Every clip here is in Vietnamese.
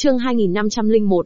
Chương 2501,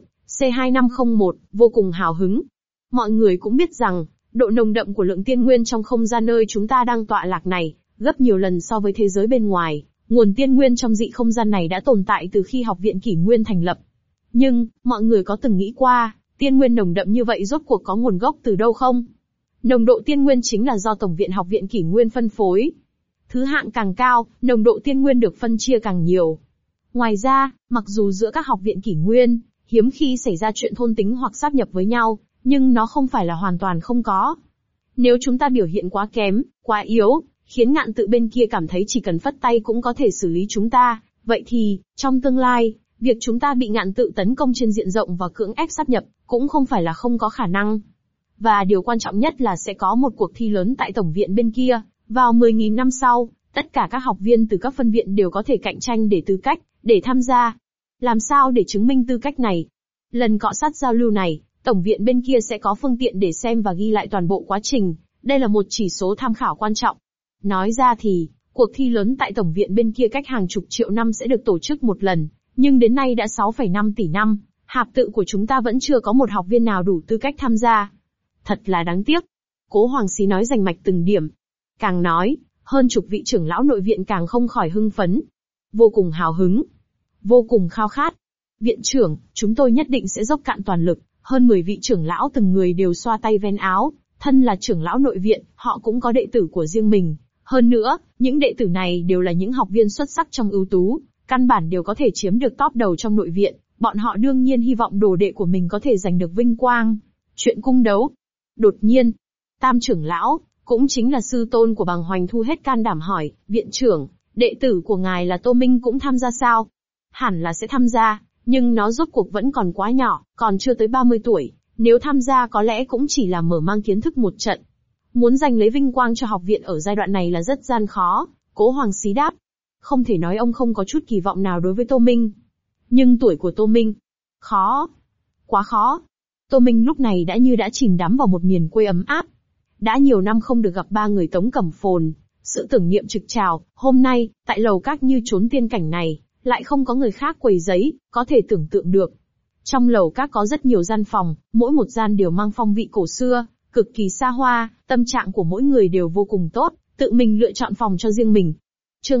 C2501, vô cùng hào hứng. Mọi người cũng biết rằng, độ nồng đậm của lượng tiên nguyên trong không gian nơi chúng ta đang tọa lạc này, gấp nhiều lần so với thế giới bên ngoài. Nguồn tiên nguyên trong dị không gian này đã tồn tại từ khi học viện Kỷ Nguyên thành lập. Nhưng, mọi người có từng nghĩ qua, tiên nguyên nồng đậm như vậy rốt cuộc có nguồn gốc từ đâu không? Nồng độ tiên nguyên chính là do Tổng viện Học viện Kỷ Nguyên phân phối. Thứ hạng càng cao, nồng độ tiên nguyên được phân chia càng nhiều. Ngoài ra, mặc dù giữa các học viện Kỷ Nguyên, hiếm khi xảy ra chuyện thôn tính hoặc sáp nhập với nhau, nhưng nó không phải là hoàn toàn không có. Nếu chúng ta biểu hiện quá kém, quá yếu, khiến ngạn tự bên kia cảm thấy chỉ cần phất tay cũng có thể xử lý chúng ta, vậy thì, trong tương lai, việc chúng ta bị ngạn tự tấn công trên diện rộng và cưỡng ép sáp nhập, cũng không phải là không có khả năng. Và điều quan trọng nhất là sẽ có một cuộc thi lớn tại Tổng viện bên kia, vào 10.000 năm sau, tất cả các học viên từ các phân viện đều có thể cạnh tranh để tư cách, để tham gia. Làm sao để chứng minh tư cách này? Lần cọ sát giao lưu này, Tổng viện bên kia sẽ có phương tiện để xem và ghi lại toàn bộ quá trình, đây là một chỉ số tham khảo quan trọng. Nói ra thì, cuộc thi lớn tại Tổng viện bên kia cách hàng chục triệu năm sẽ được tổ chức một lần, nhưng đến nay đã 6,5 tỷ năm, hạp tự của chúng ta vẫn chưa có một học viên nào đủ tư cách tham gia. Thật là đáng tiếc. Cố Hoàng Xí nói rành mạch từng điểm. Càng nói, hơn chục vị trưởng lão nội viện càng không khỏi hưng phấn. Vô cùng hào hứng. Vô cùng khao khát. Viện trưởng, chúng tôi nhất định sẽ dốc cạn toàn lực. Hơn 10 vị trưởng lão từng người đều xoa tay ven áo. Thân là trưởng lão nội viện, họ cũng có đệ tử của riêng mình. Hơn nữa, những đệ tử này đều là những học viên xuất sắc trong ưu tú. Căn bản đều có thể chiếm được top đầu trong nội viện. Bọn họ đương nhiên hy vọng đồ đệ của mình có thể giành được vinh quang. Chuyện cung đấu. Đột nhiên, Tam trưởng lão, cũng chính là sư tôn của Bàng Hoành thu hết can đảm hỏi, viện trưởng, đệ tử của ngài là Tô Minh cũng tham gia sao? Hẳn là sẽ tham gia, nhưng nó rốt cuộc vẫn còn quá nhỏ, còn chưa tới 30 tuổi, nếu tham gia có lẽ cũng chỉ là mở mang kiến thức một trận. Muốn giành lấy vinh quang cho học viện ở giai đoạn này là rất gian khó, Cố Hoàng Xí đáp. Không thể nói ông không có chút kỳ vọng nào đối với Tô Minh. Nhưng tuổi của Tô Minh, khó, quá khó. Tô Minh lúc này đã chìm đắm vào một miền quê ấm áp. Đã nhiều năm không được gặp ba người Tống Cẩm Phồn, sự tưởng niệm trực trào, hôm nay, tại lầu các như trốn tiên cảnh này, lại không có người khác quầy giấy, có thể tưởng tượng được. Trong lầu các có rất nhiều gian phòng, mỗi một gian đều mang phong vị cổ xưa, cực kỳ xa hoa, tâm trạng của mỗi người đều vô cùng tốt, tự mình lựa chọn phòng cho riêng mình. Chương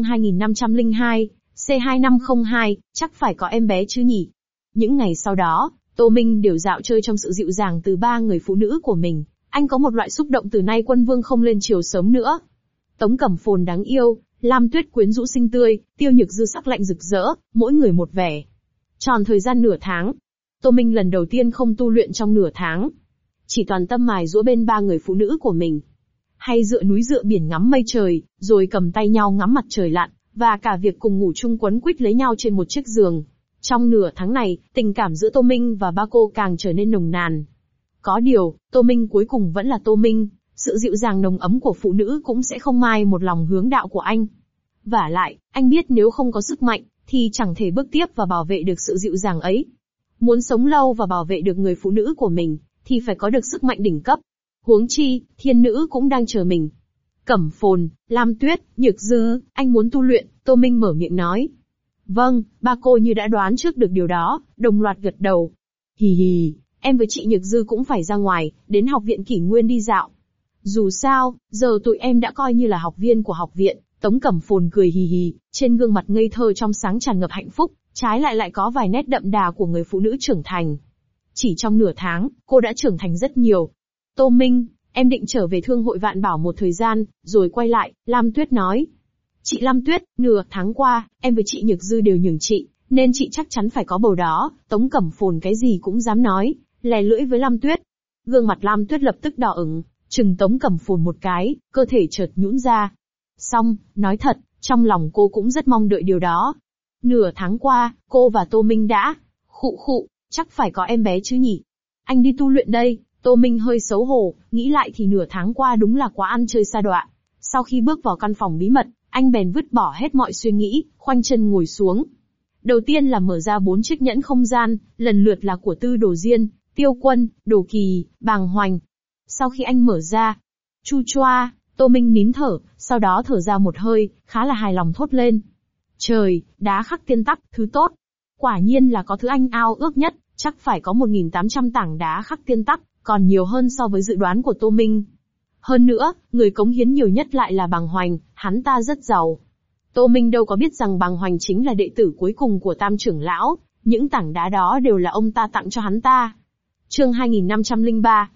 2502, C2502, chắc phải có em bé chứ nhỉ? Những ngày sau đó, Tô Minh đều dạo chơi trong sự dịu dàng từ ba người phụ nữ của mình. Anh có một loại xúc động từ nay quân vương không lên chiều sớm nữa. Tống Cẩm Phồn đáng yêu, Lam Tuyết quyến rũ xinh tươi, Tiêu Nhược Dư sắc lạnh rực rỡ, mỗi người một vẻ. Tròn thời gian nửa tháng, Tô Minh lần đầu tiên không tu luyện trong nửa tháng. Chỉ toàn tâm mài giũa bên ba người phụ nữ của mình. Hay dựa núi dựa biển ngắm mây trời, rồi cầm tay nhau ngắm mặt trời lặn, và cả việc cùng ngủ chung quấn quýt lấy nhau trên một chiếc giường. Trong nửa tháng này, tình cảm giữa Tô Minh và ba cô càng trở nên nồng nàn. Có điều, Tô Minh cuối cùng vẫn là Tô Minh, sự dịu dàng nồng ấm của phụ nữ cũng sẽ không mai một lòng hướng đạo của anh. Vả lại, anh biết nếu không có sức mạnh, thì chẳng thể bước tiếp và bảo vệ được sự dịu dàng ấy. Muốn sống lâu và bảo vệ được người phụ nữ của mình, thì phải có được sức mạnh đỉnh cấp. Huống chi, thiên nữ cũng đang chờ mình. Cẩm Phồn, Lam Tuyết, Nhược Dư, anh muốn tu luyện, Tô Minh mở miệng nói. Vâng, ba cô như đã đoán trước được điều đó, đồng loạt gật đầu. Hì hì, em với chị Nhược Dư cũng phải ra ngoài, đến học viện Kỷ Nguyên đi dạo. Dù sao, giờ tụi em đã coi như là học viên của học viện. Tống Cẩm Phồn cười hì hì, trên gương mặt ngây thơ trong sáng tràn ngập hạnh phúc, trái lại có vài nét đậm đà của người phụ nữ trưởng thành. Chỉ trong nửa tháng, cô đã trưởng thành rất nhiều. Tô Minh, em định trở về Thương hội Vạn Bảo một thời gian, rồi quay lại, Lam Tuyết nói. Chị Lam Tuyết, nửa tháng qua, em với chị Nhược Dư đều nhường chị, nên chị chắc chắn phải có bầu đó. Tống Cẩm Phồn cái gì cũng dám nói, lè lưỡi với Lam Tuyết. Gương mặt Lam Tuyết lập tức đỏ ửng, chừng Tống Cẩm Phồn một cái, cơ thể chợt nhũn ra. Xong, nói thật, trong lòng cô cũng rất mong đợi điều đó. Nửa tháng qua, cô và Tô Minh đã, khụ, chắc phải có em bé chứ nhỉ? Anh đi tu luyện đây. Tô Minh hơi xấu hổ, nghĩ lại thì nửa tháng qua đúng là quá ăn chơi sa đọa. Sau khi bước vào căn phòng bí mật, anh bèn vứt bỏ hết mọi suy nghĩ, khoanh chân ngồi xuống. Đầu tiên là mở ra 4 chiếc nhẫn không gian, lần lượt là của Tư Đồ Diên, Tiêu Quân, Đồ Kỳ, Bàng Hoành. Sau khi anh mở ra, chu choa, Tô Minh nín thở, sau đó thở ra một hơi, khá là hài lòng thốt lên. Trời, đá khắc tiên tắc, thứ tốt. Quả nhiên là có thứ anh ao ước nhất, chắc phải có 1.800 tảng đá khắc tiên tắc, còn nhiều hơn so với dự đoán của Tô Minh. Hơn nữa, người cống hiến nhiều nhất lại là Bàng Hoành, hắn ta rất giàu. Tô Minh đâu có biết rằng Bàng Hoành chính là đệ tử cuối cùng của Tam trưởng lão, những tảng đá đó đều là ông ta tặng cho hắn ta. Chương 2503,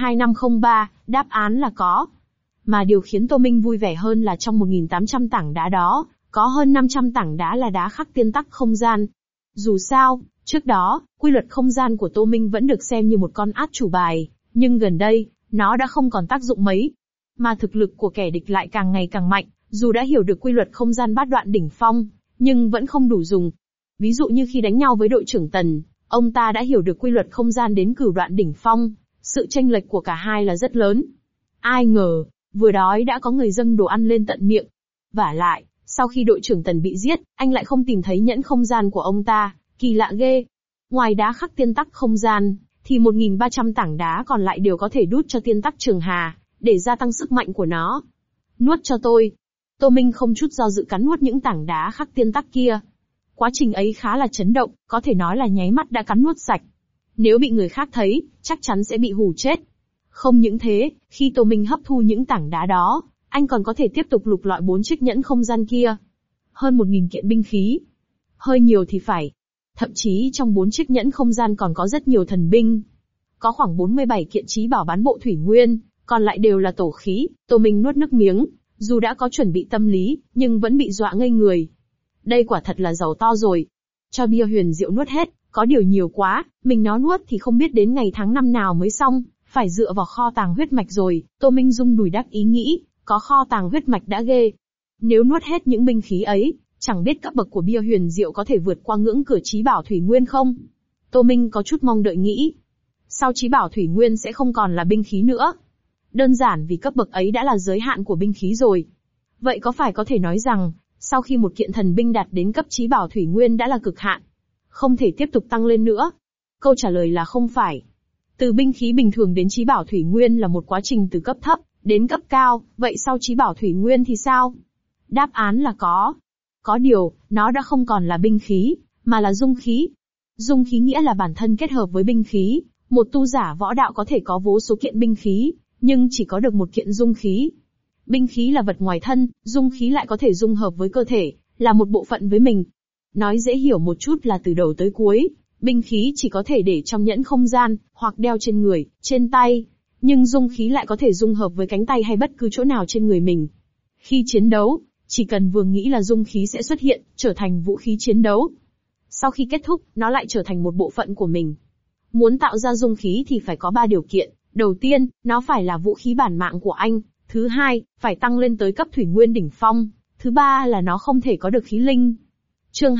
C2503, đáp án là có. Mà điều khiến Tô Minh vui vẻ hơn là trong 1.800 tảng đá đó, có hơn 500 tảng đá là đá khắc tiên tắc không gian. Dù sao, trước đó, quy luật không gian của Tô Minh vẫn được xem như một con át chủ bài, nhưng gần đây, nó đã không còn tác dụng mấy. Mà thực lực của kẻ địch lại càng ngày càng mạnh, dù đã hiểu được quy luật không gian bát đoạn đỉnh phong, nhưng vẫn không đủ dùng. Ví dụ như khi đánh nhau với đội trưởng Tần, ông ta đã hiểu được quy luật không gian đến cửu đoạn đỉnh phong, sự chênh lệch của cả hai là rất lớn. Ai ngờ, vừa đói đã có người dâng đồ ăn lên tận miệng. Vả lại, sau khi đội trưởng Tần bị giết, anh lại không tìm thấy nhẫn không gian của ông ta, kỳ lạ ghê. Ngoài đá khắc tiên tắc không gian, thì 1.300 tảng đá còn lại đều có thể đút cho tiên tắc trường hà, để gia tăng sức mạnh của nó. Nuốt cho tôi. Tô Minh không chút do dự cắn nuốt những tảng đá khắc tiên tắc kia. Quá trình ấy khá là chấn động, có thể nói là nháy mắt đã cắn nuốt sạch. Nếu bị người khác thấy, chắc chắn sẽ bị hù chết. Không những thế, khi Tô Minh hấp thu những tảng đá đó, anh còn có thể tiếp tục lục lọi 4 chiếc nhẫn không gian kia. Hơn 1.000 kiện binh khí. Hơi nhiều thì phải. Thậm chí trong 4 chiếc nhẫn không gian còn có rất nhiều thần binh. Có khoảng 47 kiện chí bảo bán bộ thủy nguyên, còn lại đều là tổ khí. Tô Minh nuốt nước miếng, dù đã có chuẩn bị tâm lý, nhưng vẫn bị dọa ngây người. Đây quả thật là giàu to rồi. Cho bia huyền diệu nuốt hết, có điều nhiều quá, mình nó nuốt thì không biết đến ngày tháng năm nào mới xong, phải dựa vào kho tàng huyết mạch rồi. Tô Minh rung đùi đắc ý nghĩ, có kho tàng huyết mạch đã ghê. Nếu nuốt hết những binh khí ấy, chẳng biết cấp bậc của bia huyền diệu có thể vượt qua ngưỡng cửa chí bảo thủy nguyên không? Tô Minh có chút mong đợi nghĩ. Sau chí bảo thủy nguyên sẽ không còn là binh khí nữa. Đơn giản vì cấp bậc ấy đã là giới hạn của binh khí rồi. Vậy có phải có thể nói rằng, sau khi một kiện thần binh đạt đến cấp chí bảo thủy nguyên đã là cực hạn, không thể tiếp tục tăng lên nữa? Câu trả lời là không phải. Từ binh khí bình thường đến chí bảo thủy nguyên là một quá trình từ cấp thấp đến cấp cao, vậy sau chí bảo thủy nguyên thì sao? Đáp án là có. Có điều, nó đã không còn là binh khí, mà là dung khí. Dung khí nghĩa là bản thân kết hợp với binh khí, một tu giả võ đạo có thể có vô số kiện binh khí, nhưng chỉ có được một kiện dung khí. Binh khí là vật ngoài thân, dung khí lại có thể dung hợp với cơ thể, là một bộ phận với mình. Nói dễ hiểu một chút là từ đầu tới cuối, binh khí chỉ có thể để trong nhẫn không gian, hoặc đeo trên người, trên tay. Nhưng dung khí lại có thể dung hợp với cánh tay hay bất cứ chỗ nào trên người mình. Khi chiến đấu, chỉ cần vừa nghĩ là dung khí sẽ xuất hiện, trở thành vũ khí chiến đấu. Sau khi kết thúc, nó lại trở thành một bộ phận của mình. Muốn tạo ra dung khí thì phải có 3 điều kiện. Đầu tiên, nó phải là vũ khí bản mạng của anh. Thứ hai, phải tăng lên tới cấp thủy nguyên đỉnh phong. Thứ ba là nó không thể có được khí linh. Chương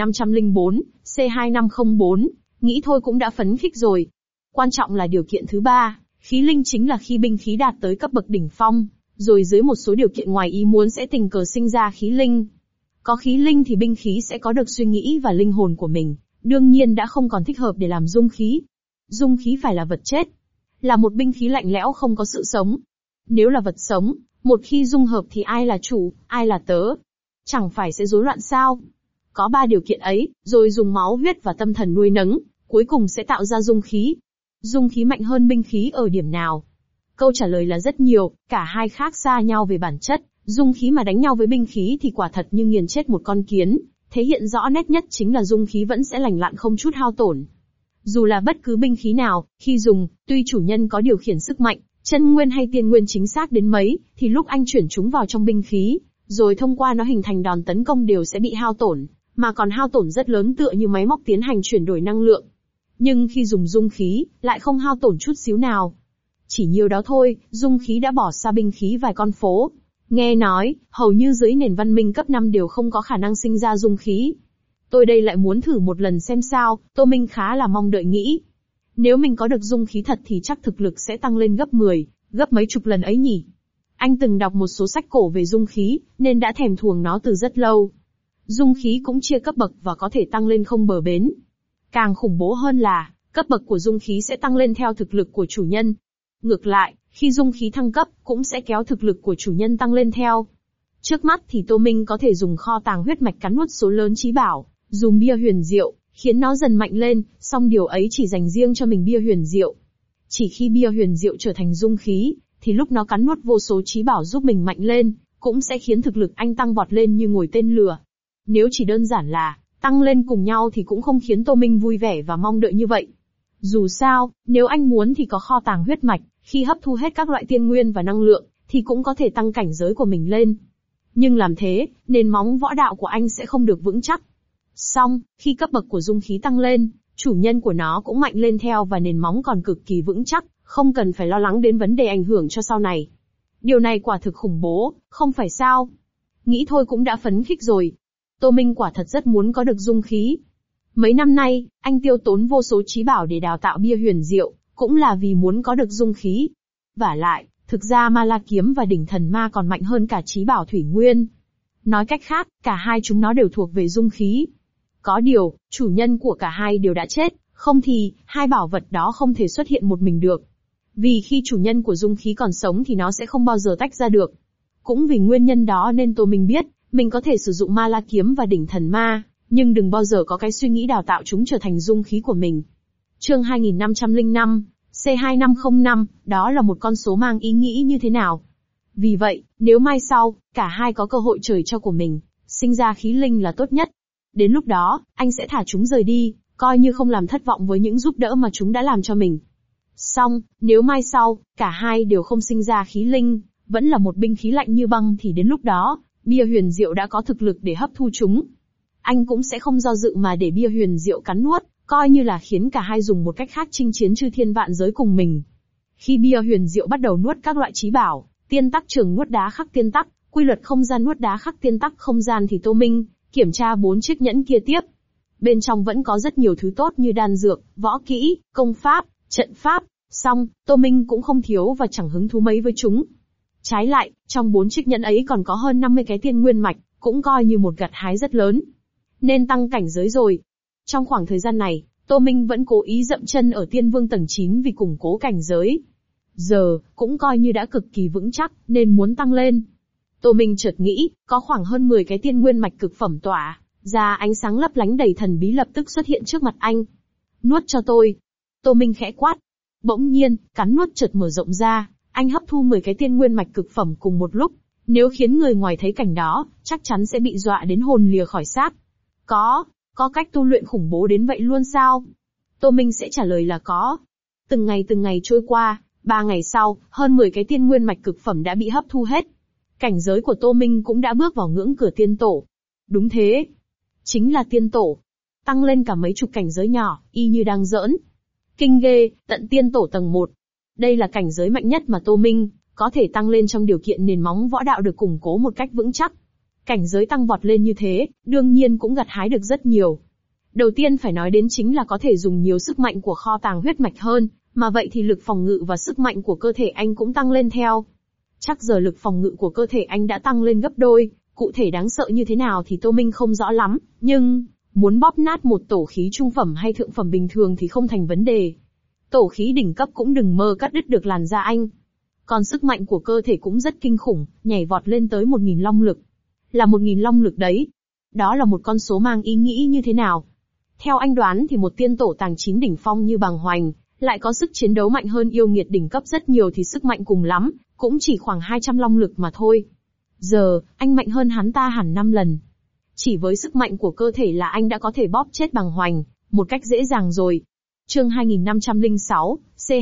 2504, C2504, nghĩ thôi cũng đã phấn khích rồi. Quan trọng là điều kiện thứ ba, khí linh chính là khi binh khí đạt tới cấp bậc đỉnh phong, rồi dưới một số điều kiện ngoài ý muốn sẽ tình cờ sinh ra khí linh. Có khí linh thì binh khí sẽ có được suy nghĩ và linh hồn của mình, đương nhiên đã không còn thích hợp để làm dung khí. Dung khí phải là vật chết, là một binh khí lạnh lẽo không có sự sống. Nếu là vật sống, một khi dung hợp thì ai là chủ, ai là tớ? Chẳng phải sẽ rối loạn sao? Có 3 điều kiện ấy, rồi dùng máu huyết và tâm thần nuôi nấng, cuối cùng sẽ tạo ra dung khí. Dung khí mạnh hơn binh khí ở điểm nào? Câu trả lời là rất nhiều, cả hai khác xa nhau về bản chất. Dung khí mà đánh nhau với binh khí thì quả thật như nghiền chết một con kiến, thể hiện rõ nét nhất chính là dung khí vẫn sẽ lành lặn không chút hao tổn. Dù là bất cứ binh khí nào, khi dùng, tuy chủ nhân có điều khiển sức mạnh, chân nguyên hay tiên nguyên chính xác đến mấy, thì lúc anh chuyển chúng vào trong binh khí, rồi thông qua nó hình thành đòn tấn công đều sẽ bị hao tổn, mà còn hao tổn rất lớn tựa như máy móc tiến hành chuyển đổi năng lượng. Nhưng khi dùng dung khí, lại không hao tổn chút xíu nào. Chỉ nhiều đó thôi, dung khí đã bỏ xa binh khí vài con phố. Nghe nói, hầu như dưới nền văn minh cấp 5 đều không có khả năng sinh ra dung khí. Tôi đây lại muốn thử một lần xem sao, Tô Minh khá là mong đợi nghĩ. Nếu mình có được dung khí thật thì chắc thực lực sẽ tăng lên gấp 10, gấp mấy chục lần ấy nhỉ. Anh từng đọc một số sách cổ về dung khí, nên đã thèm thuồng nó từ rất lâu. Dung khí cũng chia cấp bậc và có thể tăng lên không bờ bến. Càng khủng bố hơn là, cấp bậc của dung khí sẽ tăng lên theo thực lực của chủ nhân. Ngược lại, khi dung khí thăng cấp, cũng sẽ kéo thực lực của chủ nhân tăng lên theo. Trước mắt thì Tô Minh có thể dùng kho tàng huyết mạch cắn nuốt số lớn chí bảo, dùng bia huyền diệu, khiến nó dần mạnh lên, song điều ấy chỉ dành riêng cho mình bia huyền diệu. Chỉ khi bia huyền diệu trở thành dung khí, thì lúc nó cắn nuốt vô số trí bảo giúp mình mạnh lên, cũng sẽ khiến thực lực anh tăng vọt lên như ngồi tên lửa. Nếu chỉ đơn giản là tăng lên cùng nhau thì cũng không khiến Tô Minh vui vẻ và mong đợi như vậy. Dù sao, nếu anh muốn thì có kho tàng huyết mạch, khi hấp thu hết các loại tiên nguyên và năng lượng, thì cũng có thể tăng cảnh giới của mình lên. Nhưng làm thế, nền móng võ đạo của anh sẽ không được vững chắc. Song, khi cấp bậc của dung khí tăng lên, chủ nhân của nó cũng mạnh lên theo và nền móng còn cực kỳ vững chắc, không cần phải lo lắng đến vấn đề ảnh hưởng cho sau này. Điều này quả thực khủng bố, không phải sao? Nghĩ thôi cũng đã phấn khích rồi. Tô Minh quả thật rất muốn có được dung khí. Mấy năm nay, anh tiêu tốn vô số trí bảo để đào tạo bia huyền diệu, cũng là vì muốn có được dung khí. Vả lại, thực ra Ma La Kiếm và Đỉnh Thần Ma còn mạnh hơn cả trí bảo Thủy Nguyên. Nói cách khác, cả hai chúng nó đều thuộc về dung khí. Có điều, chủ nhân của cả hai đều đã chết, không thì, hai bảo vật đó không thể xuất hiện một mình được. Vì khi chủ nhân của dung khí còn sống thì nó sẽ không bao giờ tách ra được. Cũng vì nguyên nhân đó nên Tô Minh biết, mình có thể sử dụng Ma La Kiếm và Đỉnh Thần Ma, nhưng đừng bao giờ có cái suy nghĩ đào tạo chúng trở thành dung khí của mình. Chương 2505, C2505, đó là một con số mang ý nghĩ như thế nào? Vì vậy, nếu mai sau, cả hai có cơ hội trời cho của mình, sinh ra khí linh là tốt nhất. Đến lúc đó, anh sẽ thả chúng rời đi, coi như không làm thất vọng với những giúp đỡ mà chúng đã làm cho mình. Song, nếu mai sau, cả hai đều không sinh ra khí linh, vẫn là một binh khí lạnh như băng thì đến lúc đó, bia huyền diệu đã có thực lực để hấp thu chúng. Anh cũng sẽ không do dự mà để bia huyền diệu cắn nuốt, coi như là khiến cả hai dùng một cách khác chinh chiến chư thiên vạn giới cùng mình. Khi bia huyền diệu bắt đầu nuốt các loại trí bảo, tiên tắc trường nuốt đá khắc tiên tắc, quy luật không gian nuốt đá khắc tiên tắc không gian thì Tô Minh kiểm tra 4 chiếc nhẫn kia tiếp. Bên trong vẫn có rất nhiều thứ tốt như đan dược, võ kỹ, công pháp, trận pháp. Song, Tô Minh cũng không thiếu và chẳng hứng thú mấy với chúng. Trái lại, trong 4 chiếc nhẫn ấy còn có hơn 50 cái tiên nguyên mạch, cũng coi như một gặt hái rất lớn. Nên tăng cảnh giới rồi. Trong khoảng thời gian này, Tô Minh vẫn cố ý dậm chân ở tiên vương tầng 9 vì củng cố cảnh giới. Giờ, cũng coi như đã cực kỳ vững chắc, nên muốn tăng lên. Tô Minh chợt nghĩ, có khoảng hơn 10 cái tiên nguyên mạch cực phẩm tỏa ra ánh sáng lấp lánh đầy thần bí lập tức xuất hiện trước mặt anh. Nuốt cho tôi. Tô Minh khẽ quát. Bỗng nhiên, cắn nuốt chợt mở rộng ra, anh hấp thu 10 cái tiên nguyên mạch cực phẩm cùng một lúc. Nếu khiến người ngoài thấy cảnh đó, chắc chắn sẽ bị dọa đến hồn lìa khỏi xác. Có cách tu luyện khủng bố đến vậy luôn sao? Tô Minh sẽ trả lời là có. Từng ngày trôi qua, 3 ngày sau, hơn 10 cái tiên nguyên mạch cực phẩm đã bị hấp thu hết. Cảnh giới của Tô Minh cũng đã bước vào ngưỡng cửa tiên tổ. Đúng thế. Chính là tiên tổ. Tăng lên cả mấy chục cảnh giới nhỏ, y như đang giỡn. Kinh ghê, tận tiên tổ tầng 1. Đây là cảnh giới mạnh nhất mà Tô Minh có thể tăng lên trong điều kiện nền móng võ đạo được củng cố một cách vững chắc. Cảnh giới tăng vọt lên như thế, đương nhiên cũng gặt hái được rất nhiều. Đầu tiên phải nói đến chính là có thể dùng nhiều sức mạnh của kho tàng huyết mạch hơn, mà vậy thì lực phòng ngự và sức mạnh của cơ thể anh cũng tăng lên theo. Chắc giờ lực phòng ngự của cơ thể anh đã tăng lên gấp đôi, cụ thể đáng sợ như thế nào thì Tô Minh không rõ lắm, nhưng muốn bóp nát một tổ khí trung phẩm hay thượng phẩm bình thường thì không thành vấn đề. Tổ khí đỉnh cấp cũng đừng mơ cắt đứt được làn da anh. Còn sức mạnh của cơ thể cũng rất kinh khủng, nhảy vọt lên tới 1000 long lực. Là 1000 long lực đấy. Đó là một con số mang ý nghĩ như thế nào? Theo anh đoán thì một tiên tổ tàng 9 đỉnh phong như Bàng Hoành, lại có sức chiến đấu mạnh hơn yêu nghiệt đỉnh cấp rất nhiều thì sức mạnh cùng lắm, cũng chỉ khoảng 200 long lực mà thôi. Giờ, anh mạnh hơn hắn ta hẳn 5 lần. Chỉ với sức mạnh của cơ thể là anh đã có thể bóp chết Bàng Hoành, một cách dễ dàng rồi. Chương 2506,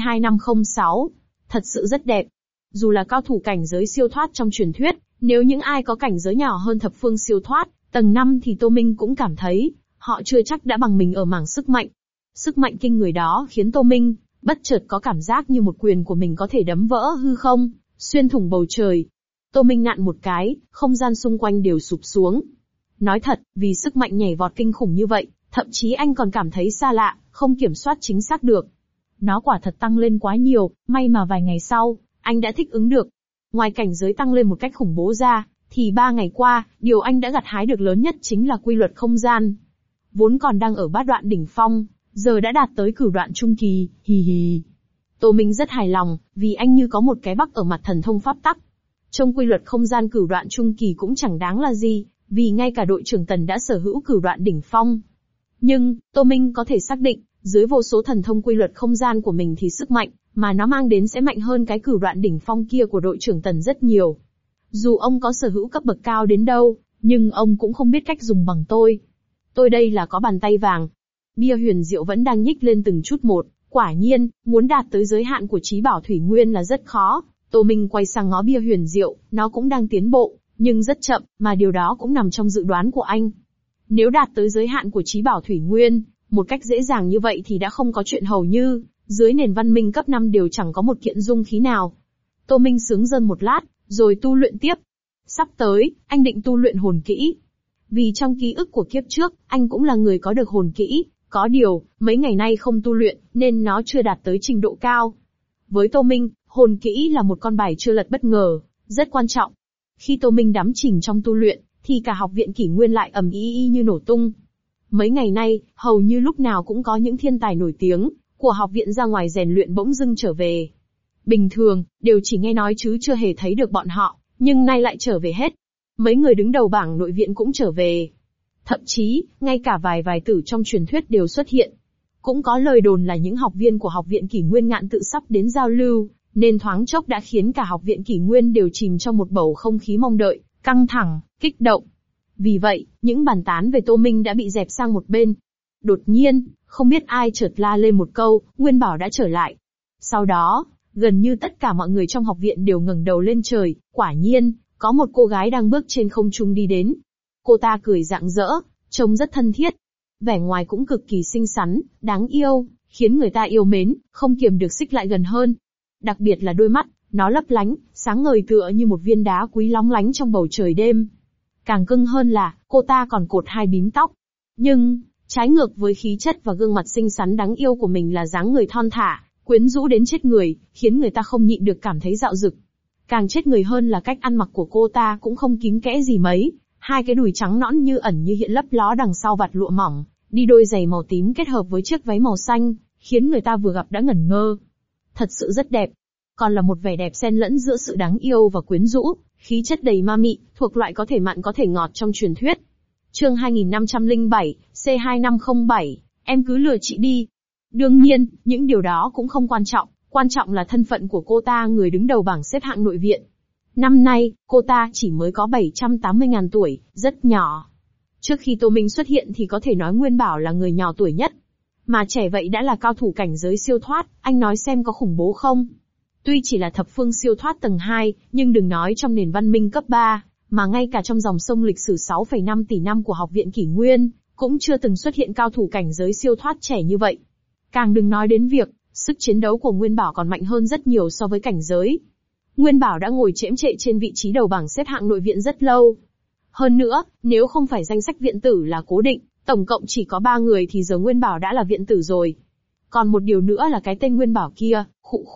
C2506. Thật sự rất đẹp. Dù là cao thủ cảnh giới siêu thoát trong truyền thuyết, nếu những ai có cảnh giới nhỏ hơn thập phương siêu thoát, tầng 5 thì Tô Minh cũng cảm thấy, họ chưa chắc đã bằng mình ở mảng sức mạnh. Sức mạnh kinh người đó khiến Tô Minh, bất chợt có cảm giác như một quyền của mình có thể đấm vỡ hư không, xuyên thủng bầu trời. Tô Minh nặn một cái, không gian xung quanh đều sụp xuống. Nói thật, vì sức mạnh nhảy vọt kinh khủng như vậy, thậm chí anh còn cảm thấy xa lạ, không kiểm soát chính xác được. Nó quả thật tăng lên quá nhiều, may mà vài ngày sau, anh đã thích ứng được. Ngoài cảnh giới tăng lên một cách khủng bố ra, thì 3 ngày qua, điều anh đã gặt hái được lớn nhất chính là quy luật không gian. Vốn còn đang ở bát đoạn đỉnh phong, giờ đã đạt tới cửu đoạn trung kỳ, hì hì. Tô Minh rất hài lòng, vì anh như có một cái bắc ở mặt thần thông pháp tắc. Trong quy luật không gian cửu đoạn trung kỳ cũng chẳng đáng là gì, vì ngay cả đội trưởng Tần đã sở hữu cửu đoạn đỉnh phong. Nhưng, Tô Minh có thể xác định, dưới vô số thần thông quy luật không gian của mình thì sức mạnh mà nó mang đến sẽ mạnh hơn cái cửu đoạn đỉnh phong kia của đội trưởng Tần rất nhiều. Dù ông có sở hữu cấp bậc cao đến đâu, nhưng ông cũng không biết cách dùng bằng tôi. Tôi đây là có bàn tay vàng. Bia huyền diệu vẫn đang nhích lên từng chút một, quả nhiên, muốn đạt tới giới hạn của trí bảo thủy nguyên là rất khó. Tô Minh quay sang ngó bia huyền diệu, nó cũng đang tiến bộ, nhưng rất chậm, mà điều đó cũng nằm trong dự đoán của anh. Nếu đạt tới giới hạn của trí bảo thủy nguyên, một cách dễ dàng như vậy thì đã không có chuyện hầu như, dưới nền văn minh cấp 5 đều chẳng có một kiện dung khí nào. Tô Minh sướng rơn một lát, rồi tu luyện tiếp. Sắp tới, anh định tu luyện hồn kỹ. Vì trong ký ức của kiếp trước, anh cũng là người có được hồn kỹ, có điều, mấy ngày nay không tu luyện, nên nó chưa đạt tới trình độ cao. Với Tô Minh, hồn kỹ là một con bài chưa lật bất ngờ, rất quan trọng. Khi Tô Minh đắm chìm trong tu luyện, thì cả học viện Kỷ Nguyên lại ầm ĩ như nổ tung. Mấy ngày nay, hầu như lúc nào cũng có những thiên tài nổi tiếng của học viện ra ngoài rèn luyện bỗng dưng trở về. Bình thường, đều chỉ nghe nói chứ chưa hề thấy được bọn họ, nhưng nay lại trở về hết. Mấy người đứng đầu bảng nội viện cũng trở về. Thậm chí, ngay cả vài tử trong truyền thuyết đều xuất hiện. Cũng có lời đồn là những học viên của học viện Kỷ Nguyên Ngạn Tự sắp đến giao lưu, nên thoáng chốc đã khiến cả học viện Kỷ Nguyên đều chìm trong một bầu không khí mong đợi, căng thẳng, kích động. Vì vậy, những bàn tán về Tô Minh đã bị dẹp sang một bên. Đột nhiên, không biết ai chợt la lên một câu, Nguyên Bảo đã trở lại. Sau đó, gần như tất cả mọi người trong học viện đều ngẩng đầu lên trời, quả nhiên, có một cô gái đang bước trên không trung đi đến. Cô ta cười rạng rỡ, trông rất thân thiết. Vẻ ngoài cũng cực kỳ xinh xắn, đáng yêu, khiến người ta yêu mến, không kiềm được xích lại gần hơn. Đặc biệt là đôi mắt, nó lấp lánh, sáng ngời tựa như một viên đá quý lóng lánh trong bầu trời đêm. Càng cưng hơn là, cô ta còn cột hai bím tóc. Nhưng, trái ngược với khí chất và gương mặt xinh xắn đáng yêu của mình là dáng người thon thả, quyến rũ đến chết người, khiến người ta không nhịn được cảm thấy dạo dực. Càng chết người hơn là cách ăn mặc của cô ta cũng không kín kẽ gì mấy, hai cái đùi trắng nõn như ẩn như hiện lấp ló đằng sau vạt lụa mỏng, đi đôi giày màu tím kết hợp với chiếc váy màu xanh, khiến người ta vừa gặp đã ngẩn ngơ. Thật sự rất đẹp. Còn là một vẻ đẹp xen lẫn giữa sự đáng yêu và quyến rũ, khí chất đầy ma mị, thuộc loại có thể mặn có thể ngọt trong truyền thuyết. Chương 2507, C2507, em cứ lừa chị đi. Đương nhiên, những điều đó cũng không quan trọng là thân phận của cô ta người đứng đầu bảng xếp hạng nội viện. Năm nay, cô ta chỉ mới có 780.000 tuổi, rất nhỏ. Trước khi Tô Minh xuất hiện thì có thể nói Nguyên Bảo là người nhỏ tuổi nhất. Mà trẻ vậy đã là cao thủ cảnh giới siêu thoát, anh nói xem có khủng bố không? Tuy chỉ là thập phương siêu thoát tầng 2, nhưng đừng nói trong nền văn minh cấp 3, mà ngay cả trong dòng sông lịch sử 6,5 tỷ năm của học viện Kỷ Nguyên, cũng chưa từng xuất hiện cao thủ cảnh giới siêu thoát trẻ như vậy. Càng đừng nói đến việc, sức chiến đấu của Nguyên Bảo còn mạnh hơn rất nhiều so với cảnh giới. Nguyên Bảo đã ngồi chễm chệ trên vị trí đầu bảng xếp hạng nội viện rất lâu. Hơn nữa, nếu không phải danh sách viện tử là cố định, tổng cộng chỉ có 3 người thì giờ Nguyên Bảo đã là viện tử rồi. Còn một điều nữa là cái tên Nguyên Bảo kia,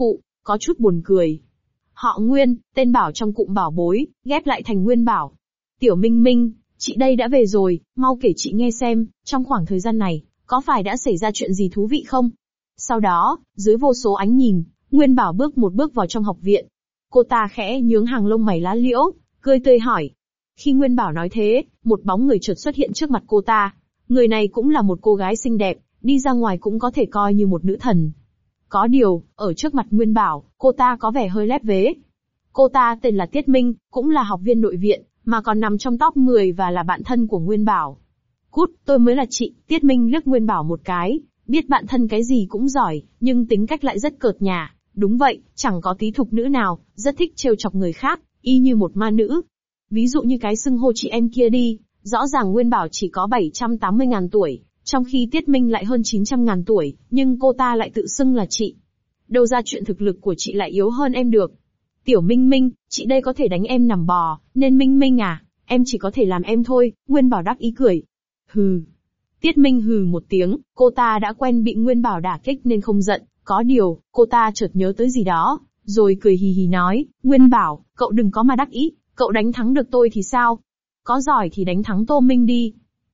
có chút buồn cười. Họ Nguyên, tên Bảo trong cụm bảo bối, ghép lại thành Nguyên Bảo. Tiểu Minh Minh, chị đây đã về rồi, mau kể chị nghe xem, trong khoảng thời gian này, có phải đã xảy ra chuyện gì thú vị không? Sau đó, dưới vô số ánh nhìn, Nguyên Bảo bước một bước vào trong học viện. Cô ta khẽ nhướng hàng lông mày lá liễu, cười tươi hỏi. Khi Nguyên Bảo nói thế, một bóng người chợt xuất hiện trước mặt cô ta. Người này cũng là một cô gái xinh đẹp, đi ra ngoài cũng có thể coi như một nữ thần. Có điều, ở trước mặt Nguyên Bảo, cô ta có vẻ hơi lép vế. Cô ta tên là Tiết Minh, cũng là học viên nội viện, mà còn nằm trong top 10 và là bạn thân của Nguyên Bảo. Cút, tôi mới là chị. Tiết Minh liếc Nguyên Bảo một cái, biết bạn thân cái gì cũng giỏi, nhưng tính cách lại rất cợt nhả. Đúng vậy, chẳng có tí thục nữ nào, rất thích trêu chọc người khác, y như một ma nữ. Ví dụ như cái xưng hô chị em kia đi, rõ ràng Nguyên Bảo chỉ có 780.000 tuổi, trong khi Tiết Minh lại hơn 900.000 tuổi, nhưng cô ta lại tự xưng là chị. Đâu ra chuyện thực lực của chị lại yếu hơn em được. Tiểu Minh Minh, chị đây có thể đánh em nằm bò, nên Minh Minh à, em chỉ có thể làm em thôi, Nguyên Bảo đắc ý cười. Hừ. Tiết Minh hừ một tiếng, cô ta đã quen bị Nguyên Bảo đả kích nên không giận, có điều, cô ta chợt nhớ tới gì đó, rồi cười hì hì nói, Nguyên Bảo, cậu đừng có mà đắc ý, cậu đánh thắng được tôi thì sao? Có giỏi thì đánh thắng Tô Minh đi.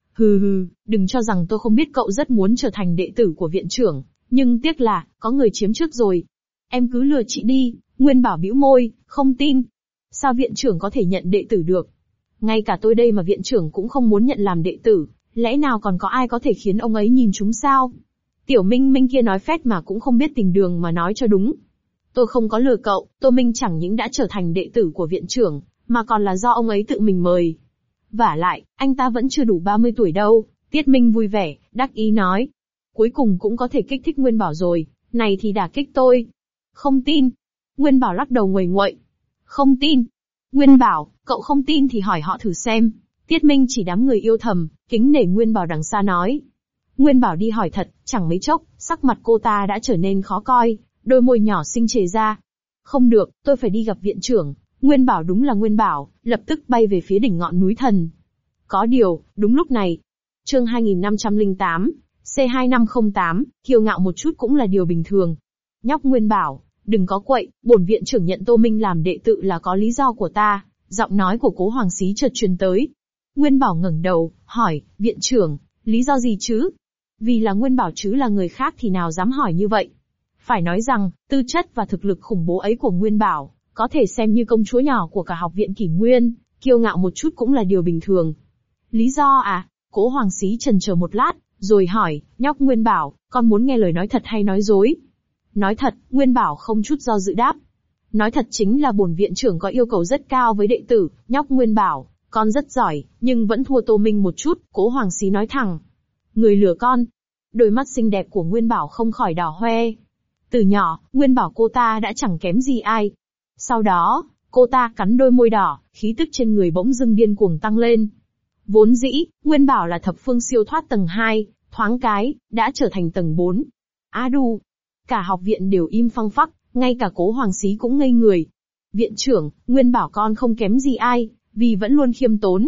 Hừ, đừng cho rằng tôi không biết cậu rất muốn trở thành đệ tử của viện trưởng, nhưng tiếc là, có người chiếm trước rồi. Em cứ lừa chị đi, Nguyên Bảo bĩu môi, không tin. Sao viện trưởng có thể nhận đệ tử được? Ngay cả tôi đây mà viện trưởng cũng không muốn nhận làm đệ tử, Lẽ nào còn có ai có thể khiến ông ấy nhìn chúng sao? Tiểu Minh Minh kia nói phét mà cũng không biết tình đường mà nói cho đúng. Tôi không có lừa cậu, Tô Minh chẳng những đã trở thành đệ tử của viện trưởng, mà còn là do ông ấy tự mình mời. Vả lại, anh ta vẫn chưa đủ 30 tuổi đâu, Tiết Minh vui vẻ, đắc ý nói. Cuối cùng cũng có thể kích thích Nguyên Bảo rồi, này thì đả kích tôi. Không tin. Nguyên Bảo lắc đầu nguầy nguậy. Không tin. Nguyên Bảo, cậu không tin thì hỏi họ thử xem. Tiết Minh chỉ đám người yêu thầm, kính nể Nguyên Bảo đằng xa nói. Nguyên Bảo đi hỏi thật, chẳng mấy chốc, sắc mặt cô ta đã trở nên khó coi, đôi môi nhỏ xinh chề ra. Không được, tôi phải đi gặp viện trưởng. Nguyên Bảo đúng là Nguyên Bảo, lập tức bay về phía đỉnh ngọn núi thần. Có điều, đúng lúc này. Chương 2508, C2508, kiêu ngạo một chút cũng là điều bình thường. Nhóc Nguyên Bảo, đừng có quậy, bổn viện trưởng nhận Tô Minh làm đệ tử là có lý do của ta. Giọng nói của Cố Hoàng Xí chợt truyền tới. Nguyên Bảo ngẩng đầu, hỏi, viện trưởng, lý do gì chứ? Vì là Nguyên Bảo chứ là người khác thì nào dám hỏi như vậy. Phải nói rằng, tư chất và thực lực khủng bố ấy của Nguyên Bảo, có thể xem như công chúa nhỏ của cả học viện Kỷ Nguyên, kiêu ngạo một chút cũng là điều bình thường. Lý do à? Cố Hoàng Xí chần chờ một lát, rồi hỏi, nhóc Nguyên Bảo, con muốn nghe lời nói thật hay nói dối? Nói thật, Nguyên Bảo không chút do dự đáp. Nói thật chính là bổn viện trưởng có yêu cầu rất cao với đệ tử, nhóc Nguyên Bảo, con rất giỏi, nhưng vẫn thua Tô Minh một chút, Cố Hoàng Xí nói thẳng. Người lừa con. Đôi mắt xinh đẹp của Nguyên Bảo không khỏi đỏ hoe. Từ nhỏ, Nguyên Bảo cô ta đã chẳng kém gì ai. Sau đó, cô ta cắn đôi môi đỏ, khí tức trên người bỗng dưng điên cuồng tăng lên. Vốn dĩ, Nguyên Bảo là thập phương siêu thoát tầng 2, thoáng cái, đã trở thành tầng 4. Á đù. Cả học viện đều im phăng phắc, ngay cả Cố Hoàng Xí cũng ngây người. Viện trưởng, Nguyên Bảo con không kém gì ai, vì vẫn luôn khiêm tốn,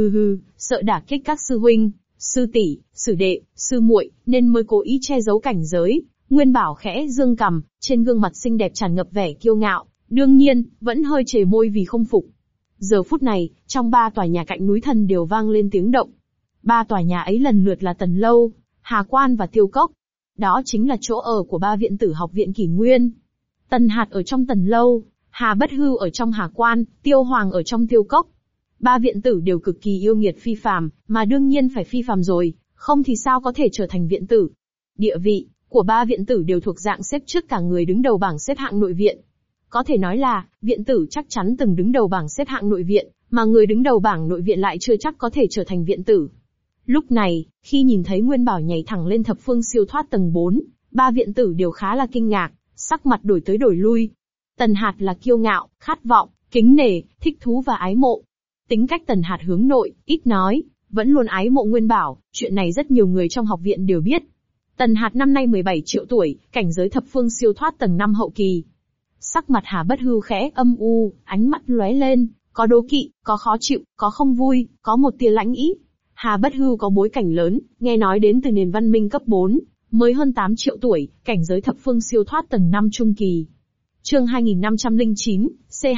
sợ đả kích các sư huynh, sư tỷ, sư đệ, sư muội, nên mới cố ý che giấu cảnh giới. Nguyên Bảo khẽ dương cằm, trên gương mặt xinh đẹp tràn ngập vẻ kiêu ngạo, đương nhiên, vẫn hơi chề môi vì không phục. Giờ phút này, trong 3 tòa nhà cạnh núi thần đều vang lên tiếng động. 3 tòa nhà ấy lần lượt là Tần Lâu, Hà Quan và Tiêu Cốc. Đó chính là chỗ ở của 3 viện tử học viện Kỷ Nguyên. Tần Hạt ở trong Tần Lâu, Hà Bất Hưu ở trong Hà Quan, Tiêu Hoàng ở trong Tiêu Cốc. 3 viện tử đều cực kỳ yêu nghiệt phi phàm, mà đương nhiên phải phi phàm rồi, không thì sao có thể trở thành viện tử. Địa vị của 3 viện tử đều thuộc dạng xếp trước cả người đứng đầu bảng xếp hạng nội viện. Có thể nói là, viện tử chắc chắn từng đứng đầu bảng xếp hạng nội viện, mà người đứng đầu bảng nội viện lại chưa chắc có thể trở thành viện tử. Lúc này, khi nhìn thấy Nguyên Bảo nhảy thẳng lên thập phương siêu thoát tầng 4, 3 viện tử đều khá là kinh ngạc, sắc mặt đổi tới đổi lui. Tần Hạt là kiêu ngạo, khát vọng, kính nể, thích thú và ái mộ. Tính cách Tần Hạt hướng nội, ít nói, vẫn luôn ái mộ Nguyên Bảo, chuyện này rất nhiều người trong học viện đều biết. Tần Hạt năm nay 17 triệu tuổi, cảnh giới thập phương siêu thoát tầng 5 hậu kỳ. Sắc mặt Hà Bất Hưu khẽ âm u, ánh mắt lóe lên, có đố kỵ, có khó chịu, có không vui, có một tia lãnh ý. Hà Bất Hưu có bối cảnh lớn, nghe nói đến từ nền văn minh cấp 4, mới hơn 8 triệu tuổi, cảnh giới thập phương siêu thoát tầng 5 trung kỳ. Chương 2509,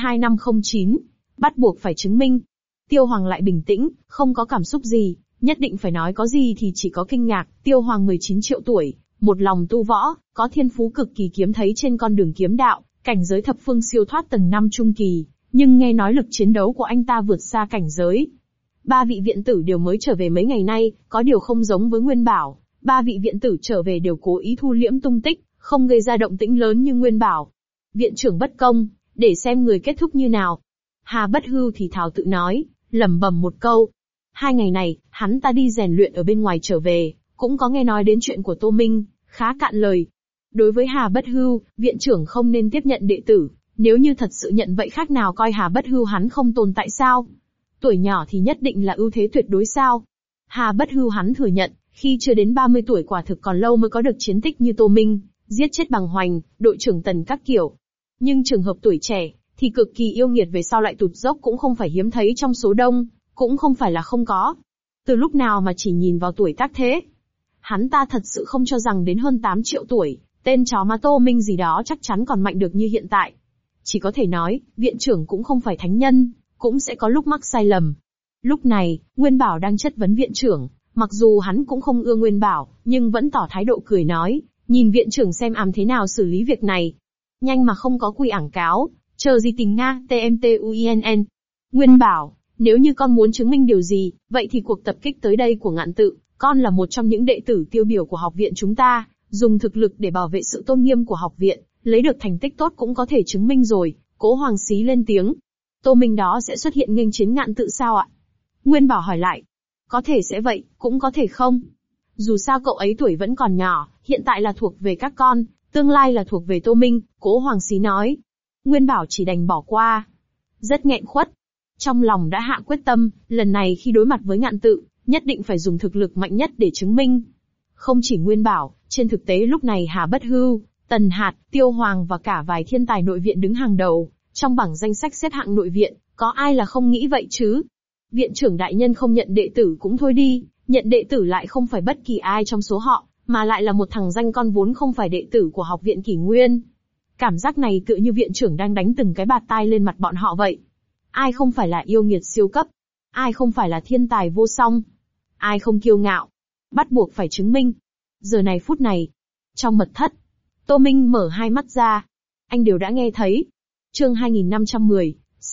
C2509, bắt buộc phải chứng minh. Tiêu Hoàng lại bình tĩnh, không có cảm xúc gì, nhất định phải nói có gì thì chỉ có kinh ngạc. Tiêu Hoàng 19 triệu tuổi, một lòng tu võ, có thiên phú cực kỳ kiếm thấy trên con đường kiếm đạo, cảnh giới thập phương siêu thoát tầng 5 trung kỳ, nhưng nghe nói lực chiến đấu của anh ta vượt xa cảnh giới. 3 vị viện tử đều mới trở về mấy ngày nay, có điều không giống với Nguyên Bảo, 3 vị viện tử trở về đều cố ý thu liễm tung tích, không gây ra động tĩnh lớn như Nguyên Bảo. Viện trưởng bất công, để xem người kết thúc như nào. Hà Bất Hưu thì thào tự nói, lẩm bẩm một câu. 2 ngày này, hắn ta đi rèn luyện ở bên ngoài trở về, cũng có nghe nói đến chuyện của Tô Minh, khá cạn lời. Đối với Hà Bất Hưu, viện trưởng không nên tiếp nhận đệ tử, nếu như thật sự nhận vậy khác nào coi Hà Bất Hưu hắn không tồn tại sao? Tuổi nhỏ thì nhất định là ưu thế tuyệt đối sao? Hà Bất Hưu hắn thừa nhận, khi chưa đến 30 tuổi quả thực còn lâu mới có được chiến tích như Tô Minh, giết chết Bằng Hoành, đội trưởng Tần các kiểu. Nhưng trường hợp tuổi trẻ, thì cực kỳ yêu nghiệt về sau lại tụt dốc cũng không phải hiếm thấy trong số đông, cũng không phải là không có. Từ lúc nào mà chỉ nhìn vào tuổi tác thế? Hắn ta thật sự không cho rằng đến hơn 8 triệu tuổi, tên chó má Tô Minh gì đó chắc chắn còn mạnh được như hiện tại. Chỉ có thể nói, viện trưởng cũng không phải thánh nhân, cũng sẽ có lúc mắc sai lầm. Lúc này, Nguyên Bảo đang chất vấn viện trưởng, mặc dù hắn cũng không ưa Nguyên Bảo, nhưng vẫn tỏ thái độ cười nói, nhìn viện trưởng xem thế nào xử lý việc này. Nhanh mà không có quy ảng cáo, chờ gì tình Nga, TMTUINN. Nguyên Bảo, Nếu như con muốn chứng minh điều gì, vậy thì cuộc tập kích tới đây của Ngạn Tự, con là một trong những đệ tử tiêu biểu của học viện chúng ta, dùng thực lực để bảo vệ sự tôn nghiêm của học viện, lấy được thành tích tốt cũng có thể chứng minh rồi. Cố Hoàng Xí lên tiếng. Tô Minh đó sẽ xuất hiện nghênh chiến Ngạn Tự sao ạ? Nguyên Bảo hỏi lại. Có thể sẽ vậy, cũng có thể không. Dù sao cậu ấy tuổi vẫn còn nhỏ, hiện tại là thuộc về các con, tương lai là thuộc về Tô Minh, Cố Hoàng Xí nói. Nguyên Bảo chỉ đành bỏ qua. Rất nghẹn khuất. Trong lòng đã hạ quyết tâm, lần này khi đối mặt với Ngạn Tự, nhất định phải dùng thực lực mạnh nhất để chứng minh. Không chỉ Nguyên Bảo, trên thực tế lúc này Hà Bất Hưu, Tần Hạt, Tiêu Hoàng và cả vài thiên tài nội viện đứng hàng đầu, trong bảng danh sách xếp hạng nội viện, có ai là không nghĩ vậy chứ? Viện trưởng đại nhân không nhận đệ tử cũng thôi đi, nhận đệ tử lại không phải bất kỳ ai trong số họ, mà lại là một thằng danh con vốn không phải đệ tử của học viện Kỷ Nguyên. Cảm giác này tựa như viện trưởng đang đánh từng cái bạt tai lên mặt bọn họ vậy. Ai không phải là yêu nghiệt siêu cấp? Ai không phải là thiên tài vô song? Ai không kiêu ngạo? Bắt buộc phải chứng minh. Giờ này phút này, trong mật thất, Tô Minh mở hai mắt ra. Anh đều đã nghe thấy. Chương 2510,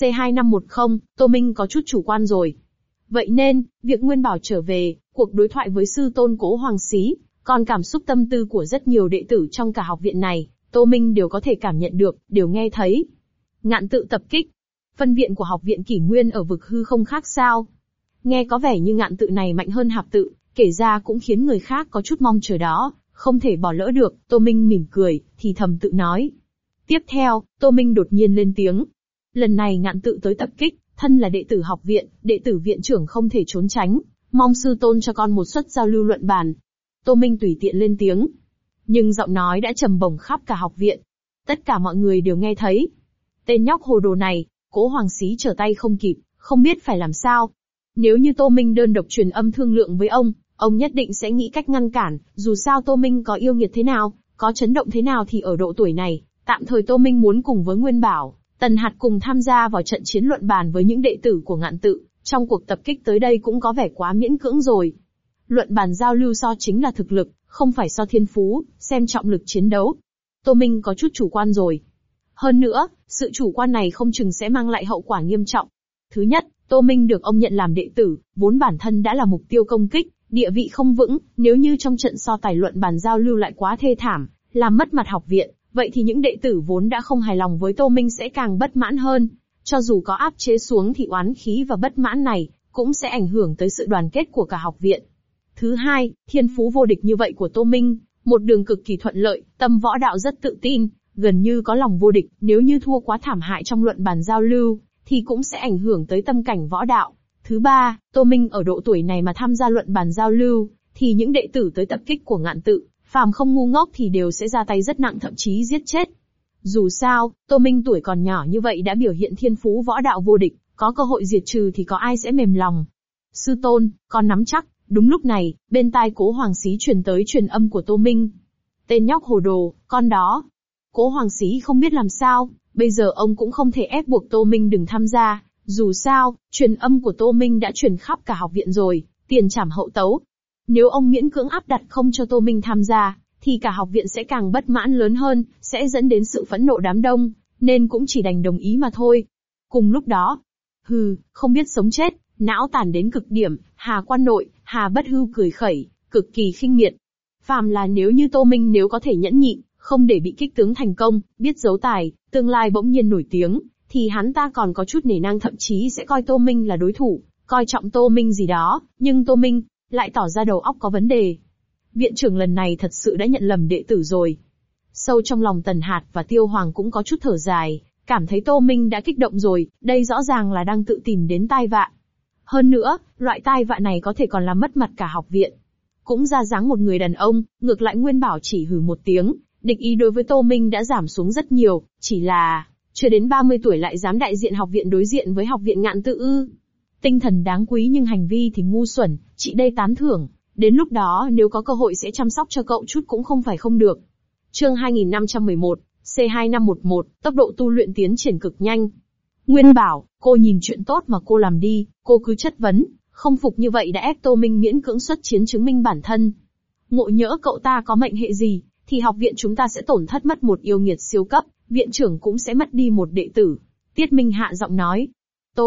C2510, Tô Minh có chút chủ quan rồi. Vậy nên, việc Nguyên Bảo trở về, cuộc đối thoại với sư tôn Cố Hoàng Xí, còn cảm xúc tâm tư của rất nhiều đệ tử trong cả học viện này, Tô Minh đều có thể cảm nhận được, đều nghe thấy. Ngạn Tự tập kích. Phân viện của học viện Kỷ Nguyên ở vực hư không khác sao? Nghe có vẻ như Ngạn Tự này mạnh hơn Hạp Tự, kể ra cũng khiến người khác có chút mong chờ đó, không thể bỏ lỡ được. Tô Minh mỉm cười, thì thầm tự nói. Tiếp theo, Tô Minh đột nhiên lên tiếng. Lần này Ngạn Tự tới tập kích, thân là đệ tử học viện, đệ tử viện trưởng không thể trốn tránh, mong sư tôn cho con một suất giao lưu luận bàn. Tô Minh tùy tiện lên tiếng. Nhưng giọng nói đã trầm bổng khắp cả học viện. Tất cả mọi người đều nghe thấy. Tên nhóc hồ đồ này, Cố Hoàng Xí trở tay không kịp, không biết phải làm sao. Nếu như Tô Minh đơn độc truyền âm thương lượng với ông nhất định sẽ nghĩ cách ngăn cản, dù sao Tô Minh có yêu nghiệt thế nào, có chấn động thế nào thì ở độ tuổi này, tạm thời Tô Minh muốn cùng với Nguyên Bảo, Tần Hạt cùng tham gia vào trận chiến luận bàn với những đệ tử của Ngạn Tự, trong cuộc tập kích tới đây cũng có vẻ quá miễn cưỡng rồi. Luận bàn giao lưu so chính là thực lực, không phải so thiên phú, xem trọng lực chiến đấu. Tô Minh có chút chủ quan rồi. Hơn nữa, sự chủ quan này không chừng sẽ mang lại hậu quả nghiêm trọng. Thứ nhất, Tô Minh được ông nhận làm đệ tử, vốn bản thân đã là mục tiêu công kích, địa vị không vững, nếu như trong trận so tài luận bàn giao lưu lại quá thê thảm, làm mất mặt học viện, vậy thì những đệ tử vốn đã không hài lòng với Tô Minh sẽ càng bất mãn hơn. Cho dù có áp chế xuống thì oán khí và bất mãn này, cũng sẽ ảnh hưởng tới sự đoàn kết của cả học viện. Thứ hai, thiên phú vô địch như vậy của Tô Minh, một đường cực kỳ thuận lợi, tâm võ đạo rất tự tin, gần như có lòng vô địch, nếu như thua quá thảm hại trong luận bàn giao lưu, thì cũng sẽ ảnh hưởng tới tâm cảnh võ đạo. Thứ ba, Tô Minh ở độ tuổi này mà tham gia luận bàn giao lưu, thì những đệ tử tới tập kích của Ngạn Tự, phàm không ngu ngốc thì đều sẽ ra tay rất nặng thậm chí giết chết. Dù sao, Tô Minh tuổi còn nhỏ như vậy đã biểu hiện thiên phú võ đạo vô địch, có cơ hội diệt trừ thì có ai sẽ mềm lòng. Sư tôn, con nắm chắc. Đúng lúc này, bên tai Cố Hoàng Xí truyền tới truyền âm của Tô Minh. Tên nhóc hồ đồ, con đó. Cố Hoàng Xí không biết làm sao, bây giờ ông cũng không thể ép buộc Tô Minh đừng tham gia, dù sao, truyền âm của Tô Minh đã truyền khắp cả học viện rồi, tiền trảm hậu tấu. Nếu ông miễn cưỡng áp đặt không cho Tô Minh tham gia, thì cả học viện sẽ càng bất mãn lớn hơn, sẽ dẫn đến sự phẫn nộ đám đông, nên cũng chỉ đành đồng ý mà thôi. Cùng lúc đó, không biết sống chết, não tàn đến cực điểm, Hà Quan Nội, Hà Bất Hưu cười khẩy, cực kỳ khinh miệt. Phàm là nếu như Tô Minh nếu có thể nhẫn nhịn, không để bị kích tướng thành công, biết giấu tài, tương lai bỗng nhiên nổi tiếng, thì hắn ta còn có chút nể nang thậm chí sẽ coi Tô Minh là đối thủ, coi trọng Tô Minh gì đó, nhưng Tô Minh lại tỏ ra đầu óc có vấn đề. Viện trưởng lần này thật sự đã nhận lầm đệ tử rồi. Sâu trong lòng Tần Hạt và Tiêu Hoàng cũng có chút thở dài, cảm thấy Tô Minh đã kích động rồi, đây rõ ràng là đang tự tìm đến tai vạ. Hơn nữa, loại tai vạ này có thể còn làm mất mặt cả học viện. Cũng ra dáng một người đàn ông, ngược lại Nguyên Bảo chỉ hừ một tiếng, địch ý đối với Tô Minh đã giảm xuống rất nhiều, chỉ là, chưa đến 30 tuổi lại dám đại diện học viện đối diện với học viện Ngạn Tự ư. Tinh thần đáng quý nhưng hành vi thì ngu xuẩn, chị đây tán thưởng, đến lúc đó nếu có cơ hội sẽ chăm sóc cho cậu chút cũng không phải không được. Chương 2511, C2511, tốc độ tu luyện tiến triển cực nhanh. Nguyên Bảo, cô nhìn chuyện tốt mà cô làm đi, cô cứ chất vấn, không phục như vậy đã ép Tô Minh miễn cưỡng xuất chiến chứng minh bản thân. Ngộ nhỡ cậu ta có mệnh hệ gì, thì học viện chúng ta sẽ tổn thất mất một yêu nghiệt siêu cấp, viện trưởng cũng sẽ mất đi một đệ tử. Tiết Minh hạ giọng nói.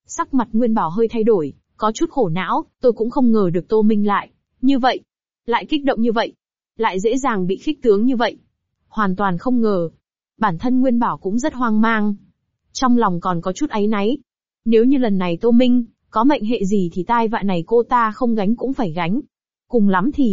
Sắc mặt Nguyên Bảo hơi thay đổi, có chút khổ não, tôi cũng không ngờ được Tô Minh lại như vậy, lại kích động như vậy, lại dễ dàng bị khích tướng như vậy. Hoàn toàn không ngờ. Bản thân Nguyên Bảo cũng rất hoang mang. Trong lòng còn có chút áy náy. Nếu như lần này Tô Minh có mệnh hệ gì thì tai vạ này cô ta không gánh cũng phải gánh. Cùng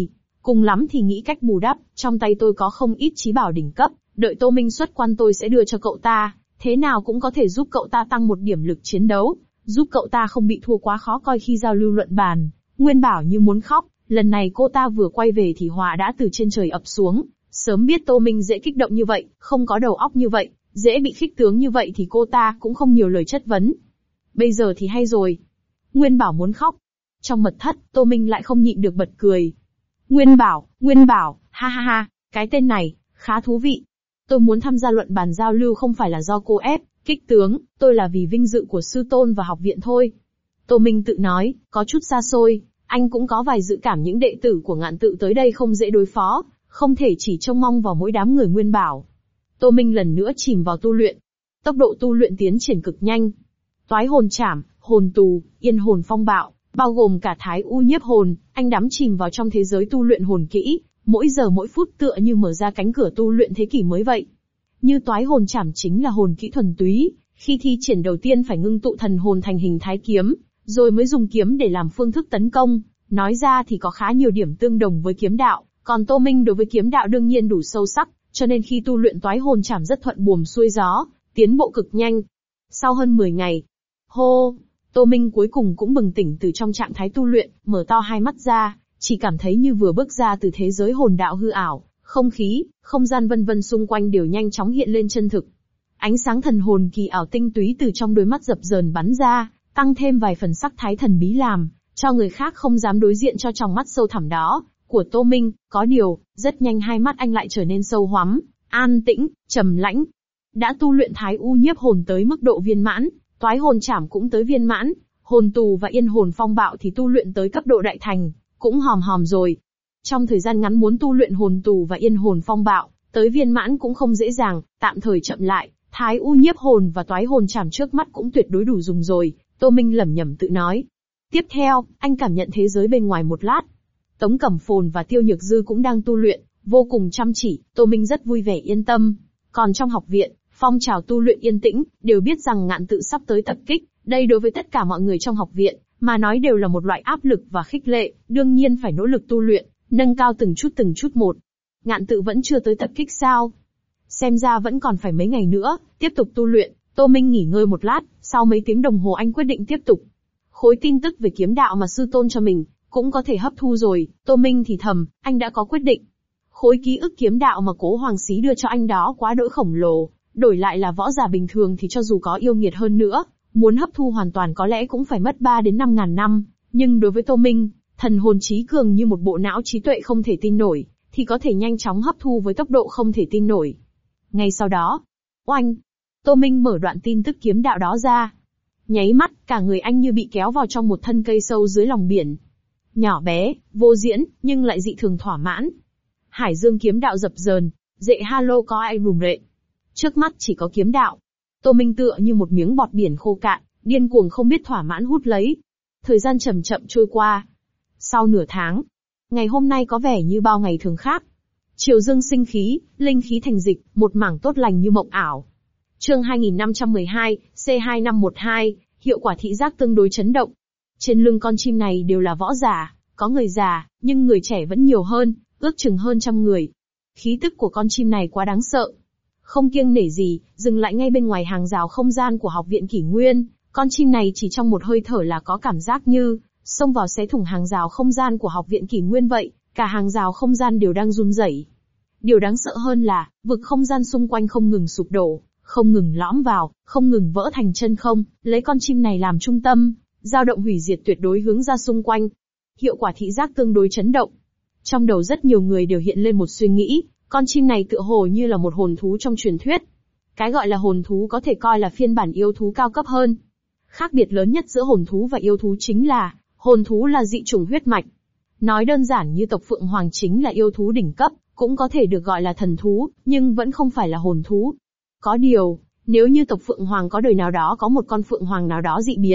lắm thì nghĩ cách bù đắp, trong tay tôi có không ít chí bảo đỉnh cấp, đợi Tô Minh xuất quan tôi sẽ đưa cho cậu ta, thế nào cũng có thể giúp cậu ta tăng một điểm lực chiến đấu, giúp cậu ta không bị thua quá khó coi khi giao lưu luận bàn. Nguyên Bảo như muốn khóc, lần này cô ta vừa quay về thì họa đã từ trên trời ập xuống, sớm biết Tô Minh dễ kích động như vậy, không có đầu óc như vậy, dễ bị khích tướng như vậy thì cô ta cũng không nhiều lời chất vấn. Bây giờ thì hay rồi. Nguyên Bảo muốn khóc. Trong mật thất, Tô Minh lại không nhịn được bật cười. Nguyên Bảo, ha ha ha, cái tên này, khá thú vị. Tôi muốn tham gia luận bàn giao lưu không phải là do cô ép, kích tướng, tôi là vì vinh dự của sư tôn và học viện thôi. Tô Minh tự nói, có chút xa xôi, anh cũng có vài dự cảm những đệ tử của Ngạn Tự tới đây không dễ đối phó, không thể chỉ trông mong vào mỗi đám người Nguyên Bảo. Tô Minh lần nữa chìm vào tu luyện. Tốc độ tu luyện tiến triển cực nhanh. Toái hồn trảm, hồn tù, yên hồn phong bạo, bao gồm cả thái u nhiếp hồn, anh đắm chìm vào trong thế giới tu luyện hồn kỹ, mỗi giờ mỗi phút tựa như mở ra cánh cửa tu luyện thế kỷ mới vậy. Như toái hồn trảm chính là hồn kỹ thuần túy, khi thi triển đầu tiên phải ngưng tụ thần hồn thành hình thái kiếm, rồi mới dùng kiếm để làm phương thức tấn công, nói ra thì có khá nhiều điểm tương đồng với kiếm đạo, còn Tô Minh đối với kiếm đạo đương nhiên đủ sâu sắc, cho nên khi tu luyện toái hồn trảm rất thuận buồm xuôi gió, tiến bộ cực nhanh. Sau hơn 10 ngày, Tô Minh cuối cùng cũng bừng tỉnh từ trong trạng thái tu luyện, mở to hai mắt ra, chỉ cảm thấy như vừa bước ra từ thế giới hồn đạo hư ảo, không khí, không gian vân vân xung quanh đều nhanh chóng hiện lên chân thực. Ánh sáng thần hồn kỳ ảo tinh túy từ trong đôi mắt dập dờn bắn ra, tăng thêm vài phần sắc thái thần bí làm cho người khác không dám đối diện cho trong mắt sâu thẳm đó của Tô Minh. Có điều, rất nhanh hai mắt anh lại trở nên sâu hoắm, an tĩnh, trầm lãnh. Đã tu luyện thái u nhiếp hồn tới mức độ viên mãn, toái hồn trảm cũng tới viên mãn, hồn tù và yên hồn phong bạo thì tu luyện tới cấp độ đại thành, cũng hòm rồi. Trong thời gian ngắn muốn tu luyện hồn tù và yên hồn phong bạo tới viên mãn cũng không dễ dàng, tạm thời chậm lại, thái u nhiếp hồn và toái hồn trảm trước mắt cũng tuyệt đối đủ dùng rồi, Tô Minh lẩm nhẩm tự nói. Tiếp theo, anh cảm nhận thế giới bên ngoài một lát. Tống Cẩm Phồn và Tiêu Nhược Dư cũng đang tu luyện, vô cùng chăm chỉ, Tô Minh rất vui vẻ yên tâm. Còn trong học viện, phong trào tu luyện yên tĩnh, đều biết rằng Ngạn Tự sắp tới tập kích, đây đối với tất cả mọi người trong học viện, mà nói đều là một loại áp lực và khích lệ, đương nhiên phải nỗ lực tu luyện, nâng cao từng chút một. Ngạn Tự vẫn chưa tới tập kích sao? Xem ra vẫn còn phải mấy ngày nữa, tiếp tục tu luyện. Tô Minh nghỉ ngơi một lát, sau mấy tiếng đồng hồ anh quyết định tiếp tục. Khối tin tức về kiếm đạo mà sư tôn cho mình, cũng có thể hấp thu rồi, Tô Minh thì thầm, anh đã có quyết định. Khối ký ức kiếm đạo mà Cố Hoàng Xí đưa cho anh đó quá đỗi khổng lồ, đổi lại là võ giả bình thường thì cho dù có yêu nghiệt hơn nữa, muốn hấp thu hoàn toàn có lẽ cũng phải mất 3 đến 5 ngàn năm, nhưng đối với Tô Minh, thần hồn trí cường như một bộ não trí tuệ không thể tin nổi, thì có thể nhanh chóng hấp thu với tốc độ không thể tin nổi. Ngay sau đó, oanh, Tô Minh mở đoạn tin tức kiếm đạo đó ra. Nháy mắt, cả người anh như bị kéo vào trong một thân cây sâu dưới lòng biển. Nhỏ bé, vô diễn, nhưng lại dị thường thỏa mãn. Hải dương kiếm đạo dập dờn, dệ halo có ai rùm rệ. Trước mắt chỉ có kiếm đạo. Tô Minh tựa như một miếng bọt biển khô cạn, điên cuồng không biết thỏa mãn hút lấy. Thời gian chậm chậm trôi qua. Sau nửa tháng, ngày hôm nay có vẻ như bao ngày thường khác. Triều dương sinh khí, linh khí thành dịch, một mảng tốt lành như mộng ảo. Chương 2512, C2512, hiệu quả thị giác tương đối chấn động. Trên lưng con chim này đều là võ giả, có người già, nhưng người trẻ vẫn nhiều hơn, ước chừng hơn 100 người. Khí tức của con chim này quá đáng sợ. Không kiêng nể gì, dừng lại ngay bên ngoài hàng rào không gian của học viện Kỷ Nguyên, con chim này chỉ trong một hơi thở là có cảm giác như xông vào xé thủng hàng rào không gian của học viện Kỷ Nguyên vậy, cả hàng rào không gian đều đang run rẩy. Điều đáng sợ hơn là, vực không gian xung quanh không ngừng sụp đổ, không ngừng lõm vào, không ngừng vỡ thành chân không, lấy con chim này làm trung tâm, dao động hủy diệt tuyệt đối hướng ra xung quanh. Hiệu quả thị giác tương đối chấn động. Trong đầu rất nhiều người đều hiện lên một suy nghĩ, con chim này tựa hồ như là một hồn thú trong truyền thuyết. Cái gọi là hồn thú có thể coi là phiên bản yêu thú cao cấp hơn. Khác biệt lớn nhất giữa hồn thú và yêu thú chính là, hồn thú là dị chủng huyết mạch. Nói đơn giản như tộc Phượng Hoàng chính là yêu thú đỉnh cấp, cũng có thể được gọi là thần thú, nhưng vẫn không phải là hồn thú. Có điều, nếu như tộc Phượng Hoàng có đời nào đó có một con Phượng Hoàng nào đó dị biến,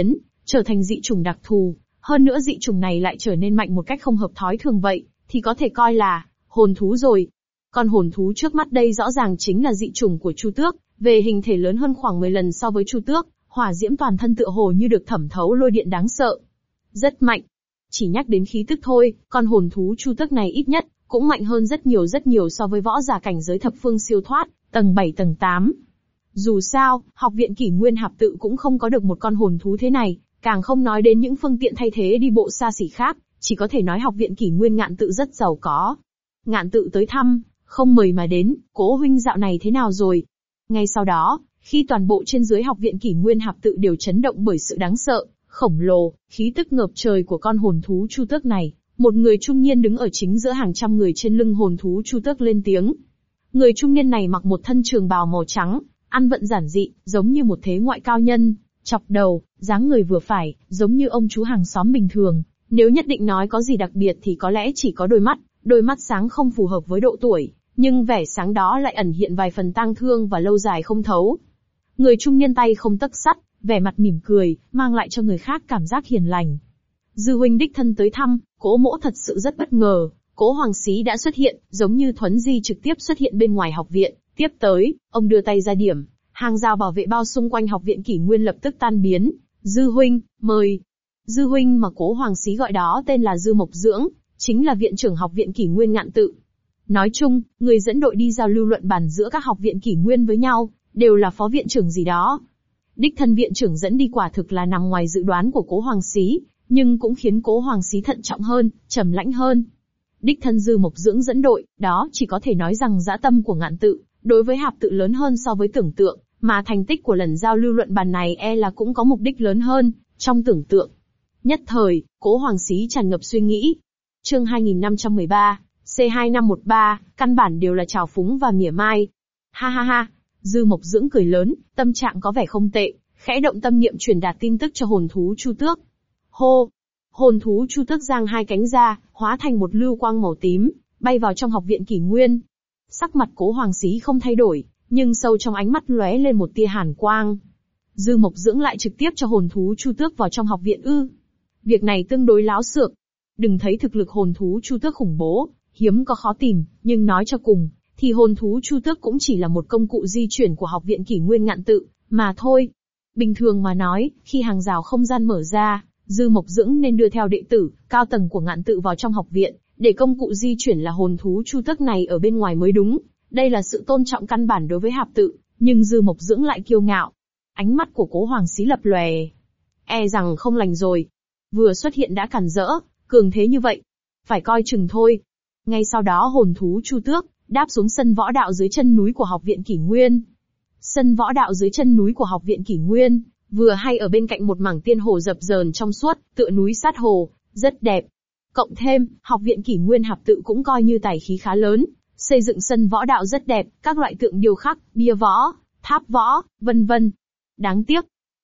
trở thành dị chủng đặc thù, hơn nữa dị chủng này lại trở nên mạnh một cách không hợp thói thường vậy, thì có thể coi là hồn thú rồi. Con hồn thú trước mắt đây rõ ràng chính là dị chủng của Chu Tước, về hình thể lớn hơn khoảng 10 lần so với Chu Tước, hỏa diễm toàn thân tựa hồ như được thẩm thấu lôi điện đáng sợ. Rất mạnh. Chỉ nhắc đến khí tức thôi, con hồn thú Chu Tước này ít nhất cũng mạnh hơn rất nhiều so với võ giả cảnh giới thập phương siêu thoát, tầng 7 tầng 8. Dù sao, học viện Kỷ Nguyên Hạp Tự cũng không có được một con hồn thú thế này, càng không nói đến những phương tiện thay thế đi bộ xa xỉ khác, chỉ có thể nói học viện Kỷ Nguyên Ngạn Tự rất giàu có. Ngạn Tự tới thăm, không mời mà đến, Cố huynh dạo này thế nào rồi? Ngay sau đó, khi toàn bộ trên dưới học viện Kỷ Nguyên Hạp Tự đều chấn động bởi sự đáng sợ, khổng lồ, khí tức ngập trời của con hồn thú Chu Tước này, một người trung niên đứng ở chính giữa hàng trăm người trên lưng hồn thú Chu Tước lên tiếng. Người trung niên này mặc một thân trường bào màu trắng, ăn vận giản dị, giống như một thế ngoại cao nhân, chọc đầu, dáng người vừa phải, giống như ông chú hàng xóm bình thường. Nếu nhất định nói có gì đặc biệt thì có lẽ chỉ có đôi mắt sáng không phù hợp với độ tuổi, nhưng vẻ sáng đó lại ẩn hiện vài phần tang thương và lâu dài không thấu. Người trung niên tay không tấc sắt, vẻ mặt mỉm cười, mang lại cho người khác cảm giác hiền lành. Dư huynh đích thân tới thăm, Cố mỗ thật sự rất bất ngờ, Cố Hoàng Xí đã xuất hiện, giống như thuấn di trực tiếp xuất hiện bên ngoài học viện. Tiếp tới, ông đưa tay ra điểm, hàng rào bảo vệ bao xung quanh học viện Kỷ Nguyên lập tức tan biến. Dư huynh, mời. Dư huynh mà Cố Hoàng Xí gọi đó tên là Dư Mộc Dưỡng, chính là viện trưởng học viện Kỷ Nguyên Ngạn Tự. Nói chung, người dẫn đội đi giao lưu luận bàn giữa các học viện Kỷ Nguyên với nhau, đều là phó viện trưởng gì đó. Đích thân viện trưởng dẫn đi quả thực là nằm ngoài dự đoán của Cố Hoàng Xí, nhưng cũng khiến Cố Hoàng Xí thận trọng hơn, trầm lãnh hơn. Đích thân Dư Mộc Dưỡng dẫn đội, đó chỉ có thể nói rằng dã tâm của Ngạn Tự đối với Hạp Tự lớn hơn so với tưởng tượng, mà thành tích của lần giao lưu luận bàn này là cũng có mục đích lớn hơn trong tưởng tượng. Nhất thời, Cố Hoàng Xí tràn ngập suy nghĩ. Chương 2513, C2513, căn bản đều là trào phúng và mỉa mai. Ha ha ha, Dư Mộc Dưỡng cười lớn, tâm trạng có vẻ không tệ, khẽ động tâm niệm truyền đạt tin tức cho hồn thú Chu Tước. Hô! Hồn thú Chu Tước giang hai cánh ra, hóa thành một lưu quang màu tím, bay vào trong học viện Kỷ Nguyên. Sắc mặt Cố Hoàng Xí không thay đổi, nhưng sâu trong ánh mắt lóe lên một tia hàn quang. Dư Mộc Dưỡng lại trực tiếp cho hồn thú Chu Tước vào trong học viện ư? Việc này tương đối láo xược. Đừng thấy thực lực hồn thú Chu Tước khủng bố, hiếm có khó tìm, nhưng nói cho cùng, thì hồn thú Chu Tước cũng chỉ là một công cụ di chuyển của học viện Kỷ Nguyên Ngạn Tự, mà thôi. Bình thường mà nói, khi hàng rào không gian mở ra, Dư Mộc Dưỡng nên đưa theo đệ tử, cao tầng của Ngạn Tự vào trong học viện, để công cụ di chuyển là hồn thú Chu Tước này ở bên ngoài mới đúng. Đây là sự tôn trọng căn bản đối với Hạp Tự, nhưng Dư Mộc Dưỡng lại kiêu ngạo. Ánh mắt của Cố Hoàng Xí lập lòe. Rằng không lành rồi. Vừa xuất hiện đã cản rỡ, cường thế như vậy. Phải coi chừng thôi. Ngay sau đó hồn thú Chu Tước đáp xuống sân võ đạo dưới chân núi của học viện Kỷ Nguyên. Sân võ đạo dưới chân núi của học viện Kỷ Nguyên, vừa hay ở bên cạnh một mảng tiên hồ dập dờn trong suốt, tựa núi sát hồ, rất đẹp. Cộng thêm, học viện Kỷ Nguyên Hạp Tự cũng coi như tài khí khá lớn, xây dựng sân võ đạo rất đẹp, các loại tượng điêu khắc, bia võ, tháp võ, vân vân. Đáng tiếc.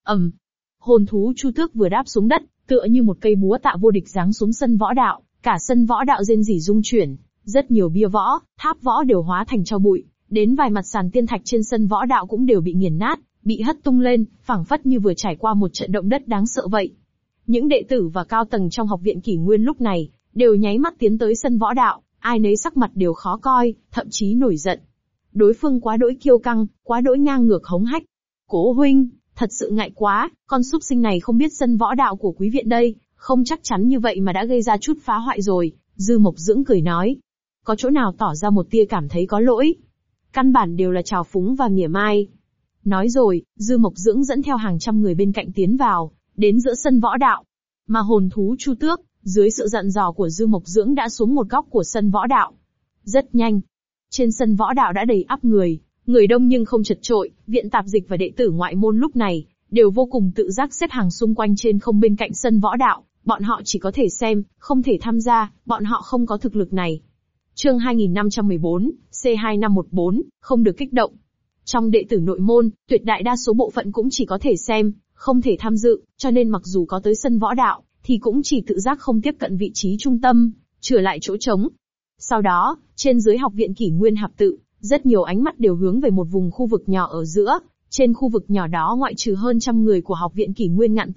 Hồn thú Chu Tước vừa đáp xuống đất, tựa như một cây búa tạ vô địch giáng xuống sân võ đạo, cả sân võ đạo rên rỉ rung chuyển, rất nhiều bia võ, tháp võ đều hóa thành tro bụi, đến vài mặt sàn tiên thạch trên sân võ đạo cũng đều bị nghiền nát, bị hất tung lên, phảng phất như vừa trải qua một trận động đất đáng sợ vậy. Những đệ tử và cao tầng trong học viện Kỷ Nguyên lúc này đều nháy mắt tiến tới sân võ đạo, ai nấy sắc mặt đều khó coi, thậm chí nổi giận. Đối phương quá đỗi kiêu căng, quá đỗi ngang ngược hống hách. Cố huynh, thật sự ngại quá, con súc sinh này không biết sân võ đạo của quý viện đây, không chắc chắn như vậy mà đã gây ra chút phá hoại rồi. Dư Mộc Dưỡng cười nói, có chỗ nào tỏ ra một tia cảm thấy có lỗi? Căn bản đều là trào phúng và mỉa mai. Nói rồi, Dư Mộc Dưỡng dẫn theo hàng trăm người bên cạnh tiến vào, đến giữa sân võ đạo. Mà hồn thú Chu Tước, dưới sự dặn dò của Dư Mộc Dưỡng đã xuống một góc của sân võ đạo. Rất nhanh, trên sân võ đạo đã đầy ắp người đông nhưng không chật chội, viện tạp dịch và đệ tử ngoại môn lúc này đều vô cùng tự giác xếp hàng xung quanh trên không bên cạnh sân võ đạo, bọn họ chỉ có thể xem, không thể tham gia, bọn họ không có thực lực này. Chương 2514, C2514, không được kích động. Trong đệ tử nội môn, tuyệt đại đa số bộ phận cũng chỉ có thể xem, không thể tham dự, cho nên mặc dù có tới sân võ đạo, thì cũng chỉ tự giác không tiếp cận vị trí trung tâm, trở lại chỗ trống. Sau đó, trên dưới học viện Kỷ Nguyên Hạp Tự, rất nhiều ánh mắt đều hướng về một vùng khu vực nhỏ ở giữa. Trên khu vực nhỏ đó ngoại trừ hơn trăm người của học viện Kỷ Nguyên Ngạn Tự,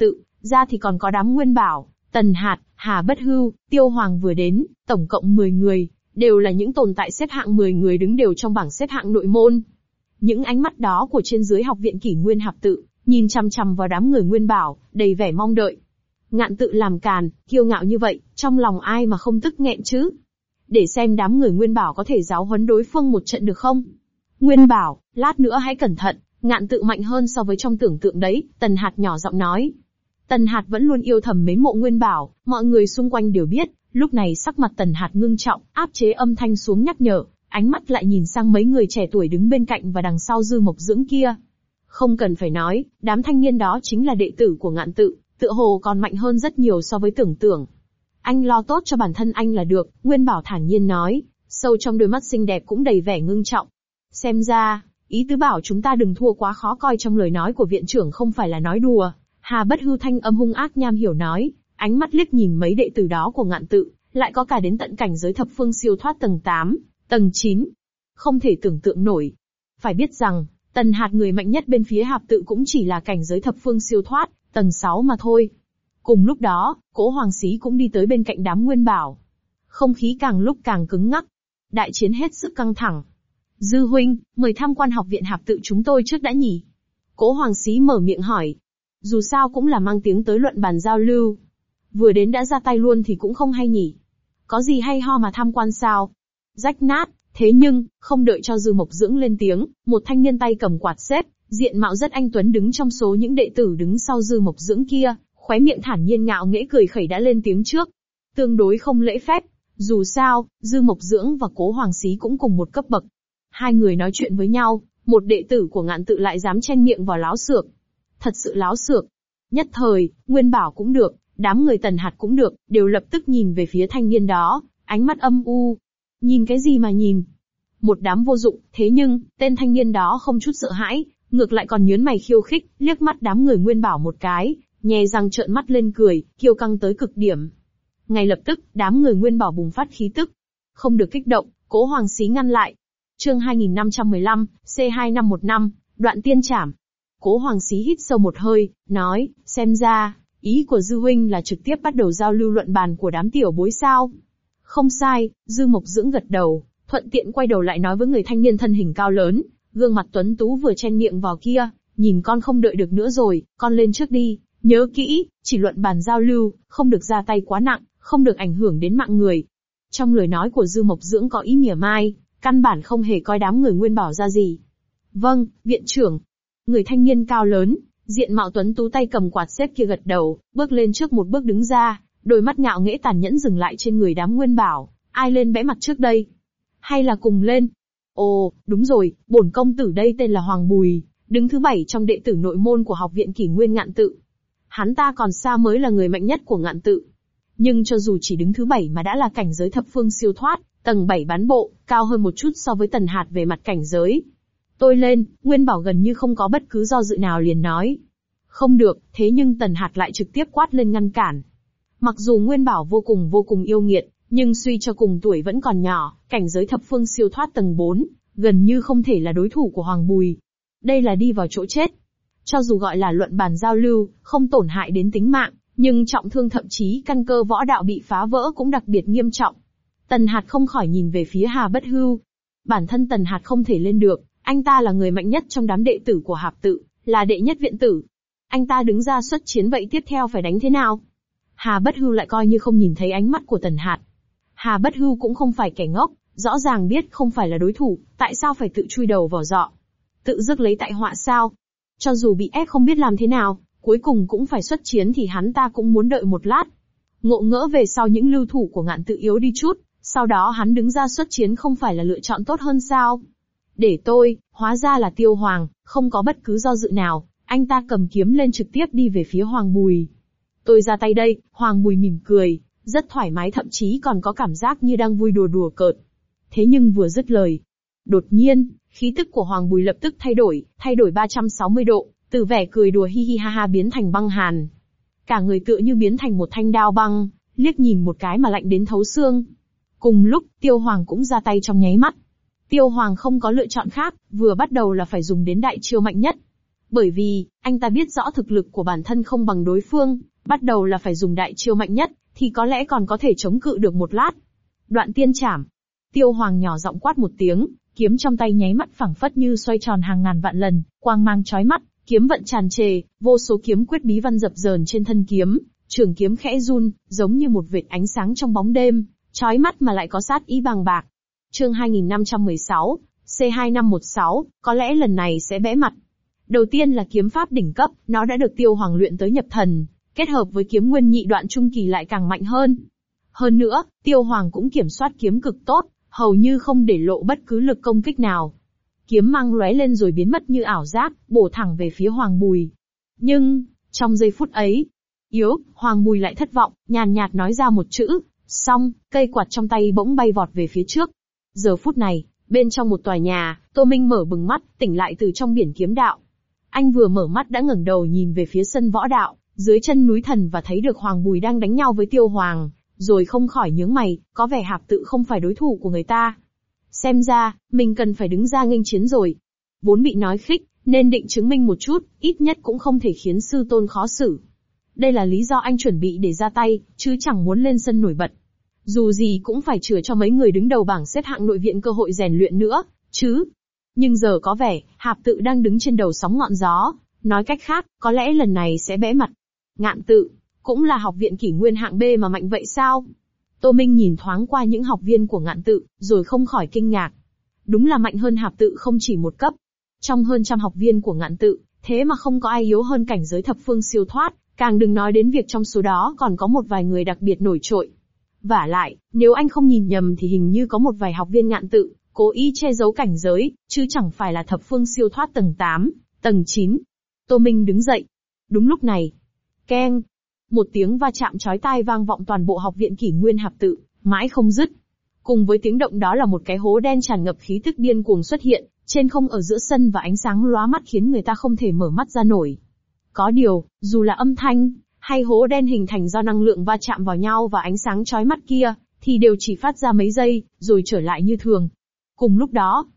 ra thì còn có đám Nguyên Bảo, Tần Hạt, Hà Bất Hưu, Tiêu Hoàng vừa đến, tổng cộng 10 người, đều là những tồn tại xếp hạng 10 người đứng đều trong bảng xếp hạng nội môn. Những ánh mắt đó của trên dưới học viện Kỷ Nguyên Hạp Tự, nhìn chằm chằm vào đám người Nguyên Bảo, đầy vẻ mong đợi. Ngạn Tự làm càn, kiêu ngạo như vậy, trong lòng ai mà không tức nghẹn chứ? Để xem đám người Nguyên Bảo có thể giáo huấn đối phương một trận được không? Nguyên Bảo, lát nữa hãy cẩn thận, Ngạn Tự mạnh hơn so với trong tưởng tượng đấy, Tần Hạt nhỏ giọng nói. Tần Hạt vẫn luôn yêu thầm mến mộ Nguyên Bảo, mọi người xung quanh đều biết, lúc này sắc mặt Tần Hạt ngưng trọng, áp chế âm thanh xuống nhắc nhở, ánh mắt lại nhìn sang mấy người trẻ tuổi đứng bên cạnh và đằng sau Dư Mộc Dưỡng kia. Không cần phải nói, đám thanh niên đó chính là đệ tử của Ngạn Tự, tựa hồ còn mạnh hơn rất nhiều so với tưởng tượng. Anh lo tốt cho bản thân anh là được, Nguyên Bảo thản nhiên nói, sâu trong đôi mắt xinh đẹp cũng đầy vẻ ngưng trọng. Xem ra, ý tứ bảo chúng ta đừng thua quá khó coi trong lời nói của viện trưởng không phải là nói đùa. Hà Bất Hưu thanh âm hung ác nham hiểu nói, ánh mắt liếc nhìn mấy đệ tử đó của Ngạn Tự, lại có cả đến tận cảnh giới thập phương siêu thoát tầng 8, tầng 9. Không thể tưởng tượng nổi. Phải biết rằng, Tần Hạt người mạnh nhất bên phía Hạp Tự cũng chỉ là cảnh giới thập phương siêu thoát, tầng 6 mà thôi. Cùng lúc đó, Cố Hoàng Xí cũng đi tới bên cạnh đám Nguyên Bảo. Không khí càng lúc càng cứng ngắc. Đại chiến hết sức căng thẳng. Dư huynh, mời tham quan học viện Hạp Tự chúng tôi trước đã nhỉ? Cố Hoàng Xí mở miệng hỏi. Dù sao cũng là mang tiếng tới luận bàn giao lưu. Vừa đến đã ra tay luôn thì cũng không hay nhỉ. Có gì hay ho mà tham quan sao? Rách nát, thế nhưng, không đợi cho Dư Mộc Dưỡng lên tiếng, một thanh niên tay cầm quạt xếp, diện mạo rất anh tuấn đứng trong số những đệ tử đứng sau Dư Mộc Dưỡng kia, khóe miệng thản nhiên ngạo nghễ cười khẩy đã lên tiếng trước. Tương đối không lễ phép, dù sao, Dư Mộc Dưỡng và Cố Hoàng Xí cũng cùng một cấp bậc. Hai người nói chuyện với nhau, một đệ tử của Ngạn Tự lại dám chen miệng vào láo xược. Thật sự láo xược. Nhất thời, Nguyên Bảo cũng được, đám người Tần Hạt cũng được, đều lập tức nhìn về phía thanh niên đó, ánh mắt âm u. Nhìn cái gì mà nhìn? Một đám vô dụng, thế nhưng, tên thanh niên đó không chút sợ hãi, ngược lại còn nhớn mày khiêu khích, liếc mắt đám người Nguyên Bảo một cái, nhè răng trợn mắt lên cười, kiêu căng tới cực điểm. Ngay lập tức, đám người Nguyên Bảo bùng phát khí tức. Không được kích động, Cố Hoàng Xí ngăn lại. Chương 2515, C2515, Đoạn Tiên Trảm. Cố Hoàng Xí hít sâu một hơi, nói, xem ra, ý của Dư huynh là trực tiếp bắt đầu giao lưu luận bàn của đám tiểu bối sao? Không sai, Dư Mộc Dưỡng gật đầu, thuận tiện quay đầu lại nói với người thanh niên thân hình cao lớn, gương mặt tuấn tú vừa chen miệng vào kia, nhìn con không đợi được nữa rồi, con lên trước đi, nhớ kỹ, chỉ luận bàn giao lưu, không được ra tay quá nặng, không được ảnh hưởng đến mạng người. Trong lời nói của Dư Mộc Dưỡng có ý mỉa mai, căn bản không hề coi đám người Nguyên Bảo ra gì. Vâng, viện trưởng. Người thanh niên cao lớn, diện mạo tuấn tú tay cầm quạt xếp kia gật đầu, bước lên trước một bước đứng ra, đôi mắt ngạo nghễ tàn nhẫn dừng lại trên người đám Nguyên Bảo. Ai lên bẽ mặt trước đây? Hay là cùng lên? Ồ, đúng rồi, bổn công tử đây tên là Hoàng Bùi, đứng thứ 7 trong đệ tử nội môn của học viện Kỷ Nguyên Ngạn Tự. Hắn ta còn xa mới là người mạnh nhất của Ngạn Tự. Nhưng cho dù chỉ đứng thứ 7 mà đã là cảnh giới thập phương siêu thoát, tầng 7 bán bộ, cao hơn một chút so với Tần Hạt về mặt cảnh giới. Tôi lên, Nguyên Bảo gần như không có bất cứ do dự nào liền nói. Không được, thế nhưng Tần Hạt lại trực tiếp quát lên ngăn cản. Mặc dù Nguyên Bảo vô cùng yêu nghiệt, nhưng suy cho cùng tuổi vẫn còn nhỏ, cảnh giới thập phương siêu thoát tầng 4, gần như không thể là đối thủ của Hoàng Bùi. Đây là đi vào chỗ chết. Cho dù gọi là luận bàn giao lưu, không tổn hại đến tính mạng, nhưng trọng thương thậm chí căn cơ võ đạo bị phá vỡ cũng đặc biệt nghiêm trọng. Tần Hạt không khỏi nhìn về phía Hà Bất Hưu. Bản thân Tần Hạt không thể lên được, anh ta là người mạnh nhất trong đám đệ tử của Hạp Tự, là đệ nhất viện tử. Anh ta đứng ra xuất chiến vậy tiếp theo phải đánh thế nào? Hà Bất Hưu lại coi như không nhìn thấy ánh mắt của Tần Hạt. Hà Bất Hưu cũng không phải kẻ ngốc, rõ ràng biết không phải là đối thủ, tại sao phải tự chui đầu vào giọ? Tự rước lấy tại họa sao? Cho dù bị ép không biết làm thế nào, cuối cùng cũng phải xuất chiến thì hắn ta cũng muốn đợi một lát. Ngộ ngỡ về sau những lưu thủ của Ngạn Tự yếu đi chút, sau đó hắn đứng ra xuất chiến không phải là lựa chọn tốt hơn sao? Để tôi, hóa ra là Tiêu Hoàng, không có bất cứ do dự nào, anh ta cầm kiếm lên trực tiếp đi về phía Hoàng Bùi. Tôi ra tay đây, Hoàng Bùi mỉm cười, rất thoải mái thậm chí còn có cảm giác như đang vui đùa cợt. Thế nhưng vừa dứt lời, đột nhiên, khí tức của Hoàng Bùi lập tức thay đổi 360 độ, từ vẻ cười đùa hi hi ha ha biến thành băng hàn. Cả người tựa như biến thành một thanh đao băng, liếc nhìn một cái mà lạnh đến thấu xương. Cùng lúc, Tiêu Hoàng cũng ra tay trong nháy mắt. Tiêu Hoàng không có lựa chọn khác, vừa bắt đầu là phải dùng đến đại chiêu mạnh nhất. Bởi vì, anh ta biết rõ thực lực của bản thân không bằng đối phương, Bắt đầu là phải dùng đại chiêu mạnh nhất, thì có lẽ còn có thể chống cự được một lát. Đoạn tiên trảm. Tiêu Hoàng nhỏ giọng quát một tiếng, kiếm trong tay nháy mắt phẳng phất như xoay tròn hàng ngàn vạn lần, quang mang chói mắt, kiếm vận tràn trề, vô số kiếm quyết bí văn dập dờn trên thân kiếm, trường kiếm khẽ run, giống như một vệt ánh sáng trong bóng đêm, chói mắt mà lại có sát ý bàng bạc. Chương 2516, C2516, có lẽ lần này sẽ bẽ mặt. Đầu tiên là kiếm pháp đỉnh cấp, nó đã được Tiêu Hoàng luyện tới nhập thần, kết hợp với kiếm nguyên nhị đoạn trung kỳ lại càng mạnh hơn. Hơn nữa, Tiêu Hoàng cũng kiểm soát kiếm cực tốt, hầu như không để lộ bất cứ lực công kích nào. Kiếm mang lóe lên rồi biến mất như ảo giác, bổ thẳng về phía Hoàng Bùi. Nhưng, trong giây phút ấy, Hoàng Bùi lại thất vọng, nhàn nhạt nói ra một chữ, xong, cây quạt trong tay bỗng bay vọt về phía trước. Giờ phút này, bên trong một tòa nhà, Tô Minh mở bừng mắt, tỉnh lại từ trong biển kiếm đạo. Anh vừa mở mắt đã ngẩng đầu nhìn về phía sân võ đạo, dưới chân núi thần và thấy được Hoàng Bùi đang đánh nhau với Tiêu Hoàng, rồi không khỏi nhướng mày, có vẻ Hạp Tự không phải đối thủ của người ta. Xem ra, mình cần phải đứng ra nghênh chiến rồi. Vốn bị nói khích, nên định chứng minh một chút, ít nhất cũng không thể khiến sư tôn khó xử. Đây là lý do anh chuẩn bị để ra tay, chứ chẳng muốn lên sân nổi bật. Dù gì cũng phải chừa cho mấy người đứng đầu bảng xếp hạng nội viện cơ hội rèn luyện nữa, chứ. Nhưng giờ có vẻ, Hạp Tự đang đứng trên đầu sóng ngọn gió, nói cách khác, có lẽ lần này sẽ bẽ mặt. Ngạn Tự, cũng là học viện kỷ nguyên hạng B mà mạnh vậy sao? Tô Minh nhìn thoáng qua những học viên của Ngạn Tự, rồi không khỏi kinh ngạc. Đúng là mạnh hơn Hạp Tự không chỉ một cấp. Trong hơn trăm học viên của Ngạn Tự, thế mà không có ai yếu hơn cảnh giới thập phương siêu thoát, càng đừng nói đến việc trong số đó còn có một vài người đặc biệt nổi trội. Vả lại, nếu anh không nhìn nhầm thì hình như có một vài học viên Ngạn Tự, cố ý che giấu cảnh giới, chứ chẳng phải là thập phương siêu thoát tầng 8, tầng 9. Tô Minh đứng dậy. Đúng lúc này, keng, một tiếng va chạm chói tai vang vọng toàn bộ học viện kỷ nguyên Hạp Tự, mãi không dứt. Cùng với tiếng động đó là một cái hố đen tràn ngập khí tức điên cuồng xuất hiện, trên không ở giữa sân và ánh sáng lóa mắt khiến người ta không thể mở mắt ra nổi. Có điều, dù là âm thanh, hay hố đen hình thành do năng lượng va chạm vào nhau và ánh sáng chói mắt kia, thì đều chỉ phát ra mấy giây, rồi trở lại như thường. Cùng lúc đó,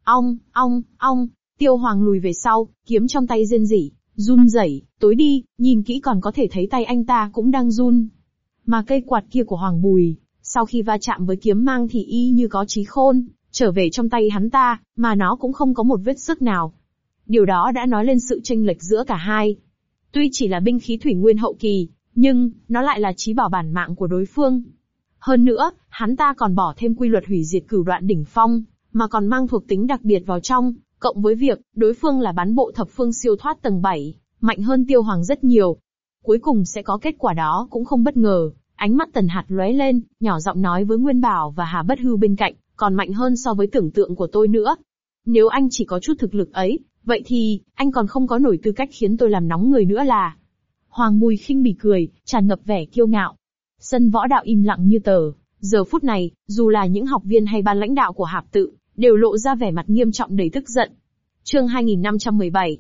ong, Tiêu Hoàng lùi về sau, kiếm trong tay rên rỉ, run rẩy, tối đi, nhìn kỹ còn có thể thấy tay anh ta cũng đang run. Mà cây quạt kia của Hoàng Bùi, sau khi va chạm với kiếm mang thì y như có trí khôn, trở về trong tay hắn ta, mà nó cũng không có một vết xước nào. Điều đó đã nói lên sự chênh lệch giữa cả hai. Tuy chỉ là binh khí thủy nguyên hậu kỳ, nhưng, nó lại là chí bảo bản mạng của đối phương. Hơn nữa, hắn ta còn bỏ thêm quy luật hủy diệt cửu đoạn đỉnh phong, mà còn mang thuộc tính đặc biệt vào trong, cộng với việc, đối phương là bán bộ thập phương siêu thoát tầng 7, mạnh hơn Tiêu Hoàng rất nhiều. Cuối cùng sẽ có kết quả đó cũng không bất ngờ, ánh mắt Tần Hạt lóe lên, nhỏ giọng nói với Nguyên Bảo và Hà Bất Hưu bên cạnh, còn mạnh hơn so với tưởng tượng của tôi nữa. Nếu anh chỉ có chút thực lực ấy, vậy thì, anh còn không có nổi tư cách khiến tôi làm nóng người nữa là. Hoàng Bùi khinh bỉ cười, tràn ngập vẻ kiêu ngạo. Sân võ đạo im lặng như tờ, giờ phút này, dù là những học viên hay ban lãnh đạo của Hạp Tự, đều lộ ra vẻ mặt nghiêm trọng đầy tức giận. Chương 2517,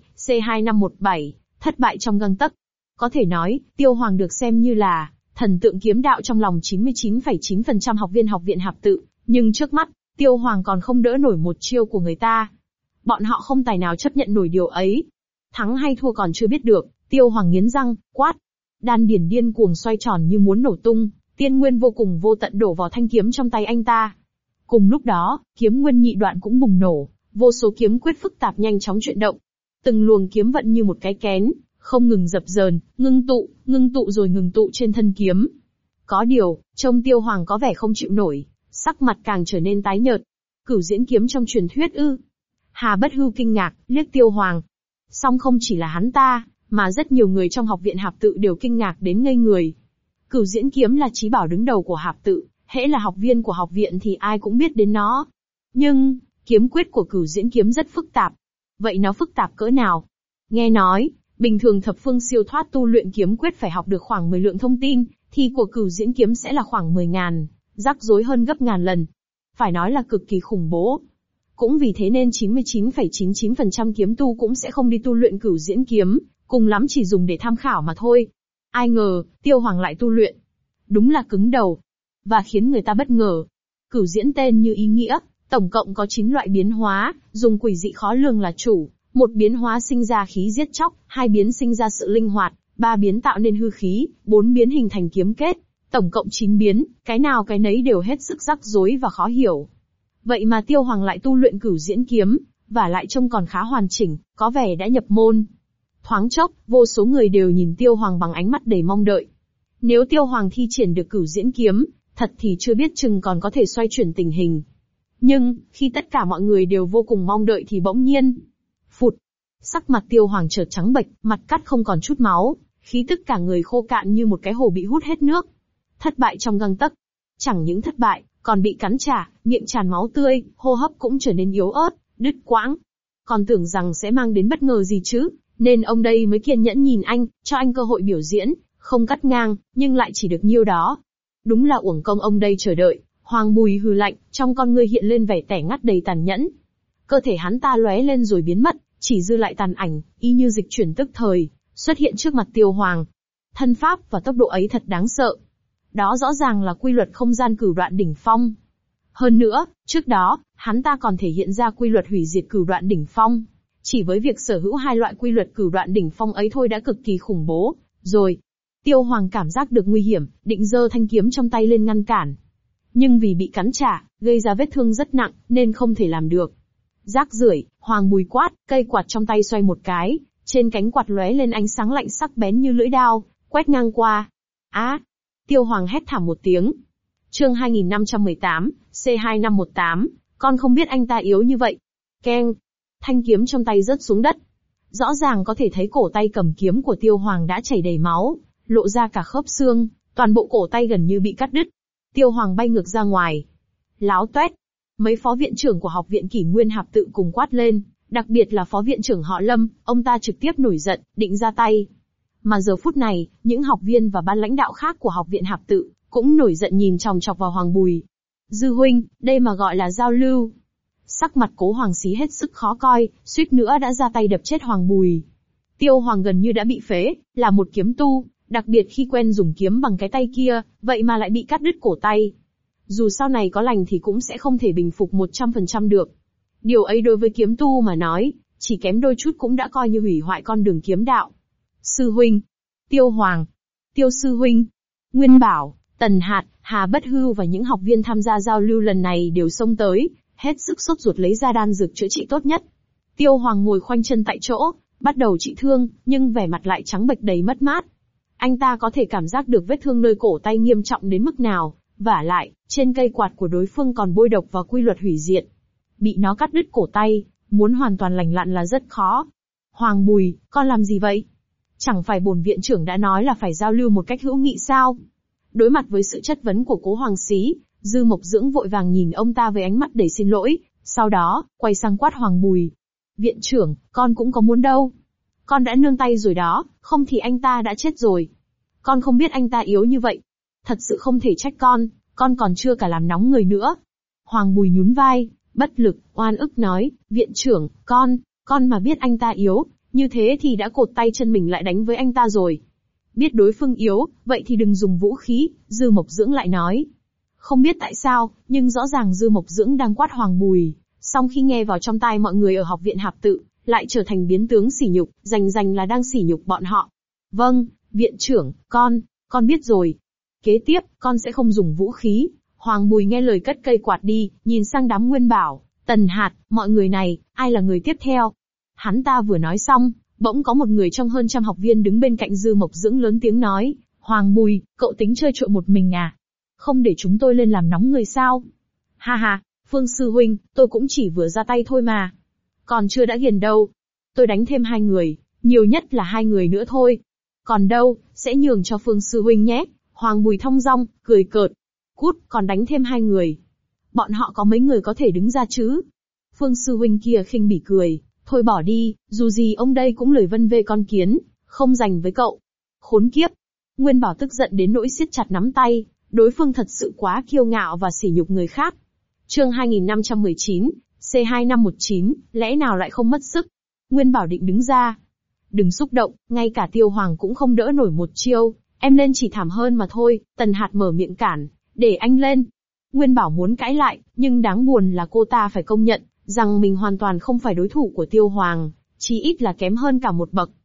C2517, thất bại trong gang tấc. Có thể nói, Tiêu Hoàng được xem như là thần tượng kiếm đạo trong lòng 99,9% học viên học viện Hạp Tự, nhưng trước mắt, Tiêu Hoàng còn không đỡ nổi một chiêu của người ta. Bọn họ không tài nào chấp nhận nổi điều ấy. Thắng hay thua còn chưa biết được, Tiêu Hoàng nghiến răng, quát. Đan điển điên cuồng xoay tròn như muốn nổ tung, tiên nguyên vô cùng vô tận đổ vào thanh kiếm trong tay anh ta. Cùng lúc đó, kiếm nguyên nhị đoạn cũng bùng nổ, vô số kiếm quyết phức tạp nhanh chóng chuyển động. Từng luồng kiếm vận như một cái kén, không ngừng dập dờn, ngưng tụ rồi ngừng tụ trên thân kiếm. Có điều, trông Tiêu Hoàng có vẻ không chịu nổi, sắc mặt càng trở nên tái nhợt. Cửu diễn kiếm trong truyền thuyết ư? Hà Bất Hưu kinh ngạc, liếc Tiêu Hoàng. Song không chỉ là hắn ta, mà rất nhiều người trong học viện Hạp Tự đều kinh ngạc đến ngây người. Cửu diễn kiếm là chí bảo đứng đầu của Hạp Tự, hễ là học viên của học viện thì ai cũng biết đến nó. Nhưng, kiếm quyết của cửu diễn kiếm rất phức tạp. Vậy nó phức tạp cỡ nào? Nghe nói, bình thường thập phương siêu thoát tu luyện kiếm quyết phải học được khoảng 10 lượng thông tin, thì của cửu diễn kiếm sẽ là khoảng 10.000, rắc rối hơn gấp ngàn lần. Phải nói là cực kỳ khủng bố. Cũng vì thế nên 99,99% kiếm tu cũng sẽ không đi tu luyện cửu diễn kiếm, cùng lắm chỉ dùng để tham khảo mà thôi. Ai ngờ, Tiêu Hoàng lại tu luyện. Đúng là cứng đầu. Và khiến người ta bất ngờ. Cửu diễn tên như ý nghĩa, tổng cộng có 9 loại biến hóa, dùng quỷ dị khó lường là chủ. Một biến hóa sinh ra khí giết chóc, hai biến sinh ra sự linh hoạt, 3 biến tạo nên hư khí, 4 biến hình thành kiếm kết, tổng cộng 9 biến, cái nào cái nấy đều hết sức rắc rối và khó hiểu. Vậy mà Tiêu Hoàng lại tu luyện Cửu Diễn kiếm, và lại trông còn khá hoàn chỉnh, có vẻ đã nhập môn. Thoáng chốc, vô số người đều nhìn Tiêu Hoàng bằng ánh mắt đầy mong đợi. Nếu Tiêu Hoàng thi triển được Cửu Diễn kiếm, thật thì chưa biết chừng còn có thể xoay chuyển tình hình. Nhưng, khi tất cả mọi người đều vô cùng mong đợi thì bỗng nhiên, phụt, sắc mặt Tiêu Hoàng chợt trắng bệch, mặt cắt không còn chút máu, khí tức cả người khô cạn như một cái hồ bị hút hết nước. Thất bại trong gang tấc. Chẳng những thất bại, còn bị cắn trả, miệng tràn máu tươi, hô hấp cũng trở nên yếu ớt, đứt quãng. Còn tưởng rằng sẽ mang đến bất ngờ gì chứ, nên ông đây mới kiên nhẫn nhìn anh, cho anh cơ hội biểu diễn, không cắt ngang, nhưng lại chỉ được nhiêu đó. Đúng là uổng công ông đây chờ đợi. Hoàng Bùi hừ lạnh, trong con ngươi hiện lên vẻ tẻ ngắt đầy tàn nhẫn. Cơ thể hắn ta lóe lên rồi biến mất, chỉ dư lại tàn ảnh, y như dịch chuyển tức thời, xuất hiện trước mặt Tiêu Hoàng. Thân pháp và tốc độ ấy thật đáng sợ. Đó rõ ràng là quy luật không gian cửu đoạn đỉnh phong. Hơn nữa, trước đó, hắn ta còn thể hiện ra quy luật hủy diệt cửu đoạn đỉnh phong. Chỉ với việc sở hữu hai loại quy luật cửu đoạn đỉnh phong ấy thôi đã cực kỳ khủng bố, rồi. Tiêu Hoàng cảm giác được nguy hiểm, định giơ thanh kiếm trong tay lên ngăn cản. Nhưng vì bị cắn trả, gây ra vết thương rất nặng, nên không thể làm được. Rác rưởi, Hoàng Bùi quát, cây quạt trong tay xoay một cái, trên cánh quạt lóe lên ánh sáng lạnh sắc bén như lưỡi dao, quét ngang qua. Á! Tiêu Hoàng hét thảm một tiếng. Chương 2518, C2518, con không biết anh ta yếu như vậy. Keng! Thanh kiếm trong tay rớt xuống đất. Rõ ràng có thể thấy cổ tay cầm kiếm của Tiêu Hoàng đã chảy đầy máu, lộ ra cả khớp xương, toàn bộ cổ tay gần như bị cắt đứt. Tiêu Hoàng bay ngược ra ngoài. Láo toét! Mấy phó viện trưởng của học viện Kỷ Nguyên Hạp Tự cùng quát lên, đặc biệt là phó viện trưởng họ Lâm, ông ta trực tiếp nổi giận, định ra tay. Mà giờ phút này, những học viên và ban lãnh đạo khác của học viện Hạp Tự cũng nổi giận nhìn chòng chọc vào Hoàng Bùi. Dư huynh, đây mà gọi là giao lưu. Sắc mặt Cố Hoàng Xí hết sức khó coi, suýt nữa đã ra tay đập chết Hoàng Bùi. Tiêu Hoàng gần như đã bị phế, là một kiếm tu, đặc biệt khi quen dùng kiếm bằng cái tay kia, vậy mà lại bị cắt đứt cổ tay. Dù sau này có lành thì cũng sẽ không thể bình phục 100% được. Điều ấy đối với kiếm tu mà nói, chỉ kém đôi chút cũng đã coi như hủy hoại con đường kiếm đạo. Sư huynh, Tiêu Hoàng, Tiêu sư huynh, Nguyên Bảo, Tần Hạt, Hà Bất Hưu và những học viên tham gia giao lưu lần này đều xông tới, hết sức sốt ruột lấy ra đan dược chữa trị tốt nhất. Tiêu Hoàng ngồi khoanh chân tại chỗ, bắt đầu trị thương, nhưng vẻ mặt lại trắng bệch đầy mất mát. Anh ta có thể cảm giác được vết thương nơi cổ tay nghiêm trọng đến mức nào, vả lại, trên cây quạt của đối phương còn bôi độc và quy luật hủy diệt. Bị nó cắt đứt cổ tay, muốn hoàn toàn lành lặn là rất khó. Hoàng Bùi, con làm gì vậy? Chẳng phải bổn viện trưởng đã nói là phải giao lưu một cách hữu nghị sao? Đối mặt với sự chất vấn của Cố Hoàng Xí, Dư Mộc Dưỡng vội vàng nhìn ông ta với ánh mắt đầy xin lỗi, sau đó, quay sang quát Hoàng Bùi. Viện trưởng, con cũng có muốn đâu. Con đã nương tay rồi đó, không thì anh ta đã chết rồi. Con không biết anh ta yếu như vậy. Thật sự không thể trách con còn chưa cả làm nóng người nữa. Hoàng Bùi nhún vai, bất lực, oan ức nói, viện trưởng, con mà biết anh ta yếu, như thế thì đã cột tay chân mình lại đánh với anh ta rồi. Biết đối phương yếu, vậy thì đừng dùng vũ khí, Dư Mộc Dưỡng lại nói. Không biết tại sao, nhưng rõ ràng Dư Mộc Dưỡng đang quát Hoàng Bùi, song khi nghe vào trong tai mọi người ở học viện Hạp Tự, lại trở thành biến tướng sỉ nhục, rành là đang sỉ nhục bọn họ. Vâng, viện trưởng, con biết rồi. Kế tiếp, con sẽ không dùng vũ khí. Hoàng Bùi nghe lời cất cây quạt đi, nhìn sang đám Nguyên Bảo, Tần Hạt, mọi người này, ai là người tiếp theo? Hắn ta vừa nói xong, bỗng có một người trong hơn trăm học viên đứng bên cạnh Dư Mộc Dưỡng lớn tiếng nói, Hoàng Bùi, cậu tính chơi trội một mình à? Không để chúng tôi lên làm nóng người sao? Ha ha, Phương sư huynh, tôi cũng chỉ vừa ra tay thôi mà. Còn chưa đã ghiền đâu. Tôi đánh thêm 2 người, nhiều nhất là 2 người nữa thôi. Còn đâu, sẽ nhường cho Phương sư huynh nhé. Hoàng Bùi thong dong, cười cợt. Cút, còn đánh thêm 2 người. Bọn họ có mấy người có thể đứng ra chứ? Phương sư huynh kia khinh bỉ cười. Thôi bỏ đi, dù gì ông đây cũng lười vân vê con kiến, không dành với cậu. Khốn kiếp. Nguyên Bảo tức giận đến nỗi siết chặt nắm tay, đối phương thật sự quá kiêu ngạo và sỉ nhục người khác. Chương 2519, C2519, lẽ nào lại không mất sức? Nguyên Bảo định đứng ra. Đừng xúc động, ngay cả Tiêu Hoàng cũng không đỡ nổi một chiêu, em lên chỉ thảm hơn mà thôi. Tần Hạt mở miệng cản, để anh lên. Nguyên Bảo muốn cãi lại, nhưng đáng buồn là cô ta phải công nhận rằng mình hoàn toàn không phải đối thủ của Tiêu Hoàng, chí ít là kém hơn cả một bậc.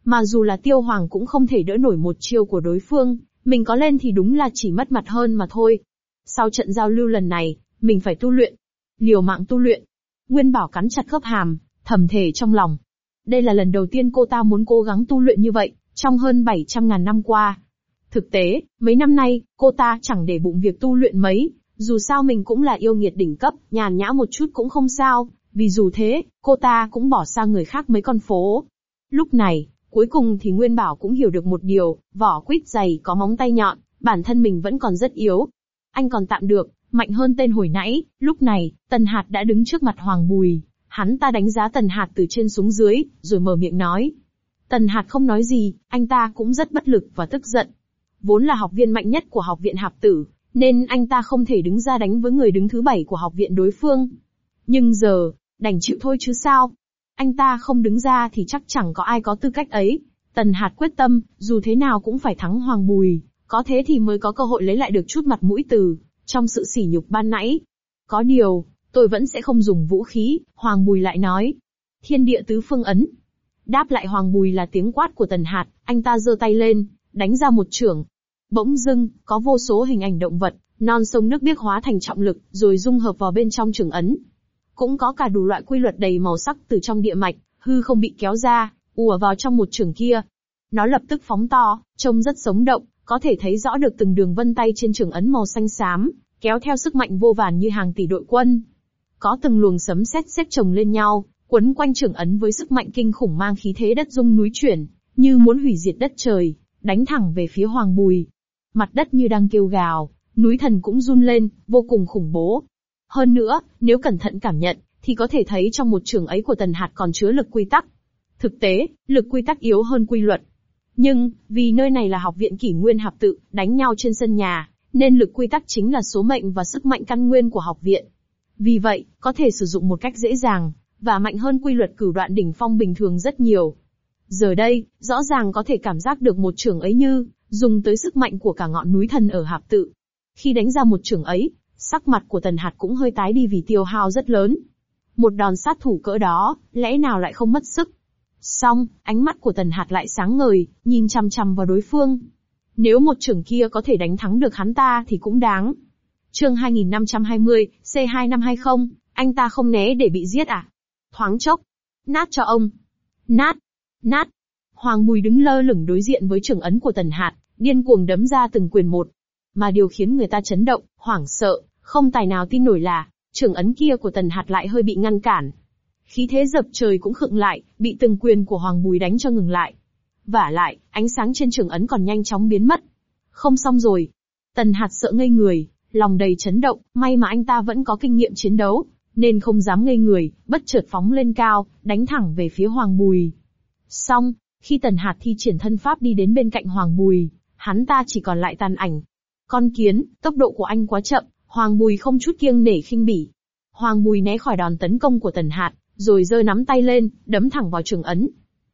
Mà dù là Tiêu Hoàng cũng không thể đỡ nổi một chiêu của đối phương, mình có lên thì đúng là chỉ mất mặt hơn mà thôi. Sau trận giao lưu lần này, mình phải tu luyện. Liều mạng tu luyện. Nguyên Bảo cắn chặt khớp hàm, thầm thề trong lòng. Đây là lần đầu tiên cô ta muốn cố gắng tu luyện như vậy, trong hơn 700.000 năm qua. Thực tế, mấy năm nay, cô ta chẳng để bụng việc tu luyện mấy, dù sao mình cũng là yêu nghiệt đỉnh cấp, nhàn nhã một chút cũng không sao, vì dù thế, cô ta cũng bỏ xa người khác mấy con phố. Lúc này, cuối cùng thì Nguyên Bảo cũng hiểu được một điều, vỏ quýt dày có móng tay nhọn, bản thân mình vẫn còn rất yếu. Anh còn tạm được, mạnh hơn tên hồi nãy. Lúc này, Tần Hạt đã đứng trước mặt Hoàng Bùi. Hắn ta đánh giá Tần Hạt từ trên xuống dưới, rồi mở miệng nói. Tần Hạt không nói gì, anh ta cũng rất bất lực và tức giận. Vốn là học viên mạnh nhất của học viện Hạp Tử, nên anh ta không thể đứng ra đánh với người đứng thứ 7 của học viện đối phương. Nhưng giờ, đành chịu thôi chứ sao. Anh ta không đứng ra thì chắc chẳng có ai có tư cách ấy. Tần Hạt quyết tâm, dù thế nào cũng phải thắng Hoàng Bùi, có thế thì mới có cơ hội lấy lại được chút mặt mũi trong sự sỉ nhục ban nãy. Có điều, tôi vẫn sẽ không dùng vũ khí, Hoàng Bùi lại nói. Thiên địa tứ phương ấn. Đáp lại Hoàng Bùi là tiếng quát của Tần Hạt, anh ta giơ tay lên, đánh ra một chưởng. Bỗng dưng, có vô số hình ảnh động vật, non sông nước biếc hóa thành trọng lực, rồi dung hợp vào bên trong chưởng ấn. Cũng có cả đủ loại quy luật đầy màu sắc từ trong địa mạch, hư không bị kéo ra, ùa vào trong một chưởng kia. Nó lập tức phóng to, trông rất sống động, có thể thấy rõ được từng đường vân tay trên chưởng ấn màu xanh xám, kéo theo sức mạnh vô vàn như hàng tỷ đội quân. Có từng luồng sấm sét xếp chồng lên nhau, quấn quanh chưởng ấn với sức mạnh kinh khủng mang khí thế đất rung núi chuyển, như muốn hủy diệt đất trời, đánh thẳng về phía Hoàng Bùi. Mặt đất như đang kêu gào, núi thần cũng run lên, vô cùng khủng bố. Hơn nữa, nếu cẩn thận cảm nhận, thì có thể thấy trong một chưởng ấy của Tần Hạt còn chứa lực quy tắc. Thực tế, lực quy tắc yếu hơn quy luật. Nhưng, vì nơi này là học viện Kỷ Nguyên Hạp Tự, đánh nhau trên sân nhà, nên lực quy tắc chính là số mệnh và sức mạnh căn nguyên của học viện. Vì vậy, có thể sử dụng một cách dễ dàng, và mạnh hơn quy luật cửu đoạn đỉnh phong bình thường rất nhiều. Giờ đây, rõ ràng có thể cảm giác được một chưởng ấy như dùng tới sức mạnh của cả ngọn núi thần ở Hạp Tự. Khi đánh ra một chưởng ấy, sắc mặt của Tần Hạt cũng hơi tái đi vì tiêu hao rất lớn. Một đòn sát thủ cỡ đó, lẽ nào lại không mất sức? Song, ánh mắt của Tần Hạt lại sáng ngời, nhìn chằm chằm vào đối phương. Nếu một chưởng kia có thể đánh thắng được hắn ta thì cũng đáng. Chương 2520, C2520, anh ta không né để bị giết à? Thoáng chốc. Nát cho ông. Nát. Nát. Hoàng Bùi đứng lơ lửng đối diện với chưởng ấn của Tần Hạt, điên cuồng đấm ra từng quyền một. Mà điều khiến người ta chấn động, hoảng sợ, không tài nào tin nổi là, chưởng ấn kia của Tần Hạt lại hơi bị ngăn cản. Khí thế dập trời cũng khựng lại, bị từng quyền của Hoàng Bùi đánh cho ngừng lại. Vả lại, ánh sáng trên chưởng ấn còn nhanh chóng biến mất. Không xong rồi. Tần Hạt sợ ngây người, lòng đầy chấn động, may mà anh ta vẫn có kinh nghiệm chiến đấu, nên không dám ngây người, bất chợt phóng lên cao, đánh thẳng về phía Hoàng Bùi. Xong, khi Tần Hạt thi triển thân pháp đi đến bên cạnh Hoàng Bùi, hắn ta chỉ còn lại tàn ảnh. Con kiến, tốc độ của anh quá chậm, Hoàng Bùi không chút kiêng nể khinh bỉ. Hoàng Bùi né khỏi đòn tấn công của Tần Hạt, rồi giơ nắm tay lên, đấm thẳng vào chưởng ấn.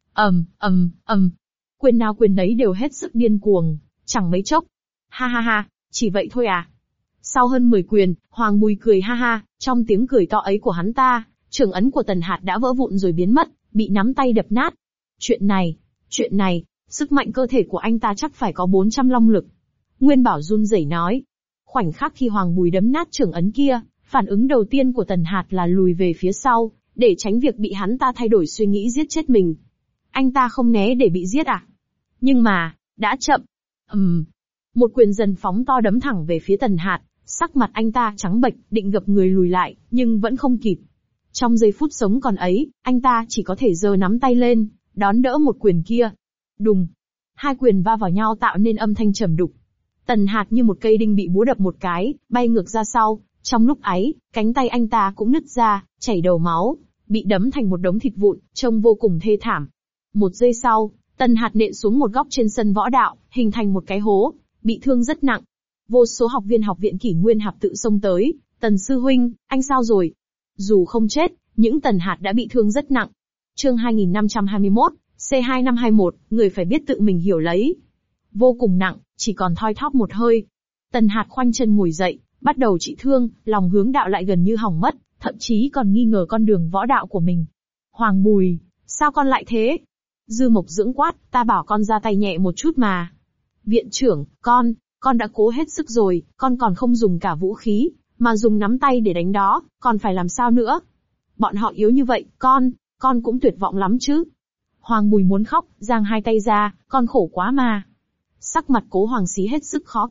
Quyền nào quyền nấy đều hết sức điên cuồng, chẳng mấy chốc. Ha ha ha, chỉ vậy thôi à? Sau hơn 10 quyền, Hoàng Bùi cười ha ha, trong tiếng cười to ấy của hắn ta, chưởng ấn của Tần Hạt đã vỡ vụn rồi biến mất, bị nắm tay đập nát. Chuyện này, sức mạnh cơ thể của anh ta chắc phải có 400 long lực. Nguyên Bảo run rẩy nói. Khoảnh khắc khi Hoàng Bùi đấm nát chưởng ấn kia, phản ứng đầu tiên của Tần Hạt là lùi về phía sau, để tránh việc bị hắn ta thay đổi suy nghĩ giết chết mình. Anh ta không né để bị giết à? Nhưng mà, đã chậm. Một quyền dần phóng to đấm thẳng về phía Tần Hạt, sắc mặt anh ta trắng bệch, định gập người lùi lại, nhưng vẫn không kịp. Trong giây phút sống còn ấy, anh ta chỉ có thể giơ nắm tay lên, đón đỡ một quyền kia. Đùng. Hai quyền va vào nhau tạo nên âm thanh trầm đục. Tần Hạt như một cây đinh bị búa đập một cái, bay ngược ra sau. Trong lúc ấy, cánh tay anh ta cũng nứt ra, chảy đầu máu, bị đấm thành một đống thịt vụn, trông vô cùng thê thảm. Một giây sau, Tần Hạt nện xuống một góc trên sân võ đạo, hình thành một cái hố, bị thương rất nặng. Vô số học viên học viện Kỷ Nguyên Hạp Tự xông tới, Tần sư huynh, anh sao rồi? Dù không chết, những Tần Hạt đã bị thương rất nặng. Chương 2521, C2521, người phải biết tự mình hiểu lấy. Vô cùng nặng, chỉ còn thoi thóp một hơi. Tần Hạt khoanh chân ngồi dậy, bắt đầu trị thương, lòng hướng đạo lại gần như hỏng mất, thậm chí còn nghi ngờ con đường võ đạo của mình. Hoàng Bùi, sao con lại thế? Dư Mộc Dưỡng quát, ta bảo con ra tay nhẹ một chút mà. Viện trưởng, con đã cố hết sức rồi, con còn không dùng cả vũ khí, mà dùng nắm tay để đánh đó, còn phải làm sao nữa? Bọn họ yếu như vậy, con cũng tuyệt vọng lắm chứ. Hoàng Bùi muốn khóc, giang hai tay ra, con khổ quá mà. Sắc mặt Cố Hoàng Xí hết sức khó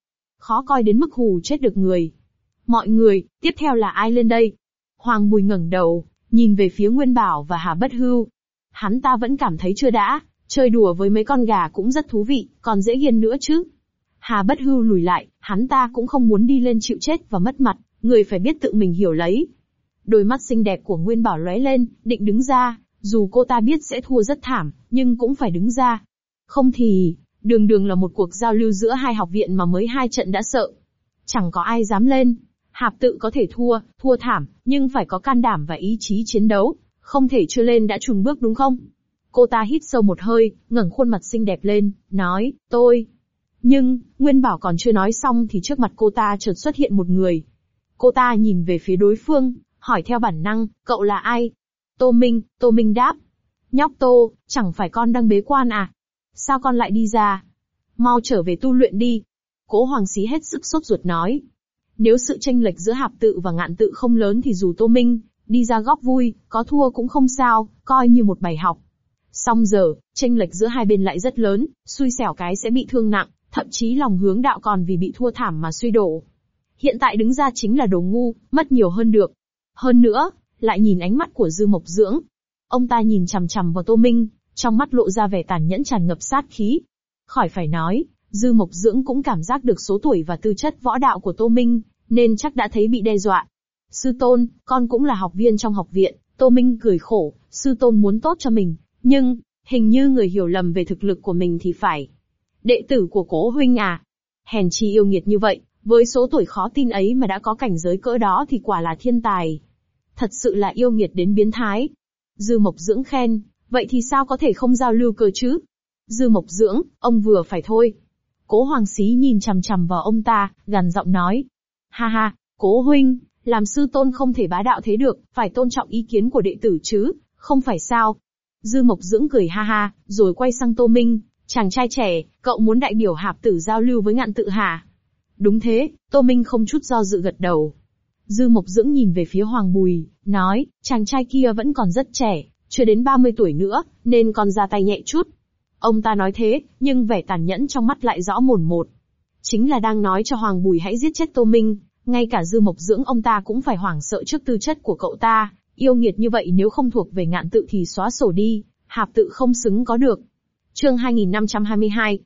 coi đến mức hù chết được người. Mọi người, tiếp theo là ai lên đây? Hoàng Bùi ngẩng đầu, nhìn về phía Nguyên Bảo và Hà Bất Hưu. Hắn ta vẫn cảm thấy chưa đã, chơi đùa với mấy con gà cũng rất thú vị, còn dễ ghiền nữa chứ. Hà Bất Hưu lùi lại, hắn ta cũng không muốn đi lên chịu chết và mất mặt, người phải biết tự mình hiểu lấy. Đôi mắt xinh đẹp của Nguyên Bảo lóe lên, định đứng ra, dù cô ta biết sẽ thua rất thảm, nhưng cũng phải đứng ra. Không thì, đường là một cuộc giao lưu giữa hai học viện mà mới 2 trận đã sợ. Chẳng có ai dám lên. Hạp Tự có thể thua thảm, nhưng phải có can đảm và ý chí chiến đấu, không thể chưa lên đã chùn bước đúng không? Cô ta hít sâu một hơi, ngẩng khuôn mặt xinh đẹp lên, nói, tôi. Nhưng, Nguyên Bảo còn chưa nói xong thì trước mặt cô ta chợt xuất hiện một người. Cô ta nhìn về phía đối phương, hỏi theo bản năng, cậu là ai? Tô Minh đáp. Nhóc Tô, chẳng phải con đang bế quan à? Sao con lại đi ra? Mau trở về tu luyện đi. Cố Hoàng Xí hết sức sốt ruột nói. Nếu sự chênh lệch giữa Hạp Tự và Ngạn Tự không lớn thì dù Tô Minh đi ra góp vui, có thua cũng không sao, coi như một bài học. Song giờ, chênh lệch giữa hai bên lại rất lớn, xui xẻo cái sẽ bị thương nặng, thậm chí lòng hướng đạo còn vì bị thua thảm mà suy đổ. Hiện tại đứng ra chính là đồ ngu, mất nhiều hơn được. Hơn nữa, lại nhìn ánh mắt của Dư Mộc Dưỡng. Ông ta nhìn chằm chằm vào Tô Minh, trong mắt lộ ra vẻ tàn nhẫn tràn ngập sát khí. Khỏi phải nói, Dư Mộc Dưỡng cũng cảm giác được số tuổi và tư chất võ đạo của Tô Minh, nên chắc đã thấy bị đe dọa. Sư tôn, con cũng là học viên trong học viện. Tô Minh cười khổ, sư tôn muốn tốt cho mình, nhưng, hình như người hiểu lầm về thực lực của mình thì phải. Đệ tử của Cố huynh à? Hèn chi yêu nghiệt như vậy, với số tuổi khó tin ấy mà đã có cảnh giới cỡ đó thì quả là thiên tài. Thật sự là yêu nghiệt đến biến thái. Dư Mộc Dưỡng khen, vậy thì sao có thể không giao lưu cơ chứ? Dư Mộc Dưỡng, ông vừa phải thôi. Cố Hoàng Xí nhìn chằm chằm vào ông ta, gằn giọng nói. Ha ha, Cố huynh, làm sư tôn không thể bá đạo thế được, phải tôn trọng ý kiến của đệ tử chứ, không phải sao? Dư Mộc Dưỡng cười ha ha, rồi quay sang Tô Minh, chàng trai trẻ, cậu muốn đại biểu Hạp Tử giao lưu với Ngạn Tự hả? Đúng thế, Tô Minh không chút do dự gật đầu. Dư Mộc Dưỡng nhìn về phía Hoàng Bùi, nói, chàng trai kia vẫn còn rất trẻ, chưa đến 30 tuổi nữa, nên còn ra tay nhẹ chút. Ông ta nói thế, nhưng vẻ tàn nhẫn trong mắt lại rõ mồn một. Chính là đang nói cho Hoàng Bùi hãy giết chết Tô Minh, ngay cả Dư Mộc Dưỡng ông ta cũng phải hoảng sợ trước tư chất của cậu ta, yêu nghiệt như vậy nếu không thuộc về Ngạn Tự thì xóa sổ đi, Hạp Tự không xứng có được. Chương 2522,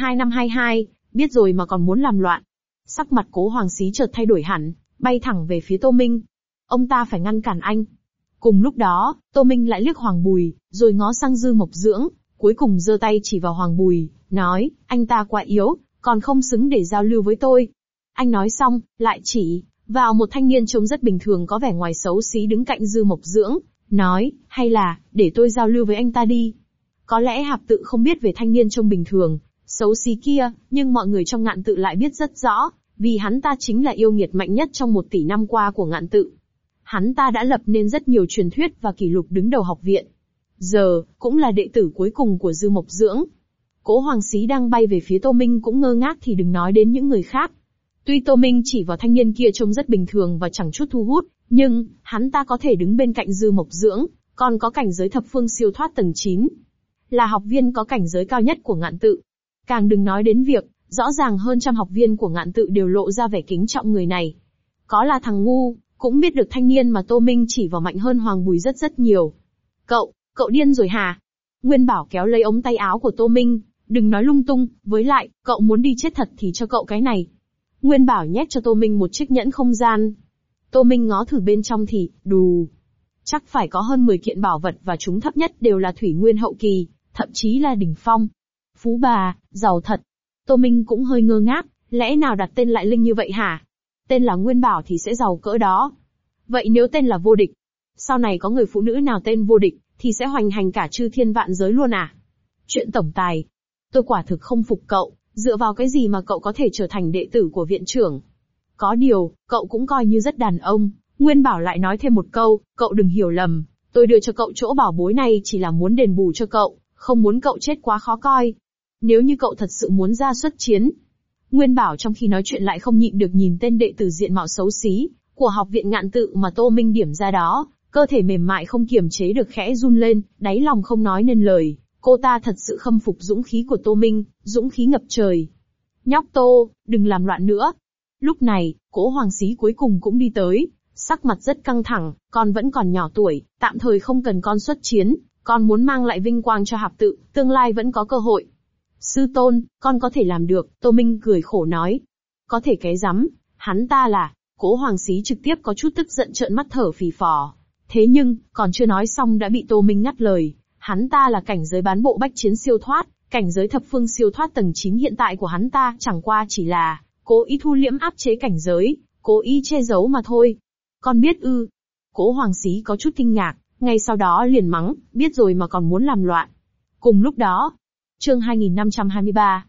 C2522, biết rồi mà còn muốn làm loạn. Sắc mặt Cố Hoàng Xí chợt thay đổi hẳn, bay thẳng về phía Tô Minh. Ông ta phải ngăn cản anh. Cùng lúc đó, Tô Minh lại liếc Hoàng Bùi, rồi ngó sang Dư Mộc Dưỡng, cuối cùng giơ tay chỉ vào Hoàng Bùi, nói, anh ta quá yếu, còn không xứng để giao lưu với tôi. Anh nói xong, lại chỉ vào một thanh niên trông rất bình thường có vẻ ngoài xấu xí đứng cạnh Dư Mộc Dưỡng, nói, hay là, để tôi giao lưu với anh ta đi. Có lẽ Hạp Tự không biết về thanh niên trông bình thường, xấu xí kia, nhưng mọi người trong Ngạn Tự lại biết rất rõ, vì hắn ta chính là yêu nghiệt mạnh nhất trong 1 tỷ năm qua của Ngạn Tự. Hắn ta đã lập nên rất nhiều truyền thuyết và kỷ lục đứng đầu học viện. Giờ, cũng là đệ tử cuối cùng của Dư Mộc Dưỡng. Cố Hoàng Xí đang bay về phía Tô Minh cũng ngơ ngác thì đừng nói đến những người khác. Tuy Tô Minh chỉ vào thanh niên kia trông rất bình thường và chẳng chút thu hút, nhưng, hắn ta có thể đứng bên cạnh Dư Mộc Dưỡng, còn có cảnh giới thập phương siêu thoát tầng 9. Là học viên có cảnh giới cao nhất của Ngạn Tự. Càng đừng nói đến việc, rõ ràng hơn trăm học viên của Ngạn Tự đều lộ ra vẻ kính trọng người này. Có là thằng ngu, cũng biết được thanh niên mà Tô Minh chỉ vào mạnh hơn Hoàng Bùi rất nhiều. Cậu điên rồi hả? Nguyên Bảo kéo lấy ống tay áo của Tô Minh, đừng nói lung tung, với lại, cậu muốn đi chết thật thì cho cậu cái này. Nguyên Bảo nhét cho Tô Minh một chiếc nhẫn không gian. Tô Minh ngó thử bên trong thì, đù. Chắc phải có hơn 10 kiện bảo vật và chúng thấp nhất đều là thủy nguyên hậu kỳ, thậm chí là đỉnh phong. Phú bà, giàu thật. Tô Minh cũng hơi ngơ ngác, lẽ nào đặt tên lại linh như vậy hả? Tên là Nguyên Bảo thì sẽ giàu cỡ đó. Vậy nếu tên là Vô Địch, sau này có người phụ nữ nào tên Vô Địch, thì sẽ hoành hành cả chư thiên vạn giới luôn à? Chuyện tổng tài. Tôi quả thực không phục cậu, dựa vào cái gì mà cậu có thể trở thành đệ tử của viện trưởng? Có điều, cậu cũng coi như rất đàn ông. Nguyên Bảo lại nói thêm một câu, cậu đừng hiểu lầm, tôi đưa cho cậu chỗ bảo bối này chỉ là muốn đền bù cho cậu, Không muốn cậu chết quá khó coi. Nếu như cậu thật sự muốn ra xuất chiến. Nguyên Bảo trong khi nói chuyện lại không nhịn được nhìn tên đệ tử diện mạo xấu xí của học viện Ngạn Tự mà Tô Minh điểm ra đó, cơ thể mềm mại không kiềm chế được khẽ run lên, đáy lòng không nói nên lời. Cô ta thật sự khâm phục dũng khí của Tô Minh, dũng khí ngập trời. Nhóc Tô, đừng làm loạn nữa. Lúc này, Cố Hoàng Xí cuối cùng cũng đi tới, sắc mặt rất căng thẳng, con vẫn còn nhỏ tuổi, tạm thời không cần con xuất chiến, con muốn mang lại vinh quang cho Hạp Tự, tương lai vẫn có cơ hội. Sư tôn, con có thể làm được, Tô Minh cười khổ nói. Có thể cái rắm, hắn ta là, Cố Hoàng Xí trực tiếp có chút tức giận trợn mắt thở phì phò. Thế nhưng, còn chưa nói xong đã bị Tô Minh ngắt lời, hắn ta là cảnh giới bán bộ bách chiến siêu thoát, cảnh giới thập phương siêu thoát tầng 9 hiện tại của hắn ta chẳng qua chỉ là, cố ý thu liễm áp chế cảnh giới, cố ý che giấu mà thôi. Con biết ư? Cố Hoàng Xí có chút kinh ngạc, ngay sau đó liền mắng, biết rồi mà còn muốn làm loạn. Cùng lúc đó, chương 2523,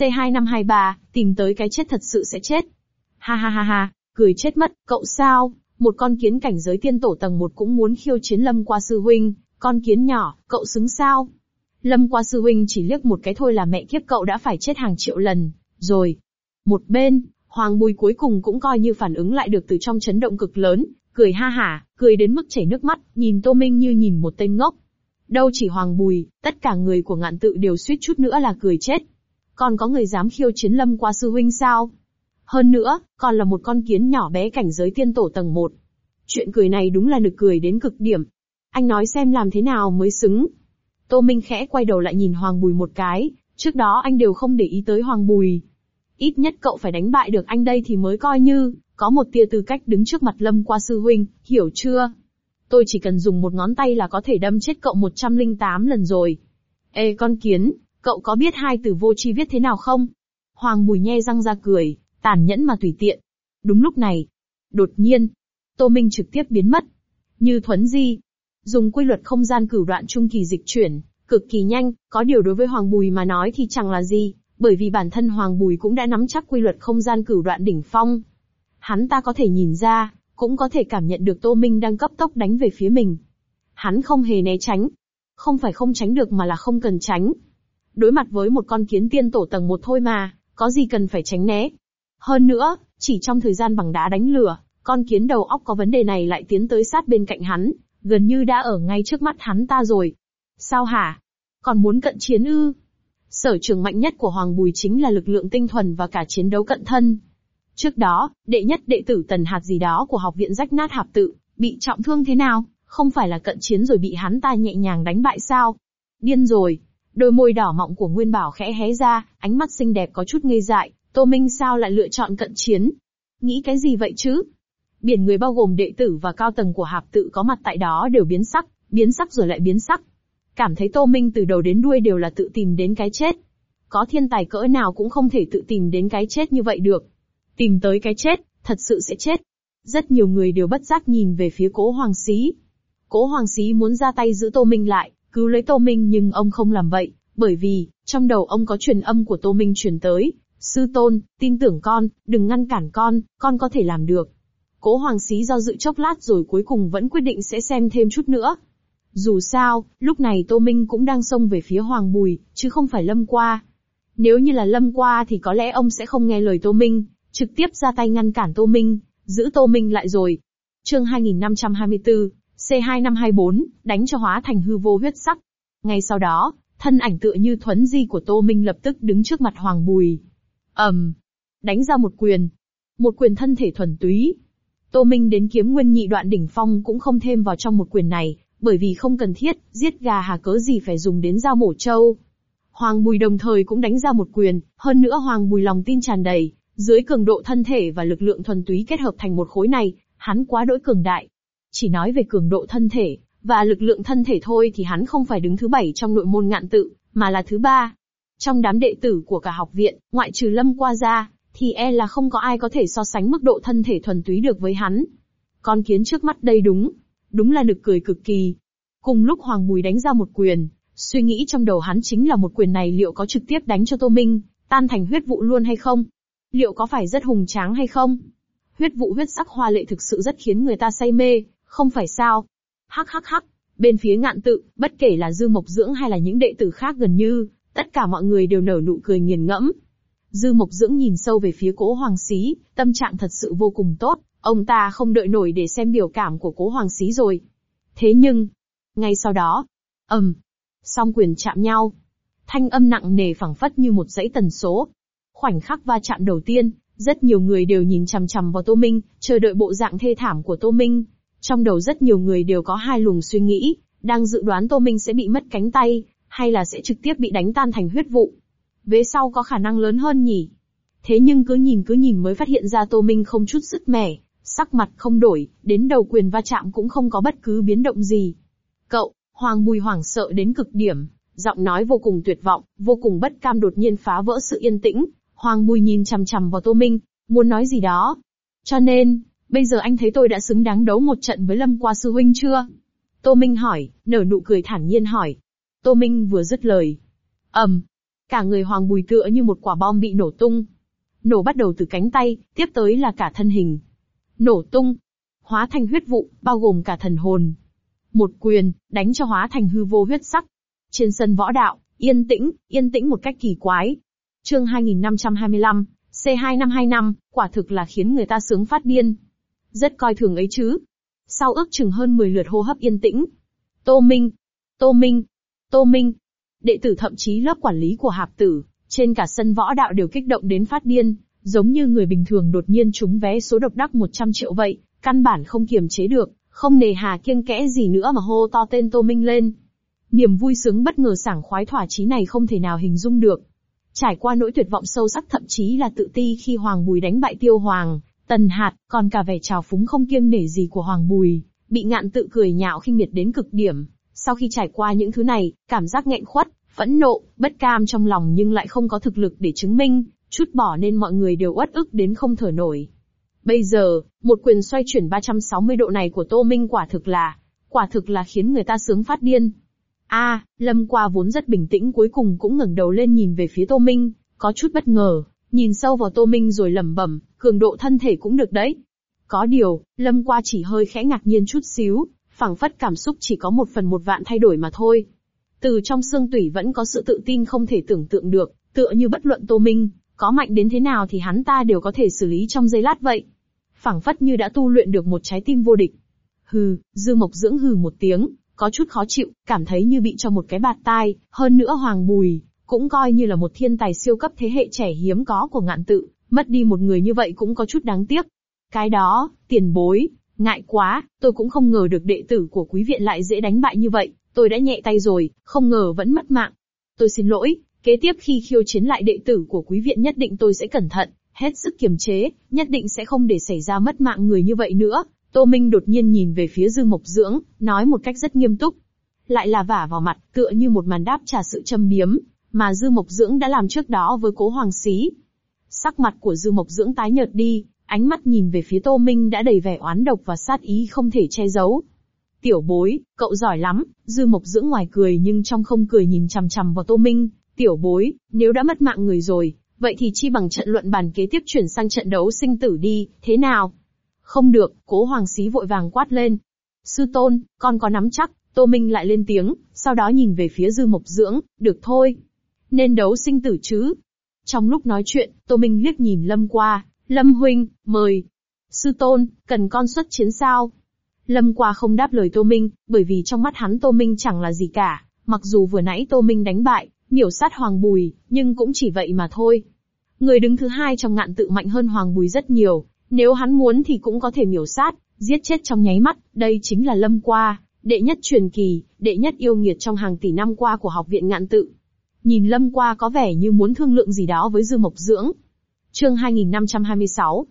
C2523, tìm tới cái chết thật sự sẽ chết. Ha ha ha ha, cười chết mất, cậu sao? Một con kiến cảnh giới tiên tổ tầng 1 cũng muốn khiêu chiến Lâm Qua sư huynh, con kiến nhỏ, cậu xứng sao? Lâm Qua sư huynh chỉ liếc một cái thôi là mẹ kiếp cậu đã phải chết hàng triệu lần, rồi. Một bên, Hoàng Bùi cuối cùng cũng coi như phản ứng lại được từ trong chấn động cực lớn, cười ha hả, cười đến mức chảy nước mắt, nhìn Tô Minh như nhìn một tên ngốc. Đâu chỉ Hoàng Bùi, tất cả người của Ngạn Tự đều suýt chút nữa là cười chết. Còn có người dám khiêu chiến Lâm Qua sư huynh sao? Hơn nữa, còn là một con kiến nhỏ bé cảnh giới tiên tổ tầng 1. Chuyện cười này đúng là nực cười đến cực điểm. Anh nói xem làm thế nào mới xứng. Tô Minh khẽ quay đầu lại nhìn Hoàng Bùi một cái, trước đó anh đều không để ý tới Hoàng Bùi. Ít nhất cậu phải đánh bại được anh đây thì mới coi như, có một tia tư cách đứng trước mặt Lâm Qua sư huynh, hiểu chưa? Tôi chỉ cần dùng một ngón tay là có thể đâm chết cậu 108 lần rồi. Ê con kiến, cậu có biết hai từ vô tri viết thế nào không? Hoàng Bùi nhe răng ra cười, tàn nhẫn mà tùy tiện. Đúng lúc này, đột nhiên, Tô Minh trực tiếp biến mất. Như thuấn di, dùng quy luật không gian cửu đoạn trung kỳ dịch chuyển, cực kỳ nhanh, có điều đối với Hoàng Bùi mà nói thì chẳng là gì, bởi vì bản thân Hoàng Bùi cũng đã nắm chắc quy luật không gian cửu đoạn đỉnh phong. Hắn ta có thể nhìn ra, cũng có thể cảm nhận được Tô Minh đang cấp tốc đánh về phía mình. Hắn không hề né tránh. Không phải không tránh được mà là không cần tránh. Đối mặt với một con kiến tiên tổ tầng 1 thôi mà, có gì cần phải tránh né. Hơn nữa, chỉ trong thời gian bằng đá đánh lửa, con kiến đầu óc có vấn đề này lại tiến tới sát bên cạnh hắn, gần như đã ở ngay trước mắt hắn ta rồi. Sao hả? Còn muốn cận chiến ư? Sở trường mạnh nhất của Hoàng Bùi chính là lực lượng tinh thuần và cả chiến đấu cận thân. Trước đó, đệ nhất đệ tử Tần Hạt gì đó của học viện rách nát Hạp Tự, bị trọng thương thế nào, không phải là cận chiến rồi bị hắn ta nhẹ nhàng đánh bại sao? Điên rồi. Đôi môi đỏ mọng của Nguyên Bảo khẽ hé ra, ánh mắt xinh đẹp có chút ngây dại, Tô Minh sao lại lựa chọn cận chiến? Nghĩ cái gì vậy chứ? Biển người bao gồm đệ tử và cao tầng của Hạp Tự có mặt tại đó đều biến sắc rồi lại biến sắc. Cảm thấy Tô Minh từ đầu đến đuôi đều là tự tìm đến cái chết. Có thiên tài cỡ nào cũng không thể tự tìm đến cái chết như vậy được. Tìm tới cái chết, thật sự sẽ chết. Rất nhiều người đều bất giác nhìn về phía Cố Hoàng Xí. Cố Hoàng Xí muốn ra tay giữ Tô Minh lại, cứu lấy Tô Minh nhưng ông không làm vậy, bởi vì, trong đầu ông có truyền âm của Tô Minh truyền tới. Sư tôn, tin tưởng con, đừng ngăn cản con có thể làm được. Cố Hoàng Xí do dự chốc lát rồi cuối cùng vẫn quyết định sẽ xem thêm chút nữa. Dù sao, lúc này Tô Minh cũng đang xông về phía Hoàng Bùi, chứ không phải Lâm Qua. Nếu như là Lâm Qua thì có lẽ ông sẽ không nghe lời Tô Minh, trực tiếp ra tay ngăn cản Tô Minh, giữ Tô Minh lại rồi. Chương 2524, C2524, đánh cho hóa thành hư vô huyết sắc. Ngay sau đó, thân ảnh tựa như thuấn di của Tô Minh lập tức đứng trước mặt Hoàng Bùi. Đánh ra một quyền thân thể thuần túy. Tô Minh đến kiếm nguyên nhị đoạn đỉnh phong cũng không thêm vào trong một quyền này, bởi vì không cần thiết, giết gà hà cớ gì phải dùng đến dao mổ trâu. Hoàng Bùi đồng thời cũng đánh ra một quyền, hơn nữa Hoàng Bùi lòng tin tràn đầy, dưới cường độ thân thể và lực lượng thuần túy kết hợp thành một khối này, hắn quá đỗi cường đại. Chỉ nói về cường độ thân thể và lực lượng thân thể thôi thì hắn không phải đứng thứ 7 trong nội môn Ngạn Tự, mà là thứ 3. Trong đám đệ tử của cả học viện, ngoại trừ Lâm Qua ra, thì là không có ai có thể so sánh mức độ thân thể thuần túy được với hắn. Con kiến trước mắt đây đúng là nực cười cực kỳ. Cùng lúc Hoàng Bùi đánh ra một quyền, suy nghĩ trong đầu hắn chính là một quyền này liệu có trực tiếp đánh cho Tô Minh tan thành huyết vụ luôn hay không? Liệu có phải rất hùng tráng hay không? Huyết vụ huyết sắc hoa lệ thực sự rất khiến người ta say mê, không phải sao? Hắc hắc hắc, Bên phía Ngạn Tự, bất kể là Dư Mộc Dưỡng hay là những đệ tử khác gần như, tất cả mọi người đều nở nụ cười nghiền ngẫm. Dư Mộc Dưỡng nhìn sâu về phía Cố Hoàng Xí, tâm trạng thật sự vô cùng tốt, ông ta không đợi nổi để xem biểu cảm của Cố Hoàng Xí rồi. Thế nhưng, ngay sau đó, song quyền chạm nhau. Thanh âm nặng nề phảng phất như một dãy tần số. Khoảnh khắc va chạm đầu tiên, rất nhiều người đều nhìn chằm chằm vào Tô Minh, chờ đợi bộ dạng thê thảm của Tô Minh. Trong đầu rất nhiều người đều có hai luồng suy nghĩ, đang dự đoán Tô Minh sẽ bị mất cánh tay, hay là sẽ trực tiếp bị đánh tan thành huyết vụ. Vế sau có khả năng lớn hơn nhỉ. Thế nhưng cứ nhìn mới phát hiện ra Tô Minh không chút sứt mẻ, sắc mặt không đổi, đến đầu quyền va chạm cũng không có bất cứ biến động gì. Cậu, Hoàng Bùi hoảng sợ đến cực điểm, giọng nói vô cùng tuyệt vọng, vô cùng bất cam đột nhiên phá vỡ sự yên tĩnh. Hoàng Bùi nhìn chằm chằm vào Tô Minh, muốn nói gì đó. Cho nên, bây giờ anh thấy tôi đã xứng đáng đấu một trận với Lâm Qua sư huynh chưa? Tô Minh hỏi, nở nụ cười thản nhiên hỏi. Tô Minh vừa dứt lời. Cả người Hoàng Bùi tựa như một quả bom bị nổ tung. Nổ bắt đầu từ cánh tay, tiếp tới là cả thân hình. Nổ tung, hóa thành huyết vụ, bao gồm cả thần hồn. Một quyền, đánh cho hóa thành hư vô huyết sắc. Trên sân võ đạo, yên tĩnh một cách kỳ quái. Chương 2525, C2525, quả thực là khiến người ta sướng phát điên. Rất coi thường ấy chứ. Sau ước chừng hơn 10 lượt hô hấp yên tĩnh. Tô Minh. Đệ tử thậm chí lớp quản lý của Hạp Tử, trên cả sân võ đạo đều kích động đến phát điên, giống như người bình thường đột nhiên trúng vé số độc đắc 100 triệu vậy, căn bản không kiềm chế được, không nề hà kiêng kẽ gì nữa mà hô to tên Tô Minh lên. Niềm vui sướng bất ngờ sảng khoái thỏa chí này không thể nào hình dung được. Trải qua nỗi tuyệt vọng sâu sắc thậm chí là tự ti khi Hoàng Bùi đánh bại Tiêu Hoàng, Tần Hạt, còn cả vẻ trào phúng không kiêng nể gì của Hoàng Bùi, bị Ngạn Tự cười nhạo khinh miệt đến cực điểm. Sau khi trải qua những thứ này, cảm giác nghẹn khuất, phẫn nộ, bất cam trong lòng nhưng lại không có thực lực để chứng minh, trút bỏ nên mọi người đều uất ức đến không thở nổi. Bây giờ, một quyền xoay chuyển 360 độ này của Tô Minh quả thực là khiến người ta sướng phát điên. Lâm Qua vốn rất bình tĩnh cuối cùng cũng ngẩng đầu lên nhìn về phía Tô Minh, có chút bất ngờ, nhìn sâu vào Tô Minh rồi lẩm bẩm, cường độ thân thể cũng được đấy. Có điều, Lâm Qua chỉ hơi khẽ ngạc nhiên chút xíu, phảng phất cảm xúc chỉ có 1/1 vạn thay đổi mà thôi. Từ trong xương tủy vẫn có sự tự tin không thể tưởng tượng được, tựa như bất luận Tô Minh có mạnh đến thế nào thì hắn ta đều có thể xử lý trong giây lát vậy. Phảng phất như đã tu luyện được một trái tim vô địch. Dư Mộc Dưỡng hừ một tiếng, có chút khó chịu, cảm thấy như bị cho một cái bạt tai, hơn nữa Hoàng Bùi cũng coi như là một thiên tài siêu cấp thế hệ trẻ hiếm có của Ngạn Tự, mất đi một người như vậy cũng có chút đáng tiếc. Cái đó, tiền bối, ngại quá, tôi cũng không ngờ được đệ tử của quý viện lại dễ đánh bại như vậy, tôi đã nhẹ tay rồi, không ngờ vẫn mất mạng. Tôi xin lỗi, kế tiếp khi khiêu chiến lại đệ tử của quý viện nhất định tôi sẽ cẩn thận, hết sức kiềm chế, nhất định sẽ không để xảy ra mất mạng người như vậy nữa. Tô Minh đột nhiên nhìn về phía Dư Mộc Dưỡng, nói một cách rất nghiêm túc. Lại là vả vào mặt, tựa như một màn đáp trả sự châm biếm, mà Dư Mộc Dưỡng đã làm trước đó với Cố Hoàng Xí. Sắc mặt của Dư Mộc Dưỡng tái nhợt đi, ánh mắt nhìn về phía Tô Minh đã đầy vẻ oán độc và sát ý không thể che giấu. Tiểu bối, cậu giỏi lắm, Dư Mộc Dưỡng ngoài cười nhưng trong không cười nhìn chằm chằm vào Tô Minh. Tiểu bối, nếu đã mất mạng người rồi, vậy thì chi bằng trận luận bàn kế tiếp chuyển sang trận đấu sinh tử đi, thế nào? Không được, Cố Hoàng Xí vội vàng quát lên. Sư tôn, con có nắm chắc, Tô Minh lại lên tiếng, sau đó nhìn về phía Dư Mộc Dưỡng, được thôi. Nên đấu sinh tử chứ. Trong lúc nói chuyện, Tô Minh liếc nhìn Lâm Qua, Lâm huynh, mời. Sư tôn, cần con xuất chiến sao? Lâm Qua không đáp lời Tô Minh, bởi vì trong mắt hắn Tô Minh chẳng là gì cả, mặc dù vừa nãy Tô Minh đánh bại, miểu sát Hoàng Bùi, nhưng cũng chỉ vậy mà thôi. Người đứng thứ hai trong Ngạn Tự mạnh hơn Hoàng Bùi rất nhiều, nếu hắn muốn thì cũng có thể miểu sát, giết chết trong nháy mắt, đây chính là Lâm Qua, đệ nhất truyền kỳ, đệ nhất yêu nghiệt trong hàng tỷ năm qua của học viện Ngạn Tự. Nhìn Lâm Qua có vẻ như muốn thương lượng gì đó với Dư Mộc Dưỡng. Chương 2526,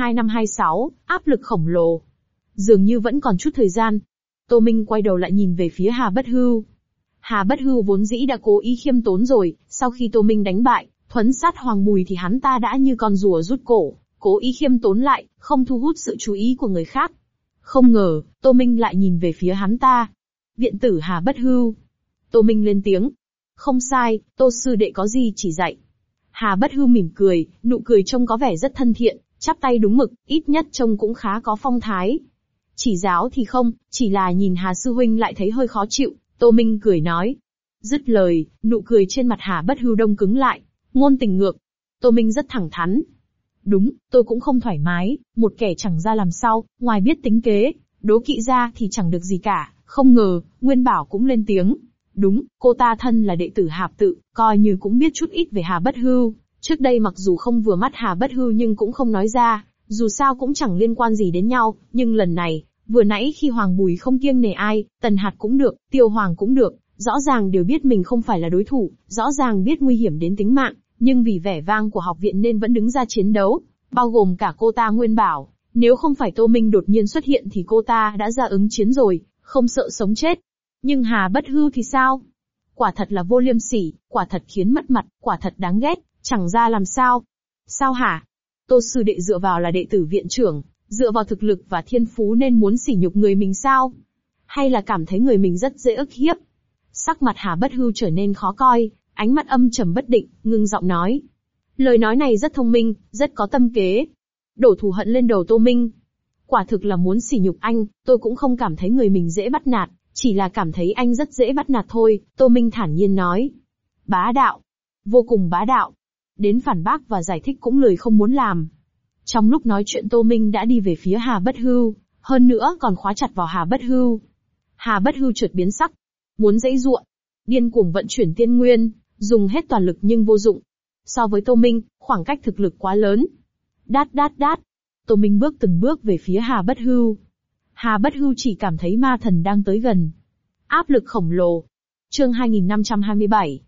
C2526, áp lực khổng lồ. Dường như vẫn còn chút thời gian. Tô Minh quay đầu lại nhìn về phía Hà Bất Hưu. Hà Bất Hưu vốn dĩ đã cố ý khiêm tốn rồi, sau khi Tô Minh đánh bại, thuấn sát Hoàng Bùi thì hắn ta đã như con rùa rút cổ, cố ý khiêm tốn lại, không thu hút sự chú ý của người khác. Không ngờ, Tô Minh lại nhìn về phía hắn ta. Viện tử Hà Bất Hưu. Tô Minh lên tiếng. Không sai, Tô sư đệ có gì chỉ dạy. Hà Bất Hưu mỉm cười, nụ cười trông có vẻ rất thân thiện, chắp tay đúng mực, ít nhất trông cũng khá có phong thái. Chỉ giáo thì không, chỉ là nhìn Hà sư huynh lại thấy hơi khó chịu, Tô Minh cười nói. Dứt lời, nụ cười trên mặt Hà Bất Hưu đông cứng lại, ngôn tình ngược. Tô Minh rất thẳng thắn. Đúng, tôi cũng không thoải mái, một kẻ chẳng ra làm sao, ngoài biết tính kế, đố kỵ ra thì chẳng được gì cả. Không ngờ, Nguyên Bảo cũng lên tiếng. Đúng, cô ta thân là đệ tử Hạp Tự, coi như cũng biết chút ít về Hà Bất Hưu. Trước đây mặc dù không vừa mắt Hà Bất Hưu nhưng cũng không nói ra, dù sao cũng chẳng liên quan gì đến nhau, nhưng lần này, vừa nãy khi Hoàng Bùi không kiêng nể ai, Tần Hạt cũng được, Tiêu Hoàng cũng được, rõ ràng đều biết mình không phải là đối thủ, rõ ràng biết nguy hiểm đến tính mạng, nhưng vì vẻ vang của học viện nên vẫn đứng ra chiến đấu, bao gồm cả cô ta Nguyên Bảo. Nếu không phải Tô Minh đột nhiên xuất hiện thì cô ta đã ra ứng chiến rồi, không sợ sống chết. Nhưng Hà Bất Hưu thì sao? Quả thật là vô liêm sỉ, quả thật khiến mất mặt, quả thật đáng ghét, chẳng ra làm sao. Sao hả? Tô sư đệ dựa vào là đệ tử viện trưởng, dựa vào thực lực và thiên phú nên muốn sỉ nhục người mình sao? Hay là cảm thấy người mình rất dễ ức hiếp? Sắc mặt Hà Bất Hưu trở nên khó coi, ánh mắt âm trầm bất định, ngưng giọng nói. Lời nói này rất thông minh, rất có tâm kế. Đổ thù hận lên đầu Tô Minh. Quả thực là muốn sỉ nhục anh, tôi cũng không cảm thấy người mình dễ bắt nạt, chỉ là cảm thấy anh rất dễ bắt nạt thôi, Tô Minh thản nhiên nói. Bá đạo. Vô cùng bá đạo. Đến phản bác và giải thích cũng lười không muốn làm. Trong lúc nói chuyện Tô Minh đã đi về phía Hà Bất Hưu, hơn nữa còn khóa chặt vào Hà Bất Hưu. Hà Bất Hưu chợt biến sắc, muốn giãy giụa, điên cuồng vận chuyển tiên nguyên, dùng hết toàn lực nhưng vô dụng. So với Tô Minh, khoảng cách thực lực quá lớn. Đát đát đát. Tô Minh bước từng bước về phía Hà Bất Hưu. Hà Bất Hưu chỉ cảm thấy ma thần đang tới gần. Áp lực khổng lồ. Chương 2527,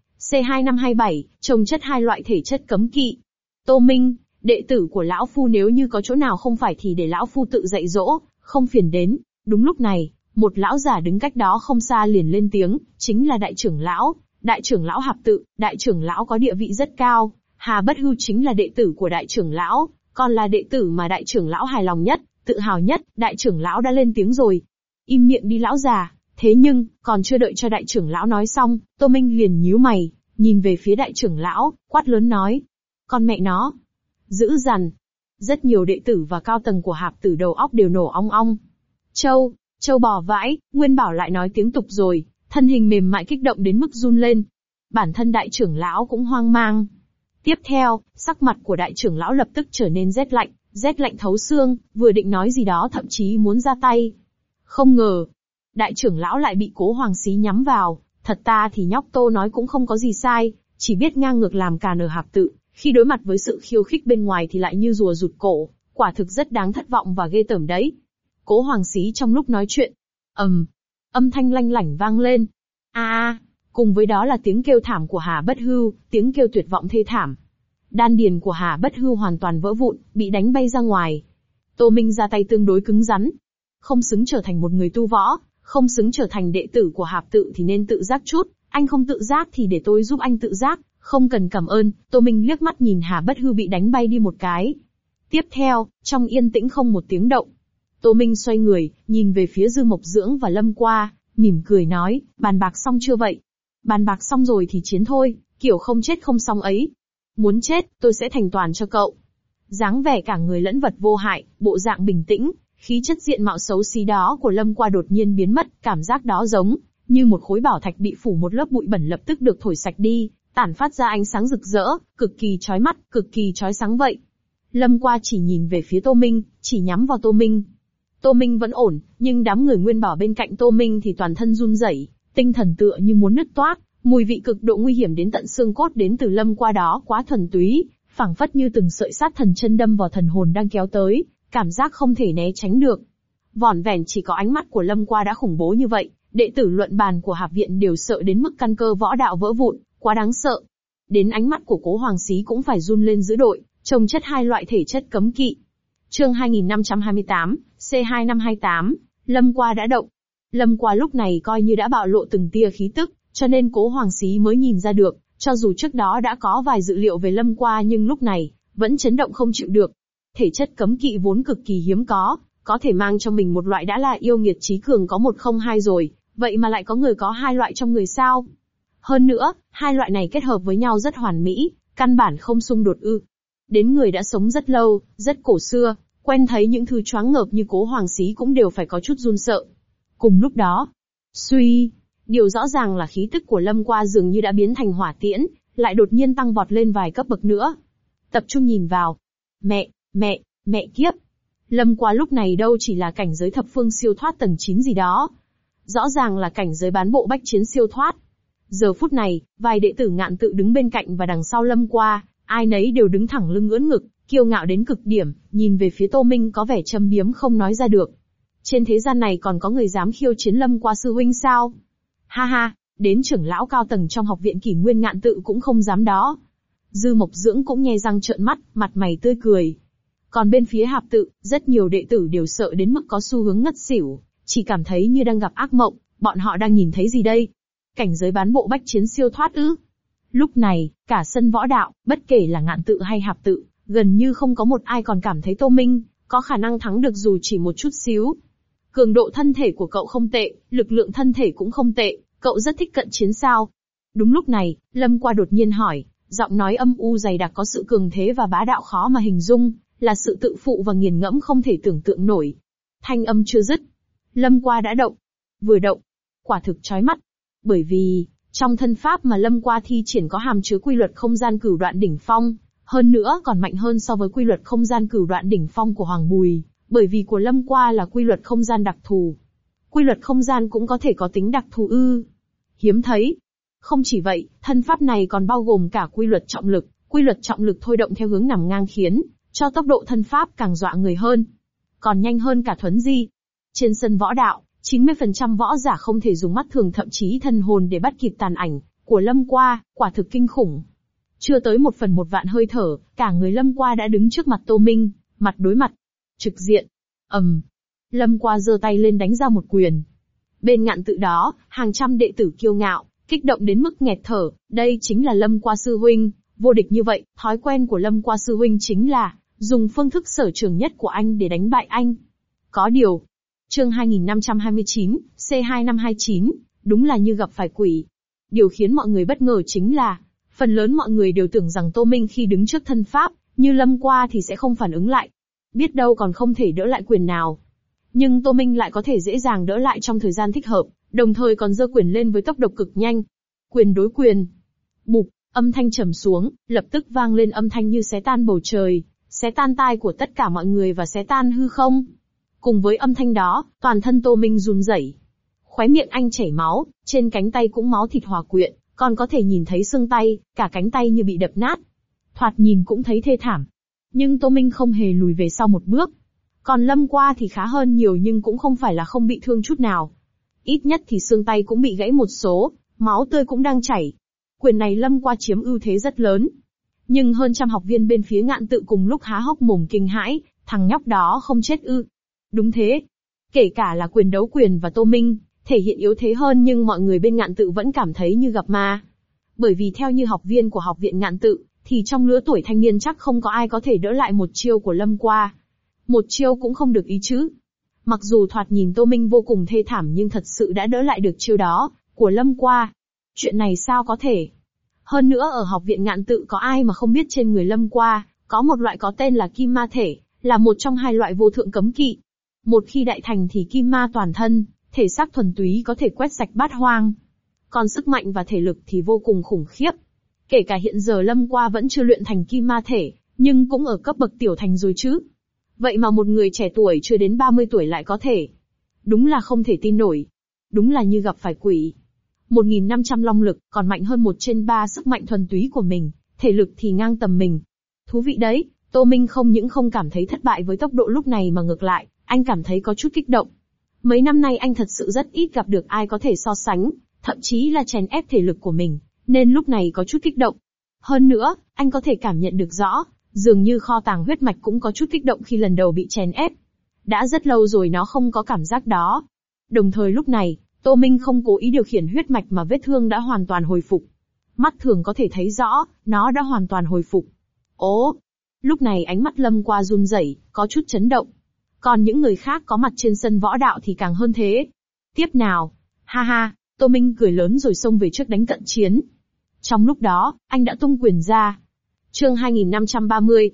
C2527, trồng chất hai loại thể chất cấm kỵ. Tô Minh, đệ tử của lão phu nếu như có chỗ nào không phải thì để lão phu tự dạy dỗ, không phiền đến. Đúng lúc này, một lão giả đứng cách đó không xa liền lên tiếng, chính là đại trưởng lão Hạp Tự. Đại trưởng lão có địa vị rất cao, Hà Bất Hưu chính là đệ tử của đại trưởng lão, còn là đệ tử mà đại trưởng lão hài lòng nhất, tự hào nhất. Đại trưởng lão đã lên tiếng rồi. Im miệng đi lão già. Thế nhưng, còn chưa đợi cho đại trưởng lão nói xong, Tô Minh liền nhíu mày, nhìn về phía đại trưởng lão, quát lớn nói. Con mẹ nó. Dữ dằn. Rất nhiều đệ tử và cao tầng của Hạp Tử đầu óc đều nổ ong ong. Châu bò vãi, Nguyên Bảo lại nói tiếng tục rồi, thân hình mềm mại kích động đến mức run lên. Bản thân đại trưởng lão cũng hoang mang. Tiếp theo, sắc mặt của đại trưởng lão lập tức trở nên rét lạnh thấu xương, vừa định nói gì đó thậm chí muốn ra tay. Không ngờ, đại trưởng lão lại bị Cố Hoàng Xí nhắm vào, thật ta thì nhóc Tô nói cũng không có gì sai, chỉ biết ngang ngược làm càn ở Hạp Tự, khi đối mặt với sự khiêu khích bên ngoài thì lại như rùa rụt cổ, quả thực rất đáng thất vọng và ghê tởm đấy. Cố Hoàng Xí trong lúc nói chuyện, âm thanh lanh lảnh vang lên. Cùng với đó là tiếng kêu thảm của Hà Bất Hưu, tiếng kêu tuyệt vọng thê thảm. Đan điền của Hà Bất Hưu hoàn toàn vỡ vụn, bị đánh bay ra ngoài. Tô Minh ra tay tương đối cứng rắn. Không xứng trở thành một người tu võ, không xứng trở thành đệ tử của Hạp Tự thì nên tự giác chút, anh không tự giác thì để tôi giúp anh tự giác, không cần cảm ơn. Tô Minh liếc mắt nhìn Hà Bất Hưu bị đánh bay đi một cái. Tiếp theo, trong yên tĩnh không một tiếng động. Tô Minh xoay người, nhìn về phía Dư Mộc Dưỡng và Lâm Qua, mỉm cười nói, bàn bạc xong chưa vậy? Bàn bạc xong rồi thì chiến thôi, kiểu không chết không xong ấy. Muốn chết, tôi sẽ thành toàn cho cậu. Dáng vẻ cả người lẫn vật vô hại, bộ dạng bình tĩnh, khí chất diện mạo xấu xí đó của Lâm Qua đột nhiên biến mất, cảm giác đó giống như một khối bảo thạch bị phủ một lớp bụi bẩn lập tức được thổi sạch đi, tản phát ra ánh sáng rực rỡ, cực kỳ chói mắt, cực kỳ chói sáng vậy. Lâm Qua chỉ nhìn về phía Tô Minh, chỉ nhắm vào Tô Minh. Tô Minh vẫn ổn, nhưng đám người Nguyên Bảo bên cạnh Tô Minh thì toàn thân run rẩy, tinh thần tựa như muốn nứt toác, mùi vị cực độ nguy hiểm đến tận xương cốt đến từ Lâm Qua đó quá thuần túy, phảng phất như từng sợi sát thần chân đâm vào thần hồn đang kéo tới, cảm giác không thể né tránh được. Vỏn vẹn chỉ có ánh mắt của Lâm Qua đã khủng bố như vậy, đệ tử luận bàn của Hạp viện đều sợ đến mức căn cơ võ đạo vỡ vụn, quá đáng sợ. Đến ánh mắt của Cố Hoàng Xí cũng phải run lên dữ dội, trồng chất hai loại thể chất cấm kỵ. Chương 2528, C2528, Lâm Qua đã động. Lâm Qua lúc này coi như đã bạo lộ từng tia khí tức, cho nên Cố Hoàng Xí mới nhìn ra được, cho dù trước đó đã có vài dự liệu về Lâm Qua nhưng lúc này, vẫn chấn động không chịu được. Thể chất cấm kỵ vốn cực kỳ hiếm có thể mang trong mình một loại đã là yêu nghiệt trí cường có 102 rồi, vậy mà lại có người có hai loại trong người sao? Hơn nữa, hai loại này kết hợp với nhau rất hoàn mỹ, căn bản không xung đột ư. Đến người đã sống rất lâu, rất cổ xưa, Quen thấy những thứ choáng ngợp như Cố Hoàng Xí cũng đều phải có chút run sợ. Cùng lúc đó, suy, điều rõ ràng là khí tức của Lâm Qua dường như đã biến thành hỏa tiễn, lại đột nhiên tăng vọt lên vài cấp bậc nữa. Tập trung nhìn vào. Mẹ kiếp. Lâm Qua lúc này đâu chỉ là cảnh giới thập phương siêu thoát tầng 9 gì đó. Rõ ràng là cảnh giới bán bộ bách chiến siêu thoát. Giờ phút này, vài đệ tử Ngạn Tự đứng bên cạnh và đằng sau Lâm Qua, ai nấy đều đứng thẳng lưng ưỡn ngực, kiêu ngạo đến cực điểm, nhìn về phía Tô Minh có vẻ châm biếm không nói ra được. Trên thế gian này còn có người dám khiêu chiến Lâm Qua sư huynh sao? Ha ha, đến trưởng lão cao tầng trong học viện Kỷ Nguyên Ngạn Tự cũng không dám đó. Dư Mộc Dưỡng cũng nhe răng trợn mắt, mặt mày tươi cười. Còn bên phía Hạp Tự, rất nhiều đệ tử đều sợ đến mức có xu hướng ngất xỉu, chỉ cảm thấy như đang gặp ác mộng, bọn họ đang nhìn thấy gì đây? Cảnh giới bán bộ bách chiến siêu thoát ư? Lúc này, cả sân võ đạo, bất kể là Ngạn Tự hay Hạp Tự, gần như không có một ai còn cảm thấy Tô Minh có khả năng thắng được dù chỉ một chút xíu. Cường độ thân thể của cậu không tệ, lực lượng thân thể cũng không tệ, cậu rất thích cận chiến sao? Đúng lúc này, Lâm Qua đột nhiên hỏi, giọng nói âm u dày đặc có sự cường thế và bá đạo khó mà hình dung, là sự tự phụ và nghiền ngẫm không thể tưởng tượng nổi. Thanh âm chưa dứt, Lâm Qua đã động. Vừa động, quả thực chói mắt. Bởi vì, trong thân pháp mà Lâm Qua thi triển có hàm chứa quy luật không gian cửu đoạn đỉnh phong, hơn nữa còn mạnh hơn so với quy luật không gian cửu đoạn đỉnh phong của Hoàng Bùi, bởi vì của Lâm Qua là quy luật không gian đặc thù. Quy luật không gian cũng có thể có tính đặc thù ư? Hiếm thấy. Không chỉ vậy, thân pháp này còn bao gồm cả quy luật trọng lực thôi động theo hướng nằm ngang khiến cho tốc độ thân pháp càng dọa người hơn. Còn nhanh hơn cả thuấn di. Trên sân võ đạo, 90% võ giả không thể dùng mắt thường thậm chí thân hồn để bắt kịp tàn ảnh của Lâm Qua, quả thực kinh khủng. Chưa tới 1/1 vạn hơi thở, cả người Lâm Qua đã đứng trước mặt Tô Minh, mặt đối mặt. Trực diện. Lâm Qua giơ tay lên đánh ra một quyền. Bên Ngạn Tự đó, hàng trăm đệ tử kiêu ngạo, kích động đến mức nghẹt thở, đây chính là Lâm Qua sư huynh, vô địch như vậy, thói quen của Lâm Qua sư huynh chính là dùng phương thức sở trường nhất của anh để đánh bại anh. Có điều, chương 2529, C2529, đúng là như gặp phải quỷ. Điều khiến mọi người bất ngờ chính là, phần lớn mọi người đều tưởng rằng Tô Minh khi đứng trước thân pháp, như Lâm Qua thì sẽ không phản ứng lại. Biết đâu còn không thể đỡ lại quyền nào. Nhưng Tô Minh lại có thể dễ dàng đỡ lại trong thời gian thích hợp, đồng thời còn giơ quyền lên với tốc độ cực nhanh. Quyền đối quyền. Bụp, âm thanh trầm xuống, lập tức vang lên âm thanh như xé tan bầu trời, xé tan tai của tất cả mọi người và xé tan hư không. Cùng với âm thanh đó, toàn thân Tô Minh run rẩy. Khóe miệng anh chảy máu, trên cánh tay cũng máu thịt hòa quyện, còn có thể nhìn thấy xương tay, cả cánh tay như bị đập nát. Thoạt nhìn cũng thấy thê thảm. Nhưng Tô Minh không hề lùi về sau một bước. Còn Lâm Qua thì khá hơn nhiều nhưng cũng không phải là không bị thương chút nào. Ít nhất thì xương tay cũng bị gãy một số, máu tươi cũng đang chảy. Quyền này Lâm Qua chiếm ưu thế rất lớn. Nhưng hơn trăm học viên bên phía Ngạn Tự cùng lúc há hốc mồm kinh hãi, thằng nhóc đó không chết ư? Đúng thế. Kể cả là quyền đấu quyền và Tô Minh thể hiện yếu thế hơn nhưng mọi người bên Ngạn Tự vẫn cảm thấy như gặp ma. Bởi vì theo như học viên của học viện Ngạn Tự, thì trong lứa tuổi thanh niên chắc không có ai có thể đỡ lại một chiêu của Lâm Qua. Một chiêu cũng không được ý chứ. Mặc dù thoạt nhìn Tô Minh vô cùng thê thảm nhưng thật sự đã đỡ lại được chiêu đó của Lâm Qua. Chuyện này sao có thể? Hơn nữa ở học viện Ngạn Tự có ai mà không biết trên người Lâm Qua có một loại có tên là kim ma thể, là một trong hai loại vô thượng cấm kỵ. Một khi đại thành thì kim ma toàn thân, thể xác thuần túy có thể quét sạch bát hoang. Còn sức mạnh và thể lực thì vô cùng khủng khiếp. Kể cả hiện giờ Lâm Qua vẫn chưa luyện thành kim ma thể, nhưng cũng ở cấp bậc tiểu thành rồi chứ. Vậy mà một người trẻ tuổi chưa đến 30 tuổi lại có thể. Đúng là không thể tin nổi. Đúng là như gặp phải quỷ. 1.500 long lực, còn mạnh hơn 1/3 sức mạnh thuần túy của mình, thể lực thì ngang tầm mình. Thú vị đấy, Tô Minh không những không cảm thấy thất bại với tốc độ lúc này mà ngược lại, anh cảm thấy có chút kích động. Mấy năm nay anh thật sự rất ít gặp được ai có thể so sánh, thậm chí là chèn ép thể lực của mình, nên lúc này có chút kích động. Hơn nữa, anh có thể cảm nhận được rõ, dường như kho tàng huyết mạch cũng có chút kích động khi lần đầu bị chèn ép. Đã rất lâu rồi nó không có cảm giác đó. Đồng thời lúc này, Tô Minh không cố ý điều khiển huyết mạch mà vết thương đã hoàn toàn hồi phục. Mắt thường có thể thấy rõ, nó đã hoàn toàn hồi phục. Ố! Lúc này ánh mắt Lâm Qua run rẩy, có chút chấn động. Còn những người khác có mặt trên sân võ đạo thì càng hơn thế. Tiếp nào! Ha ha! Tô Minh cười lớn rồi xông về trước đánh cận chiến. Trong lúc đó, anh đã tung quyền ra. Chương 2530,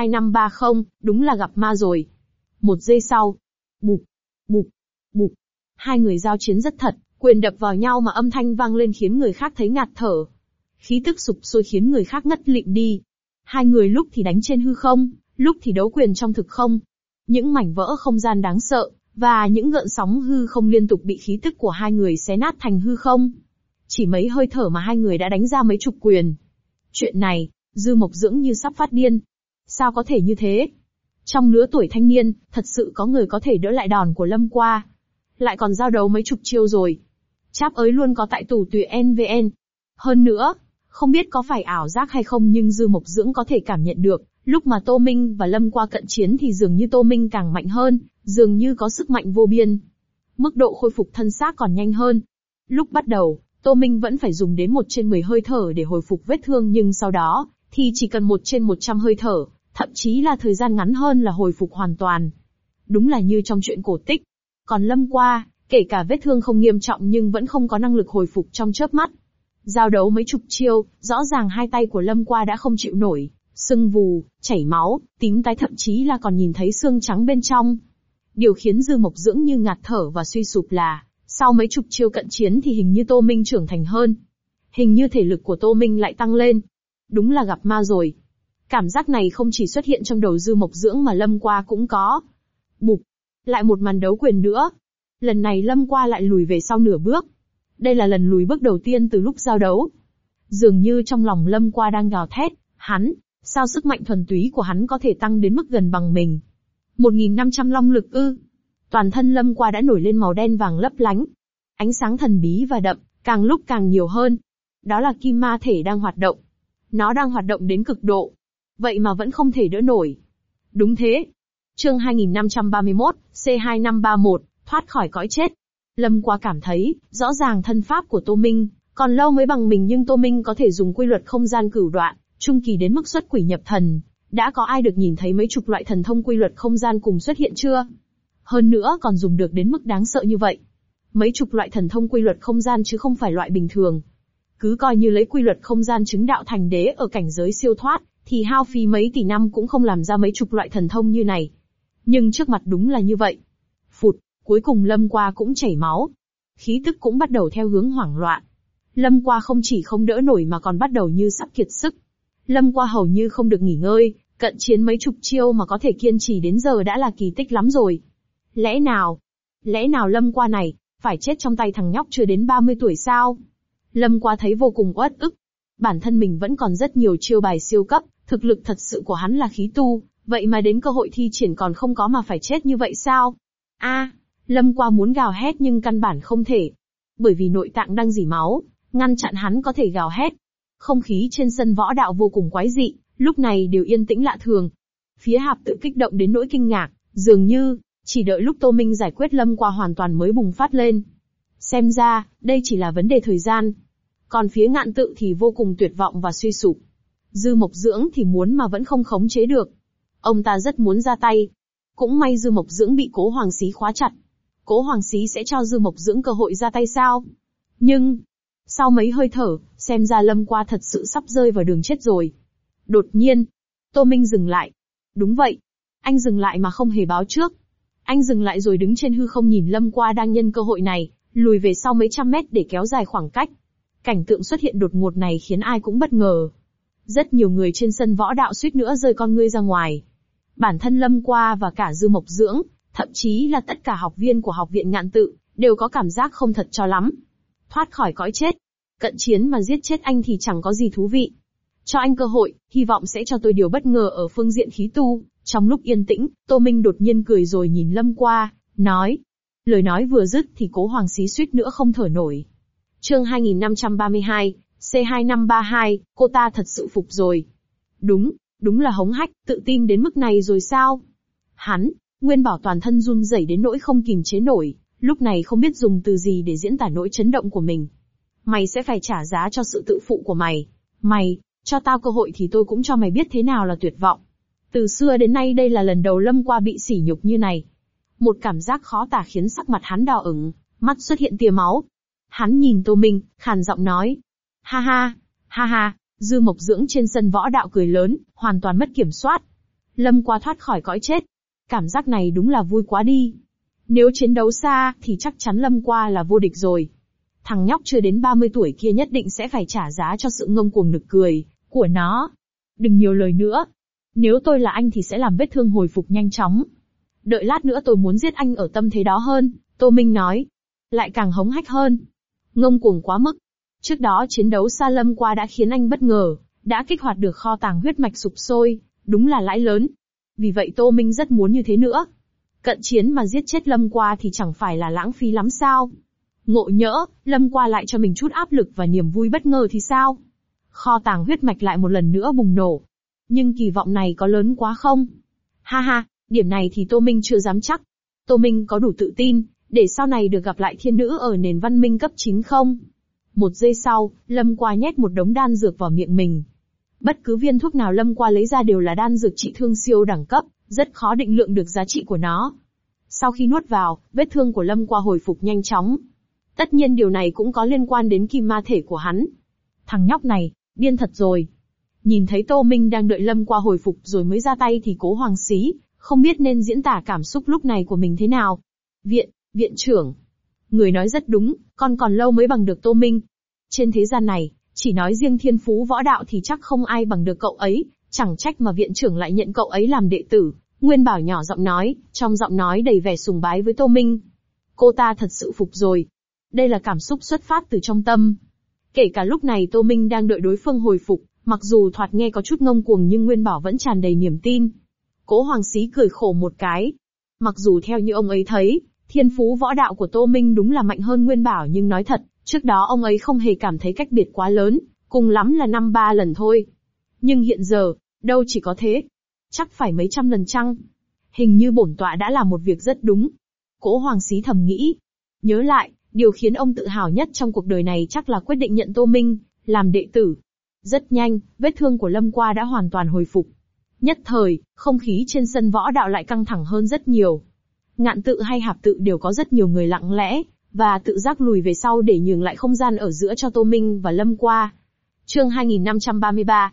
C2530, đúng là gặp ma rồi. Một giây sau. Bụp, bụp, bụp. Hai người giao chiến rất thật, quyền đập vào nhau mà âm thanh vang lên khiến người khác thấy ngạt thở. Khí tức sục sôi khiến người khác ngất lịm đi. Hai người lúc thì đánh trên hư không, lúc thì đấu quyền trong thực không. Những mảnh vỡ không gian đáng sợ, và những gợn sóng hư không liên tục bị khí tức của hai người xé nát thành hư không. Chỉ mấy hơi thở mà hai người đã đánh ra mấy chục quyền. Chuyện này, Dư Mộc Dưỡng như sắp phát điên. Sao có thể như thế? Trong lứa tuổi thanh niên, thật sự có người có thể đỡ lại đòn của Lâm Qua. Lại còn giao đấu mấy chục chiêu rồi. Cháp ới luôn có tại tủ tùy NVN. Hơn nữa, không biết có phải ảo giác hay không nhưng Dư Mộc Dưỡng có thể cảm nhận được, lúc mà Tô Minh và Lâm Qua cận chiến thì dường như Tô Minh càng mạnh hơn, dường như có sức mạnh vô biên. Mức độ khôi phục thân xác còn nhanh hơn. Lúc bắt đầu, Tô Minh vẫn phải dùng đến 1/10 hơi thở để hồi phục vết thương nhưng sau đó, thì chỉ cần 1/100 hơi thở, thậm chí là thời gian ngắn hơn là hồi phục hoàn toàn. Đúng là như trong truyện cổ tích. Còn Lâm Qua, kể cả vết thương không nghiêm trọng nhưng vẫn không có năng lực hồi phục trong chớp mắt. Giao đấu mấy chục chiêu, rõ ràng hai tay của Lâm Qua đã không chịu nổi, sưng vù, chảy máu, tím tái thậm chí là còn nhìn thấy xương trắng bên trong. Điều khiến Dư Mộc Dưỡng như ngạt thở và suy sụp là, sau mấy chục chiêu cận chiến thì hình như Tô Minh trưởng thành hơn. Hình như thể lực của Tô Minh lại tăng lên. Đúng là gặp ma rồi. Cảm giác này không chỉ xuất hiện trong đầu Dư Mộc Dưỡng mà Lâm Qua cũng có. Bụp. Lại một màn đấu quyền nữa. Lần này Lâm Qua lại lùi về sau nửa bước. Đây là lần lùi bước đầu tiên từ lúc giao đấu. Dường như trong lòng Lâm Qua đang gào thét, sao sức mạnh thuần túy của hắn có thể tăng đến mức gần bằng mình. 1.500 long lực ư. Toàn thân Lâm Qua đã nổi lên màu đen vàng lấp lánh. Ánh sáng thần bí và đậm, càng lúc càng nhiều hơn. Đó là kim ma thể đang hoạt động. Nó đang hoạt động đến cực độ. Vậy mà vẫn không thể đỡ nổi. Đúng thế. Chương 2531, C2531, thoát khỏi cõi chết. Lâm Qua cảm thấy, rõ ràng thân pháp của Tô Minh, còn lâu mới bằng mình nhưng Tô Minh có thể dùng quy luật không gian cửu đoạn, trung kỳ đến mức xuất quỷ nhập thần. Đã có ai được nhìn thấy mấy chục loại thần thông quy luật không gian cùng xuất hiện chưa? Hơn nữa còn dùng được đến mức đáng sợ như vậy. Mấy chục loại thần thông quy luật không gian chứ không phải loại bình thường. Cứ coi như lấy quy luật không gian chứng đạo thành đế ở cảnh giới siêu thoát, thì hao phí mấy tỷ năm cũng không làm ra mấy chục loại thần thông như này. Nhưng trước mặt đúng là như vậy. Phụt, cuối cùng Lâm Qua cũng chảy máu. Khí tức cũng bắt đầu theo hướng hoảng loạn. Lâm Qua không chỉ không đỡ nổi mà còn bắt đầu như sắp kiệt sức. Lâm Qua hầu như không được nghỉ ngơi, cận chiến mấy chục chiêu mà có thể kiên trì đến giờ đã là kỳ tích lắm rồi. Lẽ nào Lâm Qua này, phải chết trong tay thằng nhóc chưa đến 30 tuổi sao? Lâm Qua thấy vô cùng uất ức. Bản thân mình vẫn còn rất nhiều chiêu bài siêu cấp, thực lực thật sự của hắn là khí tu, vậy mà đến cơ hội thi triển còn không có mà phải chết như vậy sao? Lâm Qua muốn gào hét nhưng căn bản không thể. Bởi vì nội tạng đang rỉ máu, ngăn chặn hắn có thể gào hét. Không khí trên sân võ đạo vô cùng quái dị, lúc này đều yên tĩnh lạ thường. Phía Hạp Tự kích động đến nỗi kinh ngạc, dường như, chỉ đợi lúc Tô Minh giải quyết Lâm Qua hoàn toàn mới bùng phát lên. Xem ra, đây chỉ là vấn đề thời gian. Còn phía Ngạn Tự thì vô cùng tuyệt vọng và suy sụp. Dư Mộc Dưỡng thì muốn mà vẫn không khống chế được. Ông ta rất muốn ra tay. Cũng may Dư Mộc Dưỡng bị Cố Hoàng Xí khóa chặt. Cố Hoàng Xí sẽ cho Dư Mộc Dưỡng cơ hội ra tay sao? Nhưng, sau mấy hơi thở, xem ra Lâm Qua thật sự sắp rơi vào đường chết rồi. Đột nhiên, Tô Minh dừng lại. Đúng vậy. Anh dừng lại mà không hề báo trước. Anh dừng lại rồi đứng trên hư không nhìn Lâm Qua đang nhân cơ hội này, lùi về sau mấy trăm mét để kéo dài khoảng cách. Cảnh tượng xuất hiện đột ngột này khiến ai cũng bất ngờ. Rất nhiều người trên sân võ đạo suýt nữa rơi con ngươi ra ngoài. Bản thân Lâm Qua và cả Dư Mộc Dưỡng, thậm chí là tất cả học viên của học viện Ngạn Tự, đều có cảm giác không thật cho lắm. Thoát khỏi cõi chết. Cận chiến mà giết chết anh thì chẳng có gì thú vị. Cho anh cơ hội, hy vọng sẽ cho tôi điều bất ngờ ở phương diện khí tu. Trong lúc yên tĩnh, Tô Minh đột nhiên cười rồi nhìn Lâm Qua, nói. Lời nói vừa dứt thì Cố Hoàng Xí suýt nữa không thở nổi. Chương 2532, C2532, cô ta thật sự phục rồi. Đúng là hống hách, tự tin đến mức này rồi sao? Hắn, Nguyên Bảo toàn thân run rẩy đến nỗi không kìm chế nổi, lúc này không biết dùng từ gì để diễn tả nỗi chấn động của mình. Mày sẽ phải trả giá cho sự tự phụ của mày. Mày, cho tao cơ hội thì tôi cũng cho mày biết thế nào là tuyệt vọng. Từ xưa đến nay đây là lần đầu Lâm Qua bị sỉ nhục như này. Một cảm giác khó tả khiến sắc mặt hắn đỏ ửng, mắt xuất hiện tia máu. Hắn nhìn Tô Minh, khàn giọng nói. Ha ha, Dư Mộc Dưỡng trên sân võ đạo cười lớn, hoàn toàn mất kiểm soát. Lâm Qua thoát khỏi cõi chết. Cảm giác này đúng là vui quá đi. Nếu chiến đấu xa, thì chắc chắn Lâm Qua là vô địch rồi. Thằng nhóc chưa đến 30 tuổi kia nhất định sẽ phải trả giá cho sự ngông cuồng nực cười của nó. Đừng nhiều lời nữa. Nếu tôi là anh thì sẽ làm vết thương hồi phục nhanh chóng. Đợi lát nữa tôi muốn giết anh ở tâm thế đó hơn, Tô Minh nói. Lại càng hống hách hơn. Ngông cuồng quá mức. Trước đó chiến đấu xa Lâm Qua đã khiến anh bất ngờ, đã kích hoạt được kho tàng huyết mạch sụp sôi, đúng là lãi lớn. Vì vậy Tô Minh rất muốn như thế nữa. Cận chiến mà giết chết Lâm Qua thì chẳng phải là lãng phí lắm sao? Ngộ nhỡ, Lâm Qua lại cho mình chút áp lực và niềm vui bất ngờ thì sao? Kho tàng huyết mạch lại một lần nữa bùng nổ. Nhưng kỳ vọng này có lớn quá không? Ha ha, điểm này thì Tô Minh chưa dám chắc. Tô Minh có đủ tự tin, để sau này được gặp lại thiên nữ ở nền văn minh cấp 9 không? Một giây sau, Lâm Qua nhét một đống đan dược vào miệng mình. Bất cứ viên thuốc nào Lâm Qua lấy ra đều là đan dược trị thương siêu đẳng cấp, rất khó định lượng được giá trị của nó. Sau khi nuốt vào, vết thương của Lâm Qua hồi phục nhanh chóng. Tất nhiên điều này cũng có liên quan đến kim ma thể của hắn. Thằng nhóc này, điên thật rồi. Nhìn thấy Tô Minh đang đợi Lâm Qua hồi phục rồi mới ra tay thì Cố Hoàng Xí, không biết nên diễn tả cảm xúc lúc này của mình thế nào. Viện trưởng. Người nói rất đúng, con còn lâu mới bằng được Tô Minh. Trên thế gian này, chỉ nói riêng thiên phú võ đạo thì chắc không ai bằng được cậu ấy, chẳng trách mà viện trưởng lại nhận cậu ấy làm đệ tử. Nguyên Bảo nhỏ giọng nói, trong giọng nói đầy vẻ sùng bái với Tô Minh. Cô ta thật sự phục rồi. Đây là cảm xúc xuất phát từ trong tâm. Kể cả lúc này Tô Minh đang đợi đối phương hồi phục, mặc dù thoạt nghe có chút ngông cuồng nhưng Nguyên Bảo vẫn tràn đầy niềm tin. Cố Hoàng Xí cười khổ một cái. Mặc dù theo như ông ấy thấy, thiên phú võ đạo của Tô Minh đúng là mạnh hơn Nguyên Bảo nhưng nói thật, trước đó ông ấy không hề cảm thấy cách biệt quá lớn, cùng lắm là 5-3 lần thôi. Nhưng hiện giờ, đâu chỉ có thế. Chắc phải mấy trăm lần chăng? Hình như bổn tọa đã làm một việc rất đúng. Cố Hoàng Xí thầm nghĩ. Nhớ lại, điều khiến ông tự hào nhất trong cuộc đời này chắc là quyết định nhận Tô Minh làm đệ tử. Rất nhanh, vết thương của Lâm Qua đã hoàn toàn hồi phục. Nhất thời, không khí trên sân võ đạo lại căng thẳng hơn rất nhiều. Ngạn Tự hay Hạp Tự đều có rất nhiều người lặng lẽ, và tự giác lùi về sau để nhường lại không gian ở giữa cho Tô Minh và Lâm Qua. Chương 2533,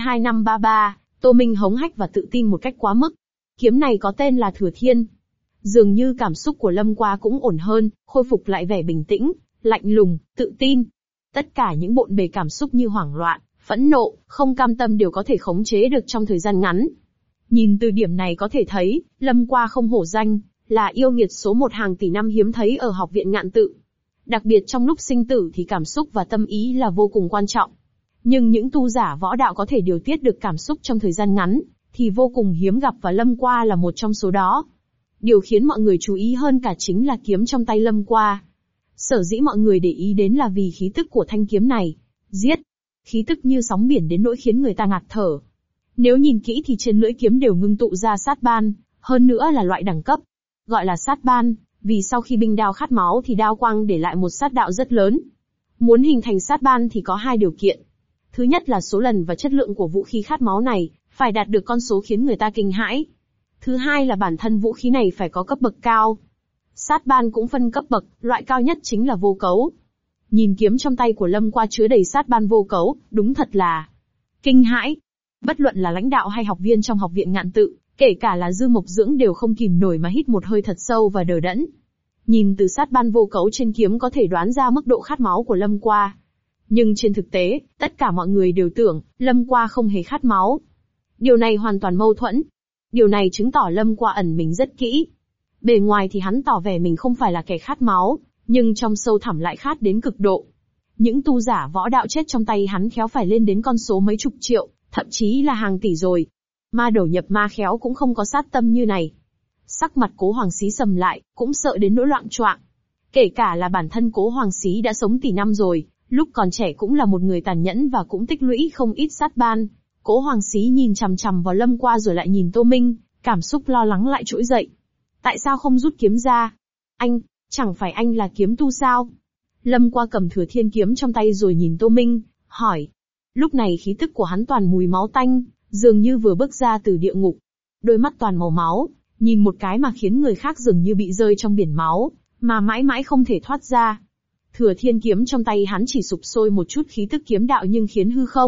C2533, Tô Minh hống hách và tự tin một cách quá mức. Kiếm này có tên là Thừa Thiên. Dường như cảm xúc của Lâm Qua cũng ổn hơn, khôi phục lại vẻ bình tĩnh, lạnh lùng, tự tin. Tất cả những bộn bề cảm xúc như hoảng loạn, phẫn nộ, không cam tâm đều có thể khống chế được trong thời gian ngắn. Nhìn từ điểm này có thể thấy, Lâm Qua không hổ danh là yêu nghiệt số 1 hàng tỷ năm hiếm thấy ở học viện Ngạn Tự. Đặc biệt trong lúc sinh tử thì cảm xúc và tâm ý là vô cùng quan trọng. Nhưng những tu giả võ đạo có thể điều tiết được cảm xúc trong thời gian ngắn, thì vô cùng hiếm gặp và Lâm Qua là một trong số đó. Điều khiến mọi người chú ý hơn cả chính là kiếm trong tay Lâm Qua. Sở dĩ mọi người để ý đến là vì khí tức của thanh kiếm này. Giết! Khí tức như sóng biển đến nỗi khiến người ta ngạt thở. Nếu nhìn kỹ thì trên lưỡi kiếm đều ngưng tụ ra sát ban, hơn nữa là loại đẳng cấp. Gọi là sát ban, vì sau khi binh đao khát máu thì đao quang để lại một sát đạo rất lớn. Muốn hình thành sát ban thì có 2 điều kiện. Thứ nhất là số lần và chất lượng của vũ khí khát máu này, phải đạt được con số khiến người ta kinh hãi. Thứ hai là bản thân vũ khí này phải có cấp bậc cao. Sát ban cũng phân cấp bậc, loại cao nhất chính là vô cấu. Nhìn kiếm trong tay của Lâm Qua chứa đầy sát ban vô cấu, đúng thật là kinh hãi. Bất luận là lãnh đạo hay học viên trong học viện Ngạn Tự, kể cả là Dư Mộc Dưỡng đều không kìm nổi mà hít một hơi thật sâu và đờ đẫn. Nhìn từ sát ban vô cấu trên kiếm có thể đoán ra mức độ khát máu của Lâm Qua. Nhưng trên thực tế, tất cả mọi người đều tưởng, Lâm Qua không hề khát máu. Điều này hoàn toàn mâu thuẫn. Điều này chứng tỏ Lâm Qua ẩn mình rất kỹ. Bề ngoài thì hắn tỏ vẻ mình không phải là kẻ khát máu, nhưng trong sâu thẳm lại khát đến cực độ. Những tu giả võ đạo chết trong tay hắn khéo phải lên đến con số mấy chục triệu, thậm chí là hàng tỷ rồi. Ma đầu nhập ma khéo cũng không có sát tâm như này. Sắc mặt Cố Hoàng Xí sầm lại, cũng sợ đến nỗi loạng choạng. Kể cả là bản thân Cố Hoàng Xí đã sống tỷ năm rồi, lúc còn trẻ cũng là một người tàn nhẫn và cũng tích lũy không ít sát ban. Cố Hoàng Xí nhìn chằm chằm vào Lâm Qua rồi lại nhìn Tô Minh, cảm xúc lo lắng lại trỗi dậy. Tại sao không rút kiếm ra? Anh, chẳng phải anh là kiếm tu sao? Lâm Qua cầm Thừa Thiên kiếm trong tay rồi nhìn Tô Minh, hỏi. Lúc này khí tức của hắn toàn mùi máu tanh, dường như vừa bước ra từ địa ngục. Đôi mắt toàn màu máu, nhìn một cái mà khiến người khác dường như bị rơi trong biển máu, mà mãi mãi không thể thoát ra. Thừa Thiên kiếm trong tay hắn chỉ sụp sôi một chút khí tức kiếm đạo nhưng khiến hư không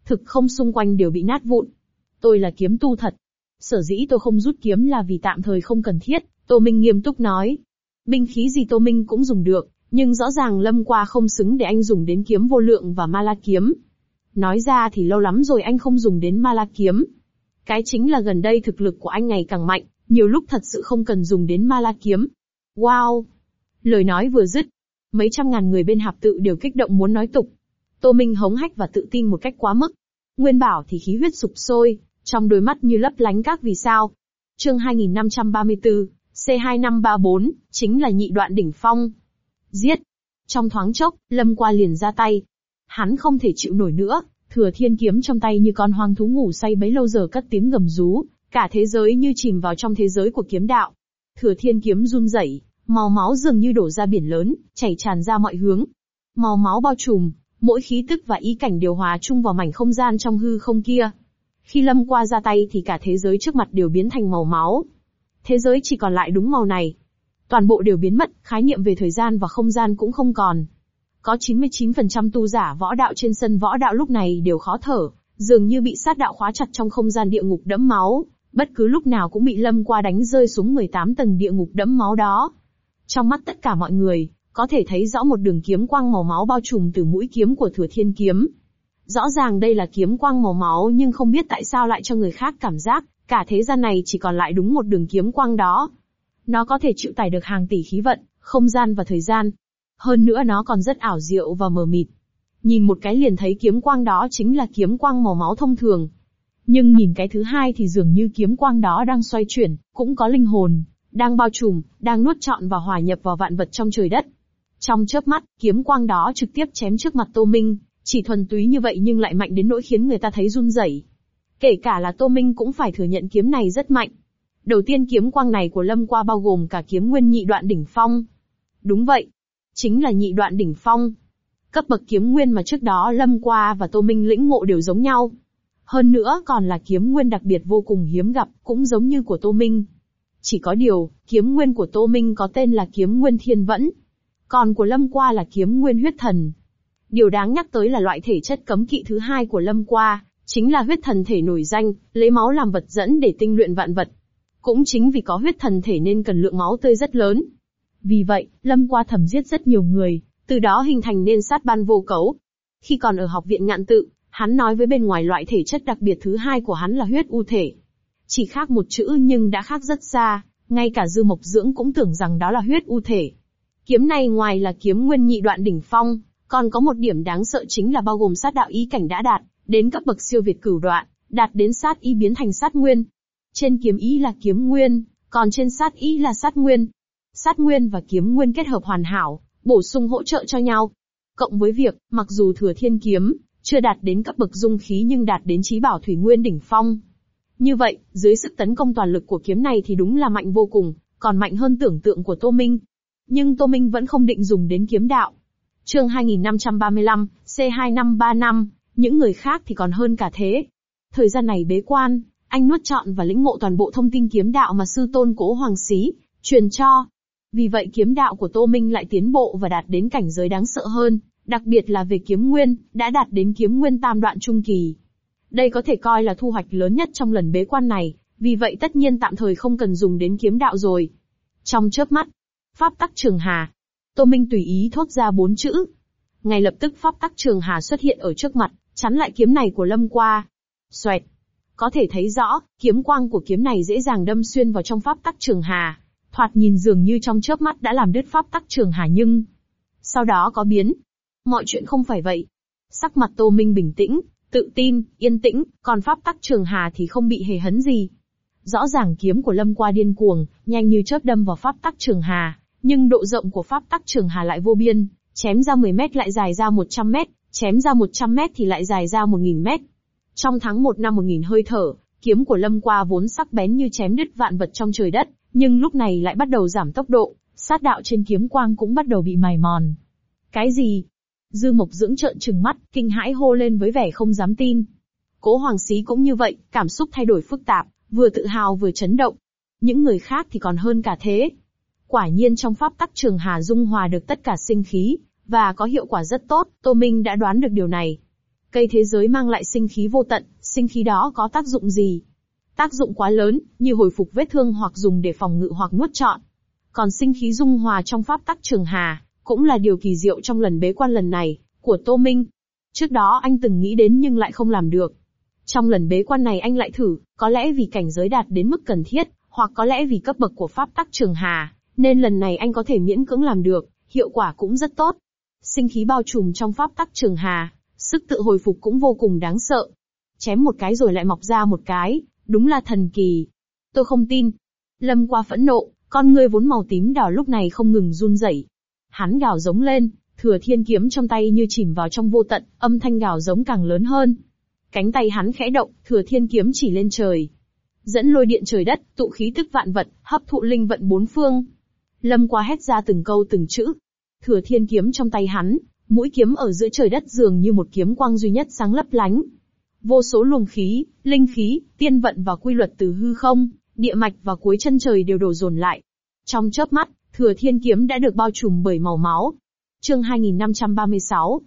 Thực không xung quanh đều bị nát vụn. Tôi là kiếm tu thật. Sở dĩ tôi không rút kiếm là vì tạm thời không cần thiết, Tô Minh nghiêm túc nói. Binh khí gì Tô Minh cũng dùng được, nhưng rõ ràng Lâm Qua không xứng để anh dùng đến kiếm vô lượng và ma la kiếm. Nói ra thì lâu lắm rồi anh không dùng đến ma la kiếm. Cái chính là gần đây thực lực của anh ngày càng mạnh, nhiều lúc thật sự không cần dùng đến ma la kiếm. Wow! Lời nói vừa dứt, mấy trăm ngàn người bên hạp tự đều kích động muốn nói tục. Tô Minh hống hách và tự tin một cách quá mức. Nguyên Bảo thì khí huyết sục sôi, trong đôi mắt như lấp lánh các vì sao. Chương 2534, C2534, chính là nhị đoạn đỉnh phong. Giết! Trong thoáng chốc, Lâm Qua liền ra tay. Hắn không thể chịu nổi nữa, Thừa Thiên kiếm trong tay như con hoang thú ngủ say bấy lâu giờ cất tiếng gầm rú, cả thế giới như chìm vào trong thế giới của kiếm đạo. Thừa Thiên kiếm run rẩy, màu máu dường như đổ ra biển lớn, chảy tràn ra mọi hướng. Màu máu bao trùm, mỗi khí tức và ý cảnh đều hòa chung vào mảnh không gian trong hư không kia. Khi Lâm Qua ra tay thì cả thế giới trước mặt đều biến thành màu máu. Thế giới chỉ còn lại đúng màu này. Toàn bộ đều biến mất, khái niệm về thời gian và không gian cũng không còn. Có 99% tu giả võ đạo trên sân võ đạo lúc này đều khó thở, dường như bị sát đạo khóa chặt trong không gian địa ngục đẫm máu, bất cứ lúc nào cũng bị Lâm Qua đánh rơi xuống 18 tầng địa ngục đẫm máu đó. Trong mắt tất cả mọi người, có thể thấy rõ một đường kiếm quang màu máu bao trùm từ mũi kiếm của Thừa Thiên kiếm. Rõ ràng đây là kiếm quang màu máu nhưng không biết tại sao lại cho người khác cảm giác, cả thế gian này chỉ còn lại đúng một đường kiếm quang đó. Nó có thể chịu tải được hàng tỷ khí vận, không gian và thời gian. Hơn nữa nó còn rất ảo diệu và mờ mịt. Nhìn một cái liền thấy kiếm quang đó chính là kiếm quang màu máu thông thường. Nhưng nhìn cái thứ hai thì dường như kiếm quang đó đang xoay chuyển, cũng có linh hồn, đang bao trùm, đang nuốt trọn và hòa nhập vào vạn vật trong trời đất. Trong chớp mắt, kiếm quang đó trực tiếp chém trước mặt Tô Minh, chỉ thuần túy như vậy nhưng lại mạnh đến nỗi khiến người ta thấy run rẩy. Kể cả là Tô Minh cũng phải thừa nhận kiếm này rất mạnh. Đầu tiên kiếm quang này của Lâm Qua bao gồm cả kiếm nguyên nhị đoạn đỉnh phong. Đúng vậy, chính là nhị đoạn đỉnh phong. Cấp bậc kiếm nguyên mà trước đó Lâm Qua và Tô Minh lĩnh ngộ đều giống nhau. Hơn nữa còn là kiếm nguyên đặc biệt vô cùng hiếm gặp, cũng giống như của Tô Minh. Chỉ có điều, kiếm nguyên của Tô Minh có tên là kiếm nguyên thiên vẫn. Còn của Lâm Qua là kiếm nguyên huyết thần. Điều đáng nhắc tới là loại thể chất cấm kỵ thứ hai của Lâm Qua, chính là huyết thần thể nổi danh, lấy máu làm vật dẫn để tinh luyện vạn vật. Cũng chính vì có huyết thần thể nên cần lượng máu tươi rất lớn. Vì vậy, Lâm Qua thẩm giết rất nhiều người, từ đó hình thành nên sát ban vô cấu. Khi còn ở học viện Ngạn Tự, hắn nói với bên ngoài loại thể chất đặc biệt thứ hai của hắn là huyết u thể. Chỉ khác một chữ nhưng đã khác rất xa, ngay cả Dư Mộc Dưỡng cũng tưởng rằng đó là huyết u thể. Kiếm này ngoài là kiếm nguyên nhị đoạn đỉnh phong, còn có một điểm đáng sợ chính là bao gồm sát đạo ý cảnh đã đạt đến cấp bậc siêu việt cửu đoạn, đạt đến sát ý biến thành sát nguyên. Trên kiếm ý là kiếm nguyên, còn trên sát ý là sát nguyên. Sát nguyên và kiếm nguyên kết hợp hoàn hảo, bổ sung hỗ trợ cho nhau. Cộng với việc, mặc dù Thừa Thiên kiếm chưa đạt đến cấp bậc dung khí nhưng đạt đến chí bảo thủy nguyên đỉnh phong. Như vậy, dưới sức tấn công toàn lực của kiếm này thì đúng là mạnh vô cùng, còn mạnh hơn tưởng tượng của Tô Minh. Nhưng Tô Minh vẫn không định dùng đến kiếm đạo. Chương 2535, C2535, những người khác thì còn hơn cả thế. Thời gian này bế quan, anh nuốt trọn và lĩnh ngộ toàn bộ thông tin kiếm đạo mà sư tôn Cố Hoàng Xí truyền cho. Vì vậy kiếm đạo của Tô Minh lại tiến bộ và đạt đến cảnh giới đáng sợ hơn, đặc biệt là về kiếm nguyên, đã đạt đến kiếm nguyên tam đoạn trung kỳ. Đây có thể coi là thu hoạch lớn nhất trong lần bế quan này, vì vậy tất nhiên tạm thời không cần dùng đến kiếm đạo rồi. Trong chớp mắt, pháp tắc trường hà. Tô Minh tùy ý thốt ra 4 chữ. Ngay lập tức pháp tắc trường hà xuất hiện ở trước mặt, chắn lại kiếm này của Lâm Qua. Xoẹt. Có thể thấy rõ, kiếm quang của kiếm này dễ dàng đâm xuyên vào trong pháp tắc trường hà. Thoạt nhìn dường như trong chớp mắt đã làm đứt pháp tắc trường hà nhưng sau đó có biến. Mọi chuyện không phải vậy. Sắc mặt Tô Minh bình tĩnh, tự tin, yên tĩnh, còn pháp tắc trường hà thì không bị hề hấn gì. Rõ ràng kiếm của Lâm Qua điên cuồng, nhanh như chớp đâm vào pháp tắc trường hà, nhưng độ rộng của pháp tắc trường hà lại vô biên, chém ra 10 mét lại dài ra 100 mét, chém ra 100 mét thì lại dài ra 1000 mét. Trong tháng 1 năm 1000 hơi thở, kiếm của Lâm Qua vốn sắc bén như chém đứt vạn vật trong trời đất, nhưng lúc này lại bắt đầu giảm tốc độ, sát đạo trên kiếm quang cũng bắt đầu bị mài mòn. Cái gì? Dư Mộc Dưỡng trợn trừng mắt, kinh hãi hô lên với vẻ không dám tin. Cố Hoàng Xí cũng như vậy, cảm xúc thay đổi phức tạp, vừa tự hào vừa chấn động. Những người khác thì còn hơn cả thế. Quả nhiên trong pháp tắc trường hà dung hòa được tất cả sinh khí, và có hiệu quả rất tốt, Tô Minh đã đoán được điều này. Cây thế giới mang lại sinh khí vô tận, sinh khí đó có tác dụng gì? Tác dụng quá lớn, như hồi phục vết thương hoặc dùng để phòng ngự hoặc nuốt trọn. Còn sinh khí dung hòa trong pháp tắc Trường Hà, cũng là điều kỳ diệu trong lần bế quan lần này, của Tô Minh. Trước đó anh từng nghĩ đến nhưng lại không làm được. Trong lần bế quan này anh lại thử, có lẽ vì cảnh giới đạt đến mức cần thiết, hoặc có lẽ vì cấp bậc của pháp tắc Trường Hà, nên lần này anh có thể miễn cưỡng làm được, hiệu quả cũng rất tốt. Sinh khí bao trùm trong pháp tắc Trường Hà, sức tự hồi phục cũng vô cùng đáng sợ. Chém một cái rồi lại mọc ra một cái, đúng là thần kỳ. Tôi không tin. Lâm Qua phẫn nộ, con ngươi vốn màu tím đỏ lúc này không ngừng run rẩy. Hắn gào giống lên, Thừa Thiên kiếm trong tay như chìm vào trong vô tận, âm thanh gào giống càng lớn hơn. Cánh tay hắn khẽ động, Thừa Thiên kiếm chỉ lên trời. Dẫn lôi điện trời đất, tụ khí tức vạn vật, hấp thụ linh vận bốn phương. Lâm Qua hét ra từng câu từng chữ. Thừa Thiên kiếm trong tay hắn, mũi kiếm ở giữa trời đất dường như một kiếm quang duy nhất sáng lấp lánh. Vô số luồng khí, linh khí, tiên vận và quy luật từ hư không, địa mạch và cuối chân trời đều đổ dồn lại. Trong chớp mắt, Thừa Thiên kiếm đã được bao trùm bởi màu máu. Chương 2536,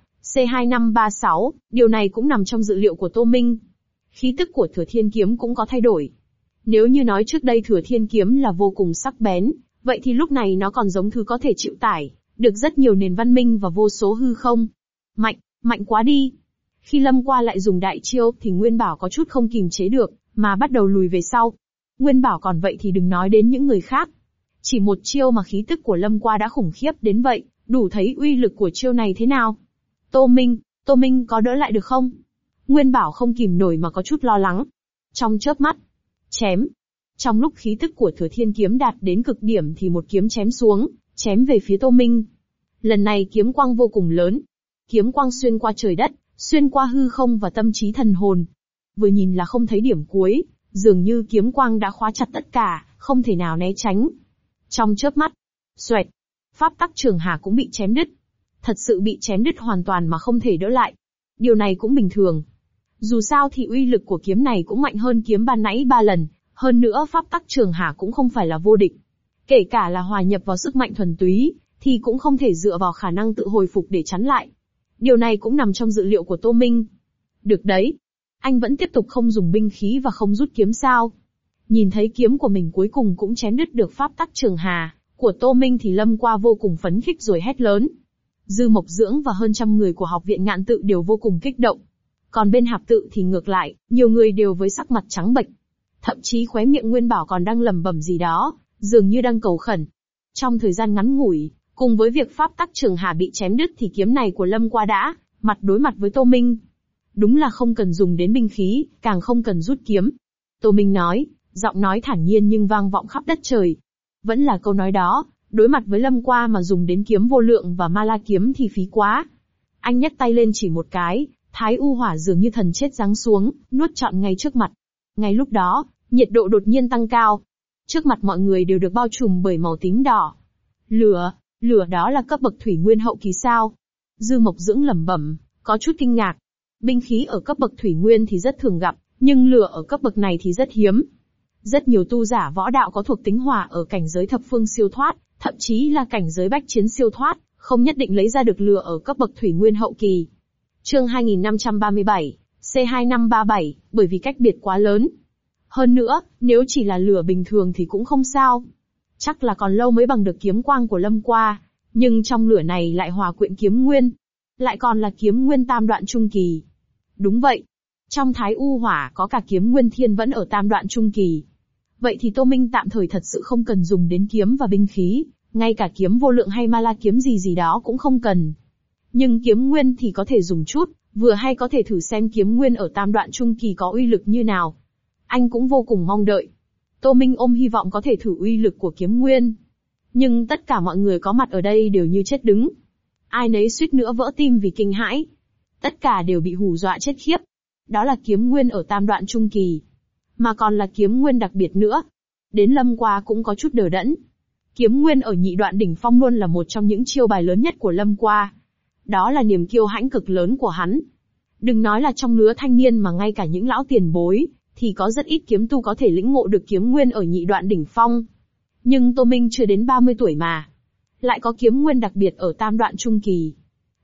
C2536, điều này cũng nằm trong dự liệu của Tô Minh. Khí tức của Thừa Thiên kiếm cũng có thay đổi. Nếu như nói trước đây Thừa Thiên kiếm là vô cùng sắc bén, vậy thì lúc này nó còn giống thứ có thể chịu tải được rất nhiều nền văn minh và vô số hư không. Mạnh, mạnh quá đi. Khi Lâm Qua lại dùng đại chiêu thì Nguyên Bảo có chút không kìm chế được, mà bắt đầu lùi về sau. Nguyên Bảo còn vậy thì đừng nói đến những người khác. Chỉ một chiêu mà khí tức của Lâm Qua đã khủng khiếp đến vậy, đủ thấy uy lực của chiêu này thế nào. Tô Minh có đỡ lại được không? Nguyên Bảo không kìm nổi mà có chút lo lắng. Trong chớp mắt, chém. Trong lúc khí tức của Thừa Thiên kiếm đạt đến cực điểm thì một kiếm chém xuống, chém về phía Tô Minh. Lần này kiếm quang vô cùng lớn. Kiếm quang xuyên qua trời đất, xuyên qua hư không và tâm trí thần hồn. Vừa nhìn là không thấy điểm cuối, dường như kiếm quang đã khóa chặt tất cả, không thể nào né tránh. Trong chớp mắt, xoẹt, pháp tắc Trường Hà cũng bị chém đứt. Thật sự bị chém đứt hoàn toàn mà không thể đỡ lại. Điều này cũng bình thường. Dù sao thì uy lực của kiếm này cũng mạnh hơn kiếm ban nãy 3 lần, hơn nữa pháp tắc Trường Hà cũng không phải là vô địch. Kể cả là hòa nhập vào sức mạnh thuần túy, thì cũng không thể dựa vào khả năng tự hồi phục để chắn lại. Điều này cũng nằm trong dự liệu của Tô Minh. Được đấy. Anh vẫn tiếp tục không dùng binh khí và không rút kiếm sao? Nhìn thấy kiếm của mình cuối cùng cũng chém đứt được pháp tắc Trường Hà của Tô Minh thì Lâm Qua vô cùng phấn khích rồi hét lớn. Dư Mộc Dưỡng và hơn trăm người của học viện Ngạn Tự đều vô cùng kích động. Còn bên Hạp Tự thì ngược lại, nhiều người đều với sắc mặt trắng bệch. Thậm chí khóe miệng Nguyên Bảo còn đang lẩm bẩm gì đó, dường như đang cầu khẩn. Trong thời gian ngắn ngủi, cùng với việc pháp tắc Trường Hà bị chém đứt thì kiếm này của Lâm Qua đã mặt đối mặt với Tô Minh. Đúng là không cần dùng đến binh khí, càng không cần rút kiếm. Tô Minh nói, giọng nói thản nhiên nhưng vang vọng khắp đất trời. Vẫn là câu nói đó, đối mặt với Lâm Qua mà dùng đến kiếm vô lượng và ma la kiếm thì phí quá. Anh nhấc tay lên chỉ một cái, Thái U hỏa dường như thần chết giáng xuống, nuốt trọn ngay trước mặt. Ngay lúc đó, nhiệt độ đột nhiên tăng cao. Trước mặt mọi người đều được bao trùm bởi màu tím đỏ. Lửa đó là cấp bậc thủy nguyên hậu kỳ sao? Dư Mộc Dưỡng lẩm bẩm, có chút kinh ngạc. Binh khí ở cấp bậc thủy nguyên thì rất thường gặp, nhưng lửa ở cấp bậc này thì rất hiếm. Rất nhiều tu giả võ đạo có thuộc tính hỏa ở cảnh giới thập phương siêu thoát, thậm chí là cảnh giới bách chiến siêu thoát, không nhất định lấy ra được lửa ở cấp bậc thủy nguyên hậu kỳ. Chương 2537, C2537, bởi vì cách biệt quá lớn. Hơn nữa, nếu chỉ là lửa bình thường thì cũng không sao. Chắc là còn lâu mới bằng được kiếm quang của Lâm Qua, nhưng trong lửa này lại hòa quyện kiếm nguyên. Lại còn là kiếm nguyên tam đoạn trung kỳ. Đúng vậy. Trong Thái U hỏa có cả kiếm nguyên thiên vẫn ở tam đoạn trung kỳ. Vậy thì Tô Minh tạm thời thật sự không cần dùng đến kiếm và binh khí, ngay cả kiếm vô lượng hay ma la kiếm gì đó cũng không cần. Nhưng kiếm nguyên thì có thể dùng chút, vừa hay có thể thử xem kiếm nguyên ở tam đoạn trung kỳ có uy lực như nào. Anh cũng vô cùng mong đợi. Tô Minh ôm hy vọng có thể thử uy lực của kiếm nguyên. Nhưng tất cả mọi người có mặt ở đây đều như chết đứng. Ai nấy suýt nữa vỡ tim vì kinh hãi. Tất cả đều bị hù dọa chết khiếp. Đó là kiếm nguyên ở tam đoạn trung kỳ. Mà còn là kiếm nguyên đặc biệt nữa. Đến Lâm Qua cũng có chút đờ đẫn. Kiếm nguyên ở nhị đoạn đỉnh phong luôn là một trong những chiêu bài lớn nhất của Lâm Qua. Đó là niềm kiêu hãnh cực lớn của hắn. Đừng nói là trong lứa thanh niên mà ngay cả những lão tiền bối, thì có rất ít kiếm tu có thể lĩnh ngộ được kiếm nguyên ở nhị đoạn đỉnh phong. Nhưng Tô Minh chưa đến 30 tuổi mà. Lại có kiếm nguyên đặc biệt ở tam đoạn trung kỳ.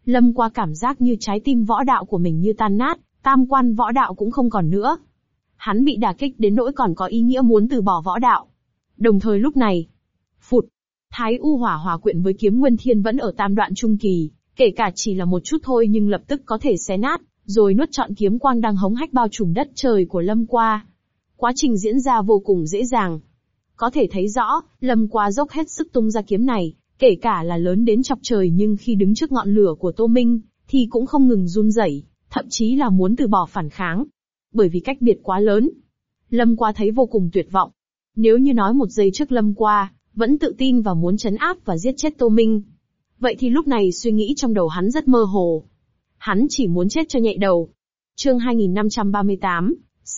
Lâm Qua cảm giác như trái tim võ đạo của mình như tan nát, tam quan võ đạo cũng không còn nữa. Hắn bị đả kích đến nỗi còn có ý nghĩa muốn từ bỏ võ đạo. Đồng thời lúc này, phụt, Thái U hỏa hòa quyện với kiếm Nguyên Thiên vẫn ở tam đoạn trung kỳ, kể cả chỉ là một chút thôi nhưng lập tức có thể xé nát, rồi nuốt trọn kiếm quang đang hống hách bao trùm đất trời của Lâm Qua. Quá trình diễn ra vô cùng dễ dàng. Có thể thấy rõ, Lâm Qua dốc hết sức tung ra kiếm này, kể cả là lớn đến chọc trời nhưng khi đứng trước ngọn lửa của Tô Minh, thì cũng không ngừng run rẩy, thậm chí là muốn từ bỏ phản kháng. Bởi vì cách biệt quá lớn. Lâm Qua thấy vô cùng tuyệt vọng. Nếu như nói một giây trước Lâm Qua vẫn tự tin và muốn trấn áp và giết chết Tô Minh, vậy thì lúc này suy nghĩ trong đầu hắn rất mơ hồ. Hắn chỉ muốn chết cho nhạy đầu. Chương 2538,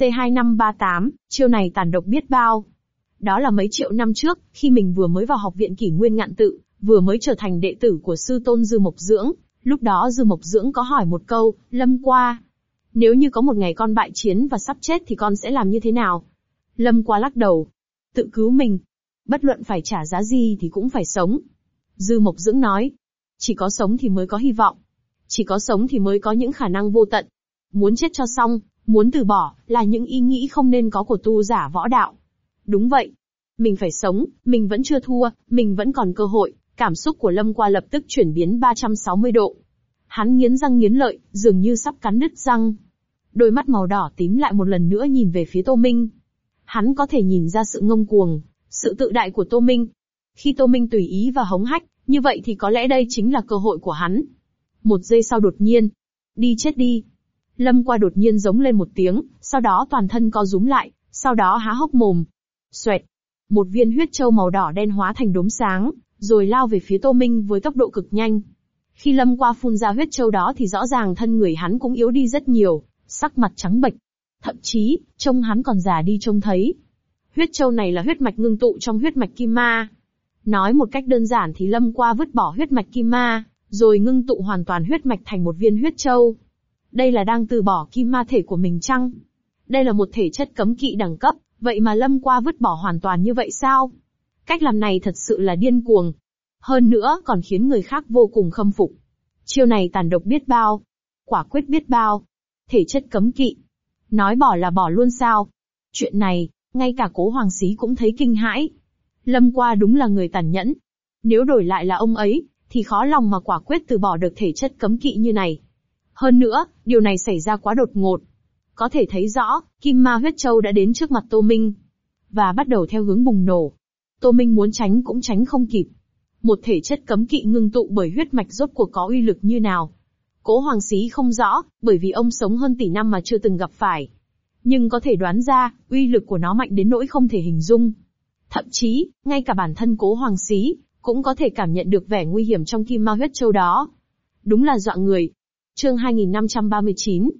C2538, chiêu này tàn độc biết bao. Đó là mấy triệu năm trước, khi mình vừa mới vào học viện Kỷ Nguyên Ngạn Tự, vừa mới trở thành đệ tử của sư tôn Dư Mộc Dưỡng. Lúc đó Dư Mộc Dưỡng có hỏi một câu, Lâm Qua, nếu như có một ngày con bại chiến và sắp chết thì con sẽ làm như thế nào? Lâm Qua lắc đầu. Tự cứu mình. Bất luận phải trả giá gì thì cũng phải sống. Dư Mộc Dưỡng nói. Chỉ có sống thì mới có hy vọng. Chỉ có sống thì mới có những khả năng vô tận. Muốn chết cho xong, muốn từ bỏ, là những ý nghĩ không nên có của tu giả võ đạo. Đúng vậy. Mình phải sống, mình vẫn chưa thua, mình vẫn còn cơ hội. Cảm xúc của Lâm Qua lập tức chuyển biến 360 độ. Hắn nghiến răng nghiến lợi, dường như sắp cắn đứt răng. Đôi mắt màu đỏ tím lại một lần nữa nhìn về phía Tô Minh. Hắn có thể nhìn ra sự ngông cuồng, sự tự đại của Tô Minh. Khi Tô Minh tùy ý và hống hách, như vậy thì có lẽ đây chính là cơ hội của hắn. Một giây sau đột nhiên, đi chết đi. Lâm Qua đột nhiên giống lên một tiếng, sau đó toàn thân co rúm lại, sau đó há hốc mồm. Xoẹt, một viên huyết châu màu đỏ đen hóa thành đốm sáng, rồi lao về phía Tô Minh với tốc độ cực nhanh. Khi Lâm Qua phun ra huyết châu đó thì rõ ràng thân người hắn cũng yếu đi rất nhiều, sắc mặt trắng bệch. Thậm chí, trông hắn còn già đi trông thấy. Huyết châu này là huyết mạch ngưng tụ trong huyết mạch Kim Ma. Nói một cách đơn giản thì Lâm Qua vứt bỏ huyết mạch Kim Ma, rồi ngưng tụ hoàn toàn huyết mạch thành một viên huyết châu. Đây là đang từ bỏ Kim Ma thể của mình chăng? Đây là một thể chất cấm kỵ đẳng cấp, vậy mà Lâm Qua vứt bỏ hoàn toàn như vậy sao? Cách làm này thật sự là điên cuồng. Hơn nữa còn khiến người khác vô cùng khâm phục. Chiêu này tàn độc biết bao. Quả quyết biết bao. Thể chất cấm kỵ. Nói bỏ là bỏ luôn sao? Chuyện này, ngay cả Cố Hoàng Xí cũng thấy kinh hãi. Lâm Qua đúng là người tàn nhẫn. Nếu đổi lại là ông ấy, thì khó lòng mà quả quyết từ bỏ được thể chất cấm kỵ như này. Hơn nữa, điều này xảy ra quá đột ngột. Có thể thấy rõ, Kim Ma huyết châu đã đến trước mặt Tô Minh. Và bắt đầu theo hướng bùng nổ. Tô Minh muốn tránh cũng tránh không kịp. Một thể chất cấm kỵ ngưng tụ bởi huyết mạch rốt cuộc có uy lực như nào? Cố Hoàng Xí không rõ, bởi vì ông sống hơn tỷ năm mà chưa từng gặp phải. Nhưng có thể đoán ra, uy lực của nó mạnh đến nỗi không thể hình dung. Thậm chí, ngay cả bản thân Cố Hoàng Xí, cũng có thể cảm nhận được vẻ nguy hiểm trong Kim Ma huyết châu đó. Đúng là dọa người. Chương 2539,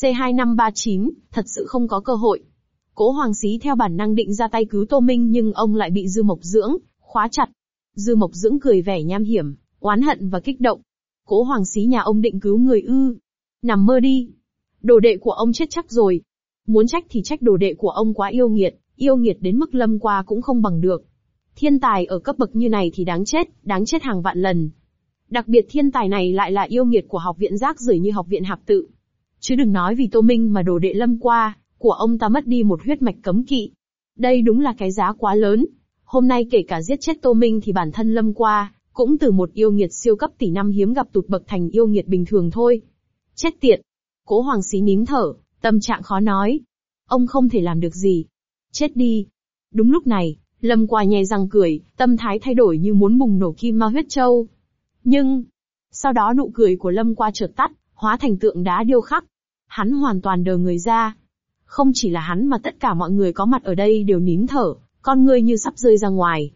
C2539, thật sự không có cơ hội. Cố Hoàng Xí theo bản năng định ra tay cứu Tô Minh nhưng ông lại bị Dư Mộc Dưỡng khóa chặt. Dư Mộc Dưỡng cười vẻ nham hiểm, oán hận và kích động. Cố Hoàng Xí nhà ông định cứu người ư? Nằm mơ đi. Đồ đệ của ông chết chắc rồi. Muốn trách thì trách đồ đệ của ông quá yêu nghiệt đến mức Lâm Qua cũng không bằng được. Thiên tài ở cấp bậc như này thì đáng chết hàng vạn lần. Đặc biệt thiên tài này lại là yêu nghiệt của học viện rác rưởi như học viện Hạp Tự. Chứ đừng nói vì Tô Minh mà đồ đệ Lâm Qua của ông ta mất đi một huyết mạch cấm kỵ. Đây đúng là cái giá quá lớn. Hôm nay kể cả giết chết Tô Minh thì bản thân Lâm Qua cũng từ một yêu nghiệt siêu cấp tỷ năm hiếm gặp tụt bậc thành yêu nghiệt bình thường thôi. Chết tiệt. Cố Hoàng Xí nín thở, tâm trạng khó nói. Ông không thể làm được gì. Chết đi. Đúng lúc này, Lâm Qua nhè răng cười, tâm thái thay đổi như muốn bùng nổ Kim Ma huyết châu. Nhưng, sau đó nụ cười của Lâm Qua chợt tắt, hóa thành tượng đá điêu khắc. Hắn hoàn toàn đờ người ra. Không chỉ là hắn mà tất cả mọi người có mặt ở đây đều nín thở, con người như sắp rơi ra ngoài.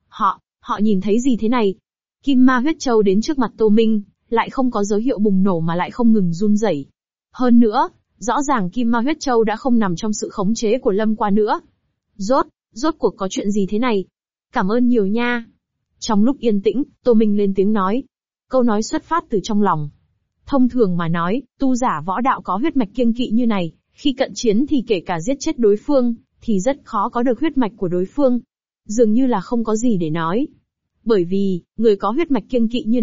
Họ nhìn thấy gì thế này? Kim Ma huyết châu đến trước mặt Tô Minh, lại không có dấu hiệu bùng nổ mà lại không ngừng run rẩy. Hơn nữa, rõ ràng Kim Ma huyết châu đã không nằm trong sự khống chế của Lâm Qua nữa. Rốt cuộc có chuyện gì thế này? Cảm ơn nhiều nha. Trong lúc yên tĩnh, Tô Minh lên tiếng nói. Câu nói xuất phát từ trong lòng. Thông thường mà nói, tu giả võ đạo có huyết mạch kiêng kỵ như này, khi cận chiến thì kể cả giết chết đối phương, thì rất khó có được huyết mạch của đối phương. Dường như là không có gì để nói. Bởi vì, người có huyết mạch kiêng kỵ như này,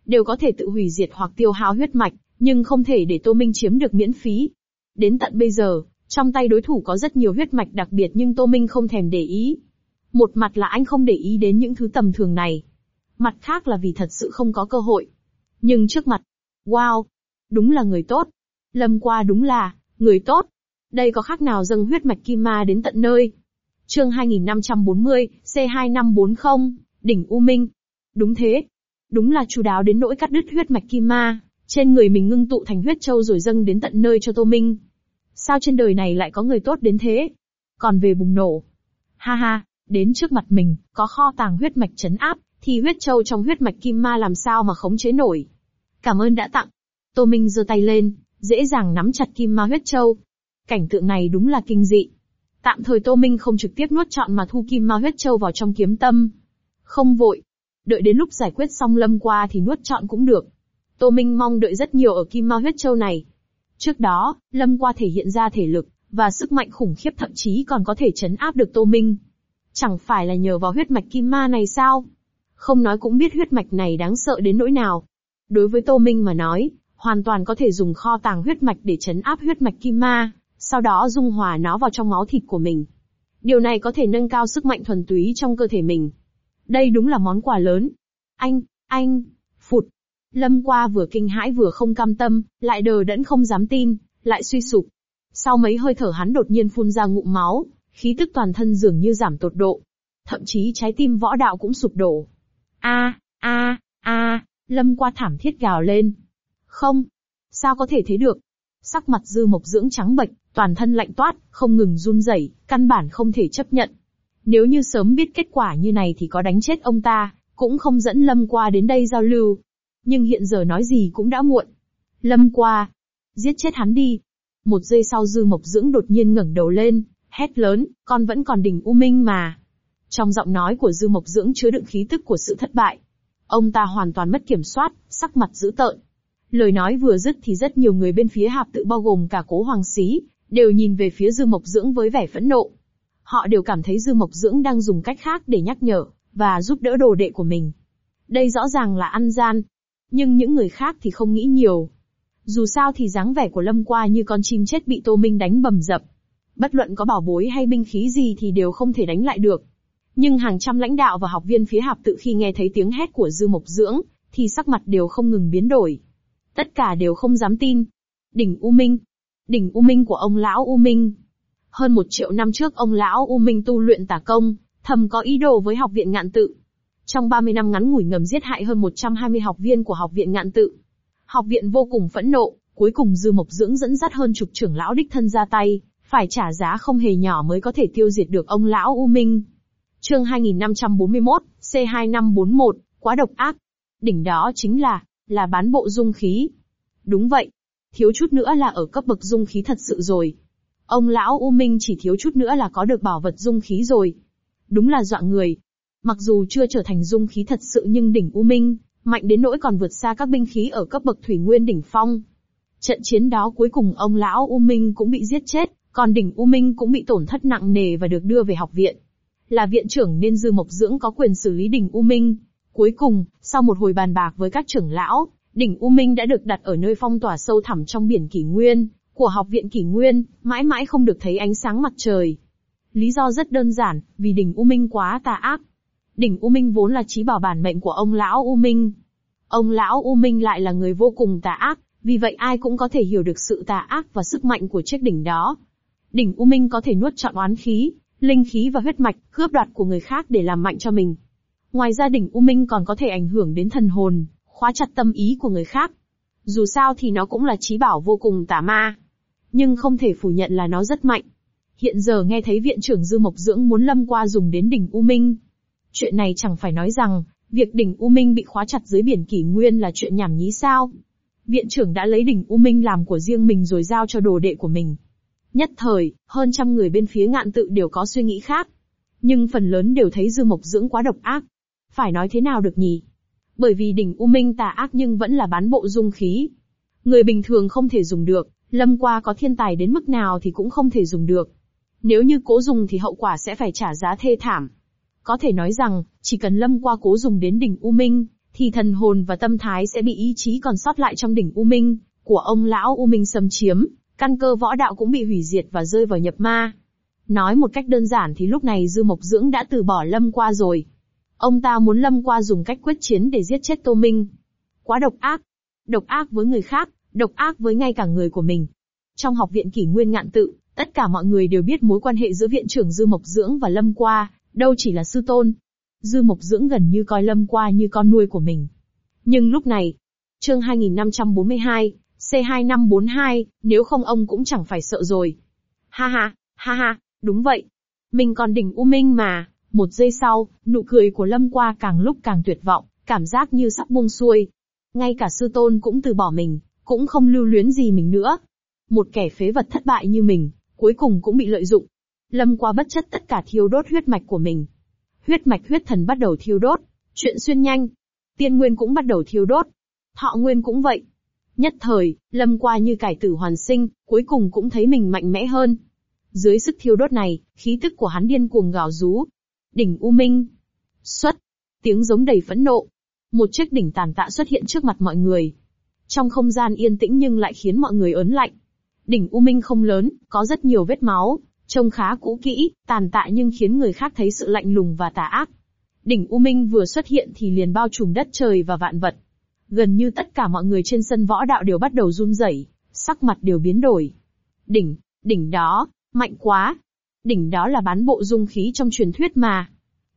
đều có thể tự hủy diệt hoặc tiêu hao huyết mạch, nhưng không thể để Tô Minh chiếm được miễn phí. Đến tận bây giờ, trong tay đối thủ có rất nhiều huyết mạch đặc biệt nhưng Tô Minh không thèm để ý. Một mặt là anh không để ý đến những thứ tầm thường này. Mặt khác là vì thật sự không có cơ hội. Nhưng trước mặt, wow, đúng là người tốt. Lâm Qua đúng là, người tốt. Đây có khác nào dâng huyết mạch kim ma đến tận nơi. Chương 2540, C2540, đỉnh U Minh. Đúng thế. Đúng là chu đáo đến nỗi cắt đứt huyết mạch kim ma, trên người mình ngưng tụ thành huyết châu rồi dâng đến tận nơi cho Tô Minh. Sao trên đời này lại có người tốt đến thế? Còn về bùng nổ. Ha ha, đến trước mặt mình, có kho tàng huyết mạch trấn áp, thì huyết châu trong huyết mạch kim ma làm sao mà khống chế nổi. Cảm ơn đã tặng. Tô Minh giơ tay lên, dễ dàng nắm chặt kim ma huyết châu. Cảnh tượng này đúng là kinh dị. Tạm thời Tô Minh không trực tiếp nuốt trọn mà thu kim ma huyết châu vào trong kiếm tâm. Không vội. Đợi đến lúc giải quyết xong Lâm Qua thì nuốt trọn cũng được. Tô Minh mong đợi rất nhiều ở kim ma huyết châu này. Trước đó, Lâm Qua thể hiện ra thể lực và sức mạnh khủng khiếp, thậm chí còn có thể trấn áp được Tô Minh. Chẳng phải là nhờ vào huyết mạch kim ma này sao? Không nói cũng biết huyết mạch này đáng sợ đến nỗi nào. Đối với Tô Minh mà nói, hoàn toàn có thể dùng kho tàng huyết mạch để trấn áp huyết mạch kim ma, sau đó dung hòa nó vào trong máu thịt của mình. Điều này có thể nâng cao sức mạnh thuần túy trong cơ thể mình. Đây đúng là món quà lớn. Anh, phụt. Lâm Qua vừa kinh hãi vừa không cam tâm, lại đờ đẫn không dám tin, lại suy sụp. Sau mấy hơi thở hắn đột nhiên phun ra ngụm máu, khí tức toàn thân dường như giảm tột độ. Thậm chí trái tim Võ Đạo cũng sụp đổ. Lâm Qua thảm thiết gào lên. Không, sao có thể thế được? Sắc mặt Dư Mộc Dưỡng trắng bệch, toàn thân lạnh toát, không ngừng run rẩy, căn bản không thể chấp nhận. Nếu như sớm biết kết quả như này thì có đánh chết ông ta, cũng không dẫn Lâm Qua đến đây giao lưu. Nhưng hiện giờ nói gì cũng đã muộn. Lâm Qua, giết chết hắn đi. Một giây sau Dư Mộc Dưỡng đột nhiên ngẩng đầu lên, hét lớn, con vẫn còn đỉnh U Minh mà. Trong giọng nói của Dư Mộc Dưỡng chứa đựng khí tức của sự thất bại. Ông ta hoàn toàn mất kiểm soát, sắc mặt dữ tợn. Lời nói vừa dứt thì rất nhiều người bên phía Hạp Tự bao gồm cả Cố Hoàng Xí, đều nhìn về phía Dư Mộc Dưỡng với vẻ phẫn nộ. Họ đều cảm thấy Dư Mộc Dưỡng đang dùng cách khác để nhắc nhở và giúp đỡ đồ đệ của mình. Đây rõ ràng là ăn gian. Nhưng những người khác thì không nghĩ nhiều. Dù sao thì dáng vẻ của Lâm Qua như con chim chết bị Tô Minh đánh bầm dập. Bất luận có bảo bối hay binh khí gì thì đều không thể đánh lại được. Nhưng hàng trăm lãnh đạo và học viên phía Hạp Tự khi nghe thấy tiếng hét của Dư Mộc Dưỡng, thì sắc mặt đều không ngừng biến đổi. Tất cả đều không dám tin. Đỉnh U Minh. Đỉnh U Minh của ông lão U Minh. Hơn 1 triệu năm trước ông lão U Minh tu luyện tà công, thầm có ý đồ với học viện Ngạn Tự. Trong 30 năm ngắn ngủi ngầm giết hại hơn 120 học viên của học viện Ngạn Tự. Học viện vô cùng phẫn nộ, cuối cùng Dư Mộc Dưỡng dẫn dắt hơn chục trưởng lão đích thân ra tay, phải trả giá không hề nhỏ mới có thể tiêu diệt được ông lão U Minh. Chương 2541, C2541, quá độc ác. Đỉnh đó chính là bán bộ dung khí. Đúng vậy. Thiếu chút nữa là ở cấp bậc dung khí thật sự rồi. Ông lão U Minh chỉ thiếu chút nữa là có được bảo vật dung khí rồi. Đúng là dọa người. Mặc dù chưa trở thành dung khí thật sự nhưng đỉnh U Minh, mạnh đến nỗi còn vượt xa các binh khí ở cấp bậc thủy nguyên đỉnh phong. Trận chiến đó cuối cùng ông lão U Minh cũng bị giết chết, còn đỉnh U Minh cũng bị tổn thất nặng nề và được đưa về học viện. Là viện trưởng nên Dư Mộc Dưỡng có quyền xử lý đỉnh U Minh. Cuối cùng, sau một hồi bàn bạc với các trưởng lão, đỉnh U Minh đã được đặt ở nơi phong tỏa sâu thẳm trong biển Kỷ Nguyên, của học viện Kỷ Nguyên, mãi mãi không được thấy ánh sáng mặt trời. Lý do rất đơn giản, vì đỉnh U Minh quá tà ác. Đỉnh U Minh vốn là chí bảo bản mệnh của ông lão U Minh. Ông lão U Minh lại là người vô cùng tà ác, vì vậy ai cũng có thể hiểu được sự tà ác và sức mạnh của chiếc đỉnh đó. Đỉnh U Minh có thể nuốt trọn oán khí, linh khí và huyết mạch, cướp đoạt của người khác để làm mạnh cho mình. Ngoài ra đỉnh U Minh còn có thể ảnh hưởng đến thần hồn, khóa chặt tâm ý của người khác. Dù sao thì nó cũng là chí bảo vô cùng tà ma. Nhưng không thể phủ nhận là nó rất mạnh. Hiện giờ nghe thấy viện trưởng Dư Mộc Dưỡng muốn Lâm Qua dùng đến đỉnh U Minh. Chuyện này chẳng phải nói rằng, việc đỉnh U Minh bị khóa chặt dưới biển Kỷ Nguyên là chuyện nhảm nhí sao? Viện trưởng đã lấy đỉnh U Minh làm của riêng mình rồi giao cho đồ đệ của mình. Nhất thời, hơn trăm người bên phía Ngạn Tự đều có suy nghĩ khác. Nhưng phần lớn đều thấy Dư Mộc Dưỡng quá độc ác. Phải nói thế nào được nhỉ? Bởi vì đỉnh U Minh tà ác nhưng vẫn là bán bộ dung khí. Người bình thường không thể dùng được, Lâm Qua có thiên tài đến mức nào thì cũng không thể dùng được. Nếu như cố dùng thì hậu quả sẽ phải trả giá thê thảm. Có thể nói rằng, chỉ cần Lâm Qua cố dùng đến đỉnh U Minh, thì thần hồn và tâm thái sẽ bị ý chí còn sót lại trong đỉnh U Minh của ông lão U Minh xâm chiếm, căn cơ võ đạo cũng bị hủy diệt và rơi vào nhập ma. Nói một cách đơn giản thì lúc này Dư Mộc Dưỡng đã từ bỏ Lâm Qua rồi. Ông ta muốn Lâm Qua dùng cách quyết chiến để giết chết Tô Minh. Quá độc ác. Độc ác với người khác, độc ác với ngay cả người của mình. Trong học viện Kỷ Nguyên Ngạn Tự, tất cả mọi người đều biết mối quan hệ giữa viện trưởng Dư Mộc Dưỡng và Lâm Qua, đâu chỉ là sư tôn. Dư Mộc Dưỡng gần như coi Lâm Qua như con nuôi của mình. Nhưng lúc này, chương 2542, C2542, nếu không ông cũng chẳng phải sợ rồi. Ha ha, đúng vậy. Mình còn đỉnh U Minh mà. Một giây sau, nụ cười của Lâm Qua càng lúc càng tuyệt vọng, cảm giác như sắp buông xuôi. Ngay cả sư tôn cũng từ bỏ mình, cũng không lưu luyến gì mình nữa. Một kẻ phế vật thất bại như mình, cuối cùng cũng bị lợi dụng. Lâm Qua bất chấp tất cả thiêu đốt huyết mạch của mình. Huyết mạch huyết thần bắt đầu thiêu đốt, chuyện xuyên nhanh. Tiên nguyên cũng bắt đầu thiêu đốt. Thọ nguyên cũng vậy. Nhất thời, Lâm Qua như cải tử hoàn sinh, cuối cùng cũng thấy mình mạnh mẽ hơn. Dưới sức thiêu đốt này, khí tức của hắn điên cuồng gào rú. Đỉnh U Minh. Xuất. Tiếng giống đầy phẫn nộ. Một chiếc đỉnh tàn tạ xuất hiện trước mặt mọi người. Trong không gian yên tĩnh nhưng lại khiến mọi người ớn lạnh. Đỉnh U Minh không lớn, có rất nhiều vết máu, trông khá cũ kỹ, tàn tạ nhưng khiến người khác thấy sự lạnh lùng và tà ác. Đỉnh U Minh vừa xuất hiện thì liền bao trùm đất trời và vạn vật. Gần như tất cả mọi người trên sân võ đạo đều bắt đầu run rẩy, sắc mặt đều biến đổi. Đỉnh đó, mạnh quá. Đỉnh đó là bán bộ dung khí trong truyền thuyết mà.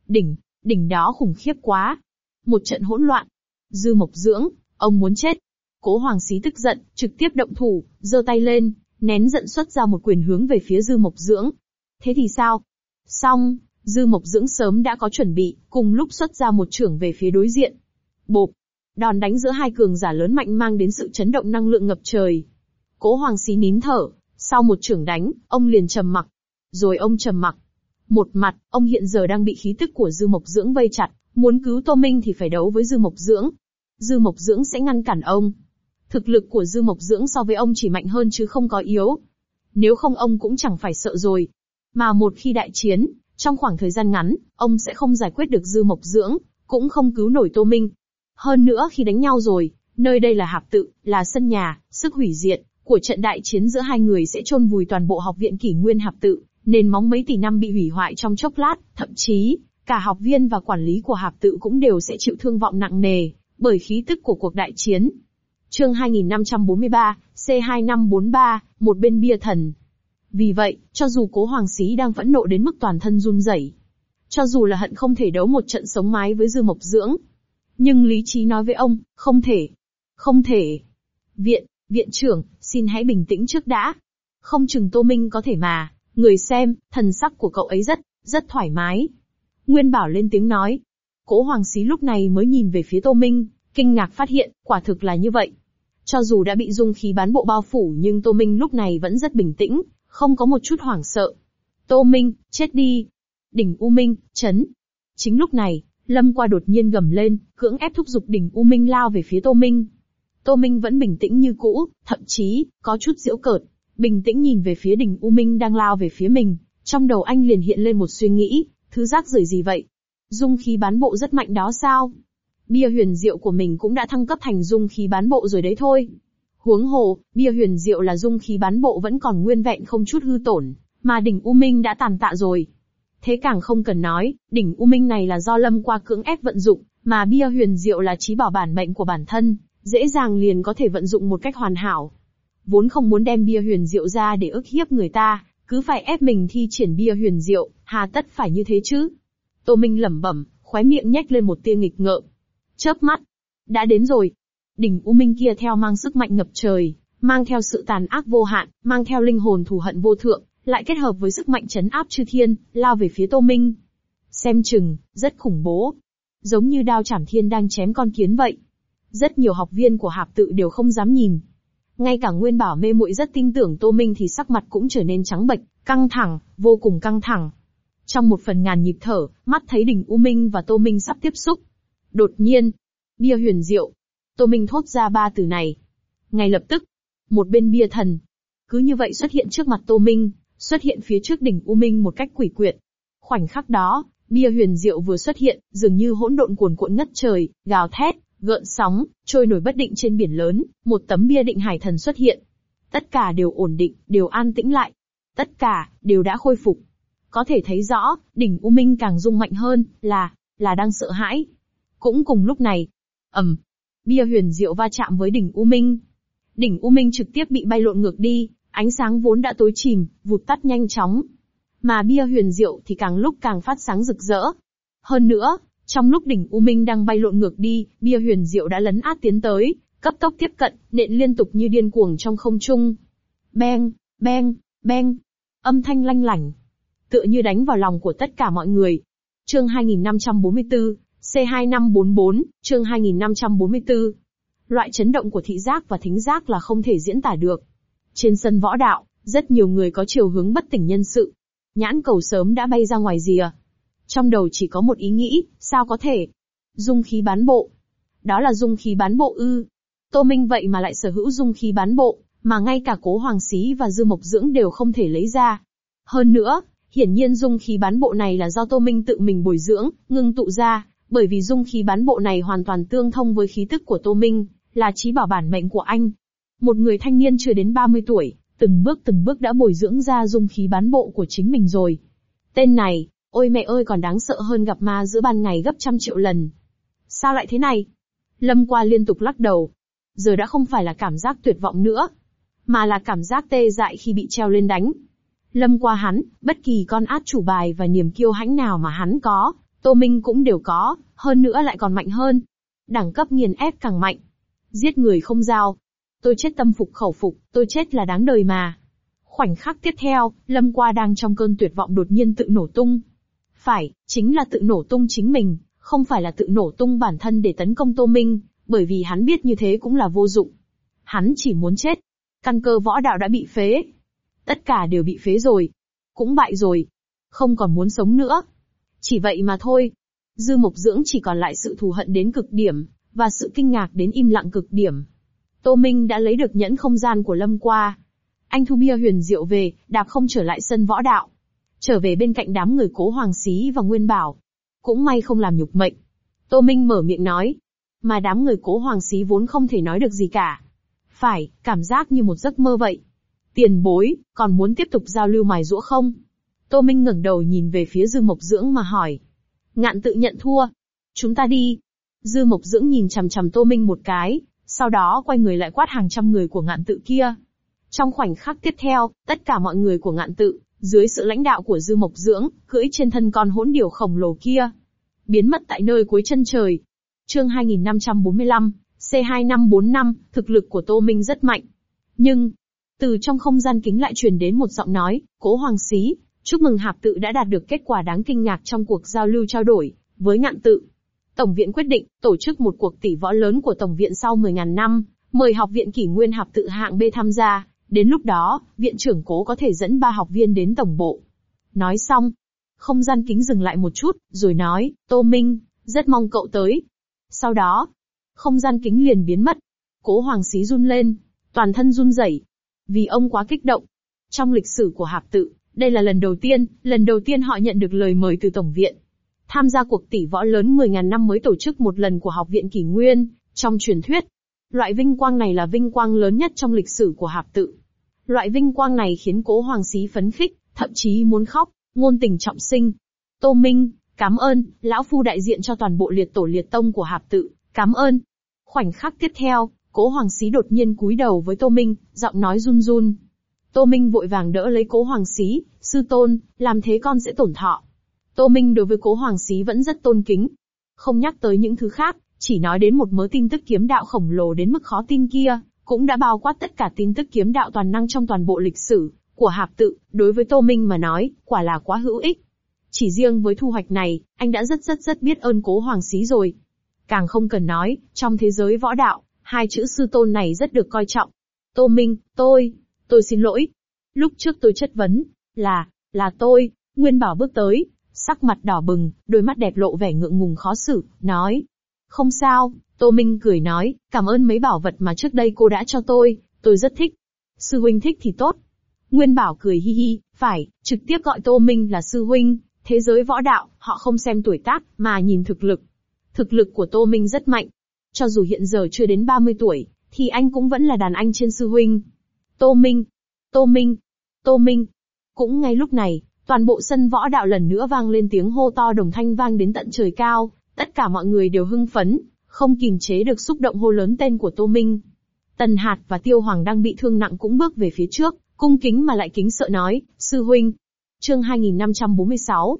Đỉnh đó khủng khiếp quá. Một trận hỗn loạn. Dư Mộc Dưỡng, ông muốn chết. Cố Hoàng Xí tức giận, trực tiếp động thủ, giơ tay lên, nén giận xuất ra một quyền hướng về phía Dư Mộc Dưỡng. Thế thì sao? Xong, Dư Mộc Dưỡng sớm đã có chuẩn bị, cùng lúc xuất ra một chưởng về phía đối diện. Bộp! Đòn đánh giữa hai cường giả lớn mạnh mang đến sự chấn động năng lượng ngập trời. Cố Hoàng Xí nín thở, sau một chưởng đánh, ông liền trầm mặc. Rồi ông trầm mặc. Một mặt, ông hiện giờ đang bị khí tức của Dư Mộc Dưỡng vây chặt, muốn cứu Tô Minh thì phải đấu với Dư Mộc Dưỡng. Dư Mộc Dưỡng sẽ ngăn cản ông. Thực lực của Dư Mộc Dưỡng so với ông chỉ mạnh hơn chứ không có yếu. Nếu không ông cũng chẳng phải sợ rồi. Mà một khi đại chiến, trong khoảng thời gian ngắn, ông sẽ không giải quyết được Dư Mộc Dưỡng, cũng không cứu nổi Tô Minh. Hơn nữa khi đánh nhau rồi, nơi đây là Hạp Tự, là sân nhà, sức hủy diệt của trận đại chiến giữa hai người sẽ chôn vùi toàn bộ học viện Kỷ Nguyên Hạp Tự, nền móng mấy tỷ năm bị hủy hoại trong chốc lát, thậm chí, cả học viên và quản lý của Hạp Tự cũng đều sẽ chịu thương vong nặng nề, bởi khí tức của cuộc đại chiến. Chương 2543, C2543, một bên bia thần. Vì vậy, cho dù Cố Hoàng Xí đang phẫn nộ đến mức toàn thân run rẩy, cho dù là hận không thể đấu một trận sống mái với Dư Mộc Dưỡng, nhưng lý trí nói với ông, không thể. Viện trưởng, xin hãy bình tĩnh trước đã. Không chừng Tô Minh có thể mà, người xem, thần sắc của cậu ấy rất thoải mái. Nguyên Bảo lên tiếng nói. Cố Hoàng Xí lúc này mới nhìn về phía Tô Minh, kinh ngạc phát hiện, quả thực là như vậy. Cho dù đã bị dung khí bán bộ bao phủ nhưng Tô Minh lúc này vẫn rất bình tĩnh, không có một chút hoảng sợ. Tô Minh, chết đi. Đỉnh U Minh, chấn. Chính lúc này, Lâm Qua đột nhiên gầm lên, cưỡng ép thúc giục đỉnh U Minh lao về phía Tô Minh. Tô Minh vẫn bình tĩnh như cũ, thậm chí, có chút giễu cợt, bình tĩnh nhìn về phía đỉnh U Minh đang lao về phía mình, trong đầu anh liền hiện lên một suy nghĩ, thứ rác rưởi gì vậy? Dung khí bán bộ rất mạnh đó sao? Bia huyền diệu của mình cũng đã thăng cấp thành dung khí bán bộ rồi đấy thôi. Huống hồ, bia huyền diệu là dung khí bán bộ vẫn còn nguyên vẹn không chút hư tổn, mà đỉnh U Minh đã tàn tạ rồi. Thế càng không cần nói, đỉnh U Minh này là do Lâm Qua cưỡng ép vận dụng, mà bia huyền diệu là chí bảo bản mệnh của bản thân, dễ dàng liền có thể vận dụng một cách hoàn hảo. Vốn không muốn đem bia huyền diệu ra để ức hiếp người ta, cứ phải ép mình thi triển bia huyền diệu, hà tất phải như thế chứ? Tô Minh lẩm bẩm, khóe miệng nhếch lên một tia nghịch ngợm. Chớp mắt, đã đến rồi. Đỉnh U Minh kia theo mang sức mạnh ngập trời, mang theo sự tàn ác vô hạn, mang theo linh hồn thù hận vô thượng, lại kết hợp với sức mạnh trấn áp chư thiên, lao về phía Tô Minh. Xem chừng, rất khủng bố. Giống như đao chảm thiên đang chém con kiến vậy. Rất nhiều học viên của Hạp Tự đều không dám nhìn. Ngay cả Nguyên Bảo mê muội rất tin tưởng Tô Minh thì sắc mặt cũng trở nên trắng bệch, căng thẳng, vô cùng căng thẳng. Trong một phần ngàn nhịp thở, mắt thấy đỉnh U Minh và Tô Minh sắp tiếp xúc. Đột nhiên, bia huyền diệu. Tô Minh thốt ra ba từ này. Ngay lập tức, một bên bia thần. Cứ như vậy xuất hiện trước mặt Tô Minh, xuất hiện phía trước đỉnh U Minh một cách quỷ quyệt. Khoảnh khắc đó, bia huyền diệu vừa xuất hiện, dường như hỗn độn cuồn cuộn ngất trời, gào thét, Gợn sóng, trôi nổi bất định trên biển lớn, một tấm bia định hải thần xuất hiện. Tất cả đều ổn định, đều an tĩnh lại. Tất cả, đều đã khôi phục. Có thể thấy rõ, đỉnh U Minh càng rung mạnh hơn, là đang sợ hãi. Cũng cùng lúc này, bia huyền diệu va chạm với đỉnh U Minh. Đỉnh U Minh trực tiếp bị bay lộn ngược đi, ánh sáng vốn đã tối chìm, vụt tắt nhanh chóng. Mà bia huyền diệu thì càng lúc càng phát sáng rực rỡ. Hơn nữa, trong lúc đỉnh U Minh đang bay lộn ngược đi, bia huyền diệu đã lấn át tiến tới, cấp tốc tiếp cận, nện liên tục như điên cuồng trong không trung. Beng, beng, beng. Âm thanh lanh lảnh, tựa như đánh vào lòng của tất cả mọi người. Chương 2544, C2544, chương 2544. Loại chấn động của thị giác và thính giác là không thể diễn tả được. Trên sân võ đạo, rất nhiều người có chiều hướng bất tỉnh nhân sự. Nhãn cầu sớm đã bay ra ngoài rìa. Trong đầu chỉ có một ý nghĩ, sao có thể? Dung khí bán bộ. Đó là dung khí bán bộ ư? Tô Minh vậy mà lại sở hữu dung khí bán bộ, mà ngay cả Cố Hoàng Xí và Dư Mộc Dưỡng đều không thể lấy ra. Hơn nữa, hiển nhiên dung khí bán bộ này là do Tô Minh tự mình bồi dưỡng, ngưng tụ ra, bởi vì dung khí bán bộ này hoàn toàn tương thông với khí tức của Tô Minh, là chí bảo bản mệnh của anh. Một người thanh niên chưa đến 30 tuổi, từng bước đã bồi dưỡng ra dung khí bán bộ của chính mình rồi. Tên này, ôi mẹ ơi còn đáng sợ hơn gặp ma giữa ban ngày gấp trăm triệu lần. Sao lại thế này? Lâm Qua liên tục lắc đầu. Giờ đã không phải là cảm giác tuyệt vọng nữa, mà là cảm giác tê dại khi bị treo lên đánh. Lâm Qua hắn, bất kỳ con át chủ bài và niềm kiêu hãnh nào mà hắn có, Tô Minh cũng đều có, hơn nữa lại còn mạnh hơn. Đẳng cấp nghiền ép càng mạnh. Giết người không dao. Tôi chết tâm phục khẩu phục, tôi chết là đáng đời mà. Khoảnh khắc tiếp theo, Lâm Qua đang trong cơn tuyệt vọng đột nhiên tự nổ tung. Phải, chính là tự nổ tung chính mình, không phải là tự nổ tung bản thân để tấn công Tô Minh, bởi vì hắn biết như thế cũng là vô dụng. Hắn chỉ muốn chết. Căn cơ võ đạo đã bị phế. Tất cả đều bị phế rồi. Cũng bại rồi. Không còn muốn sống nữa. Chỉ vậy mà thôi. Dư Mộc Dưỡng chỉ còn lại sự thù hận đến cực điểm, và sự kinh ngạc đến im lặng cực điểm. Tô Minh đã lấy được nhẫn không gian của Lâm Qua. Anh thu bia huyền diệu về, đạp không trở lại sân võ đạo. Trở về bên cạnh đám người Cố Hoàng Xí và Nguyên Bảo. Cũng may không làm nhục mệnh. Tô Minh mở miệng nói. Mà đám người Cố Hoàng Xí vốn không thể nói được gì cả. Phải, cảm giác như một giấc mơ vậy. Tiền bối, còn muốn tiếp tục giao lưu mài giũa không? Tô Minh ngẩng đầu nhìn về phía Dư Mộc Dưỡng mà hỏi. Ngạn tự nhận thua. Chúng ta đi. Dư Mộc Dưỡng nhìn chằm chằm Tô Minh một cái, sau đó quay người lại quát hàng trăm người của Ngạn tự kia. Trong khoảnh khắc tiếp theo, tất cả mọi người của Ngạn tự, dưới sự lãnh đạo của Dư Mộc Dưỡng, cưỡi trên thân con hỗn điểu khổng lồ kia, biến mất tại nơi cuối chân trời. Chương 2545, C2545, thực lực của Tô Minh rất mạnh. Nhưng, từ trong không gian kính lại truyền đến một giọng nói, Cố Hoàng Xí, chúc mừng Hạp tự đã đạt được kết quả đáng kinh ngạc trong cuộc giao lưu trao đổi với Ngạn tự. Tổng viện quyết định tổ chức một cuộc tỷ võ lớn của Tổng viện sau 10.000 năm, mời học viện Kỷ Nguyên Hạp tự hạng B tham gia, đến lúc đó, viện trưởng Cố có thể dẫn 3 học viên đến tổng bộ. Nói xong, không gian kính dừng lại một chút, rồi nói, Tô Minh, rất mong cậu tới. Sau đó, không gian kính liền biến mất. Cố Hoàng Xí run lên, toàn thân run rẩy, vì ông quá kích động. Trong lịch sử của Hạp tự, đây là lần đầu tiên họ nhận được lời mời từ Tổng viện. Tham gia cuộc tỷ võ lớn 10.000 năm mới tổ chức một lần của Học viện Kỷ Nguyên, trong truyền thuyết. Loại vinh quang này là vinh quang lớn nhất trong lịch sử của Hạp tự. Loại vinh quang này khiến Cố Hoàng Xí phấn khích, thậm chí muốn khóc, ngôn tình trọng sinh. Tô Minh, cảm ơn, lão phu đại diện cho toàn bộ liệt tổ liệt tông của Hạp tự, cảm ơn. Khoảnh khắc tiếp theo, Cố Hoàng Xí đột nhiên cúi đầu với Tô Minh, giọng nói run run. Tô Minh vội vàng đỡ lấy Cố Hoàng Xí, sư tôn, làm thế con sẽ tổn thọ. Tô Minh đối với Cố Hoàng Xí vẫn rất tôn kính. Không nhắc tới những thứ khác, chỉ nói đến một mớ tin tức kiếm đạo khổng lồ đến mức khó tin kia, cũng đã bao quát tất cả tin tức kiếm đạo toàn năng trong toàn bộ lịch sử của Hạp tự, đối với Tô Minh mà nói, quả là quá hữu ích. Chỉ riêng với thu hoạch này, anh đã rất biết ơn Cố Hoàng Xí rồi. Càng không cần nói, trong thế giới võ đạo, hai chữ sư tôn này rất được coi trọng. Tô Minh, tôi xin lỗi. Lúc trước tôi chất vấn, là tôi. Nguyên Bảo bước tới, sắc mặt đỏ bừng, đôi mắt đẹp lộ vẻ ngượng ngùng khó xử, nói. Không sao, Tô Minh cười nói, cảm ơn mấy bảo vật mà trước đây cô đã cho tôi rất thích. Sư huynh thích thì tốt. Nguyên Bảo cười hi hi, phải, trực tiếp gọi Tô Minh là sư huynh. Thế giới võ đạo, họ không xem tuổi tác, mà nhìn thực lực. Thực lực của Tô Minh rất mạnh. Cho dù hiện giờ chưa đến 30 tuổi, thì anh cũng vẫn là đàn anh trên sư huynh. Tô Minh! Tô Minh! Tô Minh! Cũng ngay lúc này, toàn bộ sân võ đạo lần nữa vang lên tiếng hô to đồng thanh vang đến tận trời cao, tất cả mọi người đều hưng phấn, không kìm chế được xúc động hô lớn tên của Tô Minh. Tần Hạt và Tiêu Hoàng đang bị thương nặng cũng bước về phía trước, cung kính mà lại kính sợ nói, sư huynh. Chương 2546,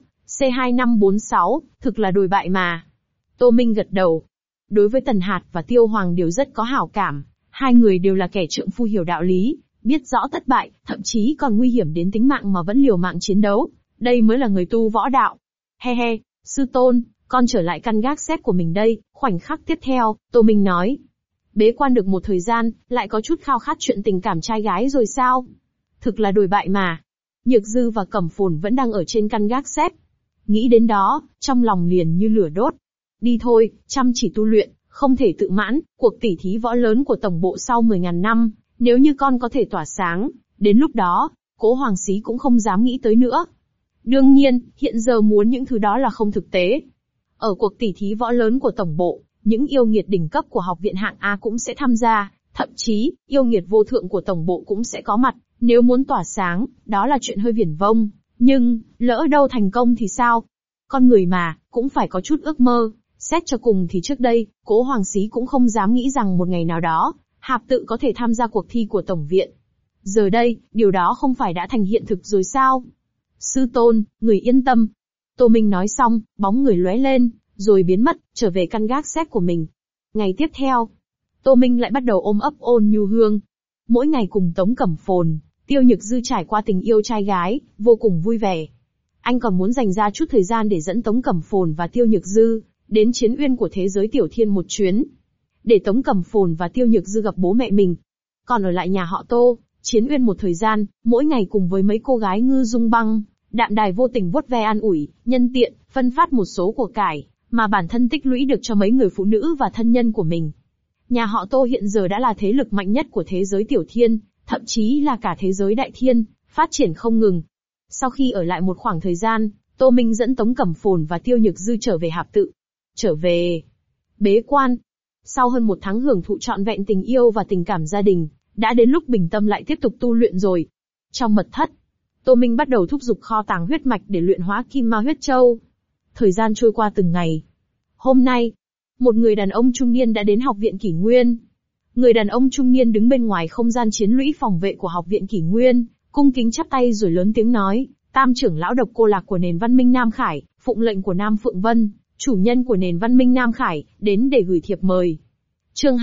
C2546, thực là đồi bại mà. Tô Minh gật đầu. Đối với Tần Hạt và Tiêu Hoàng đều rất có hảo cảm, hai người đều là kẻ trượng phu hiểu đạo lý, biết rõ thất bại, thậm chí còn nguy hiểm đến tính mạng mà vẫn liều mạng chiến đấu, đây mới là người tu võ đạo. He he, sư tôn, con trở lại căn gác xếp của mình đây. Khoảnh khắc tiếp theo, Tô Minh nói. Bế quan được một thời gian, lại có chút khao khát chuyện tình cảm trai gái rồi sao? Thực là đồi bại mà. Nhược Dư và Cẩm Phồn vẫn đang ở trên căn gác xếp. Nghĩ đến đó, trong lòng liền như lửa đốt. Đi thôi, chăm chỉ tu luyện, không thể tự mãn, cuộc tỉ thí võ lớn của tổng bộ sau 10.000 năm, nếu như con có thể tỏa sáng, đến lúc đó, Cố Hoàng Xí cũng không dám nghĩ tới nữa. Đương nhiên, hiện giờ muốn những thứ đó là không thực tế. Ở cuộc tỉ thí võ lớn của tổng bộ, những yêu nghiệt đỉnh cấp của học viện hạng A cũng sẽ tham gia, thậm chí, yêu nghiệt vô thượng của tổng bộ cũng sẽ có mặt, nếu muốn tỏa sáng, đó là chuyện hơi viển vông, nhưng, lỡ đâu thành công thì sao? Con người mà, cũng phải có chút ước mơ, xét cho cùng thì trước đây, Cố Hoàng Xí cũng không dám nghĩ rằng một ngày nào đó, Hạp Tự có thể tham gia cuộc thi của tổng viện. Giờ đây, điều đó không phải đã thành hiện thực rồi sao? Sư tôn, người yên tâm. Tô Minh nói xong, bóng người lóe lên, rồi biến mất, trở về căn gác xếp của mình. Ngày tiếp theo, Tô Minh lại bắt đầu ôm ấp Ôn Nhu Hương. Mỗi ngày cùng Tống Cẩm Phồn, Tiêu Nhược Dư trải qua tình yêu trai gái, vô cùng vui vẻ. Anh còn muốn dành ra chút thời gian để dẫn Tống Cẩm Phồn và Tiêu Nhược Dư đến chiến uyên của thế giới tiểu thiên một chuyến. Để Tống Cẩm Phồn và Tiêu Nhược Dư gặp bố mẹ mình. Còn ở lại nhà họ Tô, chiến uyên một thời gian, mỗi ngày cùng với mấy cô gái Ngư Dung Băng, Đạm Đài vô tình vuốt ve an ủi, nhân tiện, phân phát một số của cải, mà bản thân tích lũy được cho mấy người phụ nữ và thân nhân của mình. Nhà họ Tô hiện giờ đã là thế lực mạnh nhất của thế giới tiểu thiên, thậm chí là cả thế giới đại thiên, phát triển không ngừng. Sau khi ở lại một khoảng thời gian, Tô Minh dẫn Tống Cẩm Phồn và Tiêu Nhược Dư trở về Hạp Tự. Trở về bế quan. Sau hơn 1 tháng hưởng thụ trọn vẹn tình yêu và tình cảm gia đình, đã đến lúc bình tâm lại tiếp tục tu luyện rồi. Trong mật thất, Tô Minh bắt đầu thúc giục kho tàng huyết mạch để luyện hóa Kim Ma huyết châu. Thời gian trôi qua từng ngày. Hôm nay, một người đàn ông trung niên đã đến học viện Kỷ Nguyên. Người đàn ông trung niên đứng bên ngoài không gian chiến lũy phòng vệ của học viện Kỷ Nguyên, cung kính chắp tay rồi lớn tiếng nói, Tam trưởng lão Độc Cô Lạc của nền văn minh Nam Khải, phụng lệnh của Nam Phượng Vân, chủ nhân của nền văn minh Nam Khải, đến để gửi thiệp mời. Chương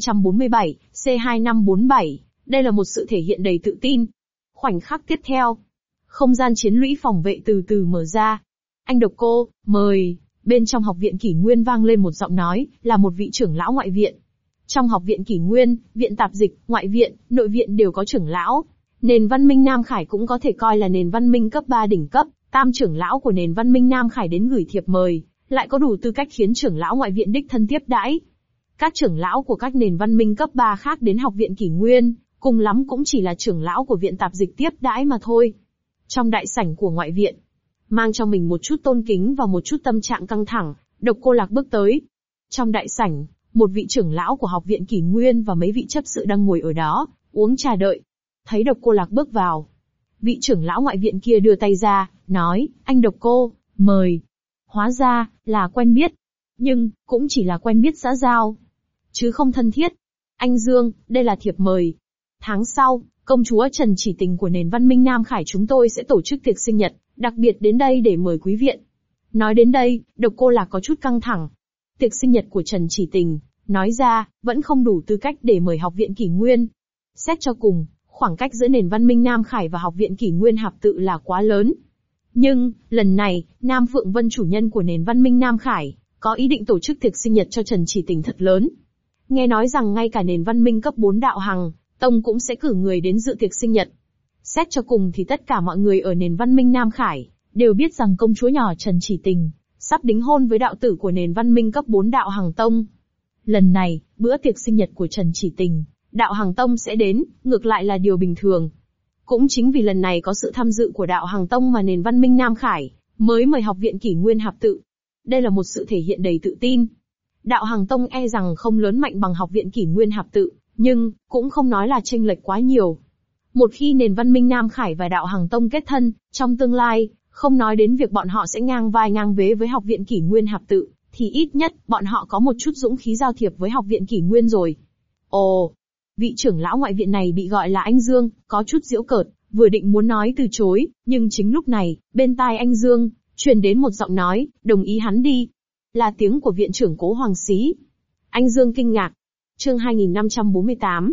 2547, C2547, đây là một sự thể hiện đầy tự tin. Khoảnh khắc tiếp theo, không gian chiến lũy phòng vệ từ từ mở ra. Anh Độc Cô, mời. Bên trong học viện Kỷ Nguyên vang lên một giọng nói, là một vị trưởng lão ngoại viện. Trong học viện Kỷ Nguyên, viện tạp dịch, ngoại viện, nội viện đều có trưởng lão. Nền văn minh Nam Khải cũng có thể coi là nền văn minh cấp 3 đỉnh cấp, Tam trưởng lão của nền văn minh Nam Khải đến gửi thiệp mời, lại có đủ tư cách khiến trưởng lão ngoại viện đích thân tiếp đãi. Các trưởng lão của các nền văn minh cấp 3 khác đến học viện Kỷ Nguyên, cùng lắm cũng chỉ là trưởng lão của viện tạp dịch tiếp đãi mà thôi. Trong đại sảnh của ngoại viện, mang trong mình một chút tôn kính và một chút tâm trạng căng thẳng, Độc Cô Lạc bước tới. Trong đại sảnh, một vị trưởng lão của học viện Kỷ Nguyên và mấy vị chấp sự đang ngồi ở đó, uống trà đợi. Thấy Độc Cô Lạc bước vào, vị trưởng lão ngoại viện kia đưa tay ra, nói, anh Độc Cô, mời. Hóa ra, là quen biết. Nhưng, cũng chỉ là quen biết xã giao, chứ không thân thiết. Anh Dương, đây là thiệp mời. Tháng sau, công chúa Trần Chỉ Tình của nền văn minh Nam Khải chúng tôi sẽ tổ chức tiệc sinh nhật, đặc biệt đến đây để mời quý viện. Nói đến đây, Độc Cô Lạc có chút căng thẳng. Tiệc sinh nhật của Trần Chỉ Tình, nói ra, vẫn không đủ tư cách để mời học viện Kỷ Nguyên. Xét cho cùng, khoảng cách giữa nền văn minh Nam Khải và học viện Kỷ Nguyên Hạp Tự là quá lớn. Nhưng, lần này, Nam Phượng Vân chủ nhân của nền văn minh Nam Khải, có ý định tổ chức tiệc sinh nhật cho Trần Chỉ Tình thật lớn. Nghe nói rằng ngay cả nền văn minh cấp 4 đạo hằng tông cũng sẽ cử người đến dự tiệc sinh nhật. Xét cho cùng thì tất cả mọi người ở nền văn minh Nam Khải, đều biết rằng công chúa nhỏ Trần Chỉ Tình, sắp đính hôn với đạo tử của nền văn minh cấp 4 đạo hằng tông. Lần này, bữa tiệc sinh nhật của Trần Chỉ Tình, đạo hằng tông sẽ đến, ngược lại là điều bình thường. Cũng chính vì lần này có sự tham dự của đạo hằng tông mà nền văn minh Nam Khải, mới mời học viện Kỷ Nguyên Hạp Tự. Đây là một sự thể hiện đầy tự tin. Đạo Hằng Tông e rằng không lớn mạnh bằng Học viện Kỷ Nguyên Hạp Tự, nhưng cũng không nói là chênh lệch quá nhiều. Một khi nền văn minh Nam Khải và Đạo Hằng Tông kết thân, trong tương lai, không nói đến việc bọn họ sẽ ngang vai ngang vế với Học viện Kỷ Nguyên Hạp Tự, thì ít nhất bọn họ có một chút dũng khí giao thiệp với Học viện Kỷ Nguyên rồi. Ồ, vị trưởng lão ngoại viện này bị gọi là anh Dương, có chút giễu cợt, vừa định muốn nói từ chối, nhưng chính lúc này, bên tai anh Dương, truyền đến một giọng nói, đồng ý hắn đi. Là tiếng của viện trưởng Cố Hoàng Xí. Anh Dương kinh ngạc. Chương 2548,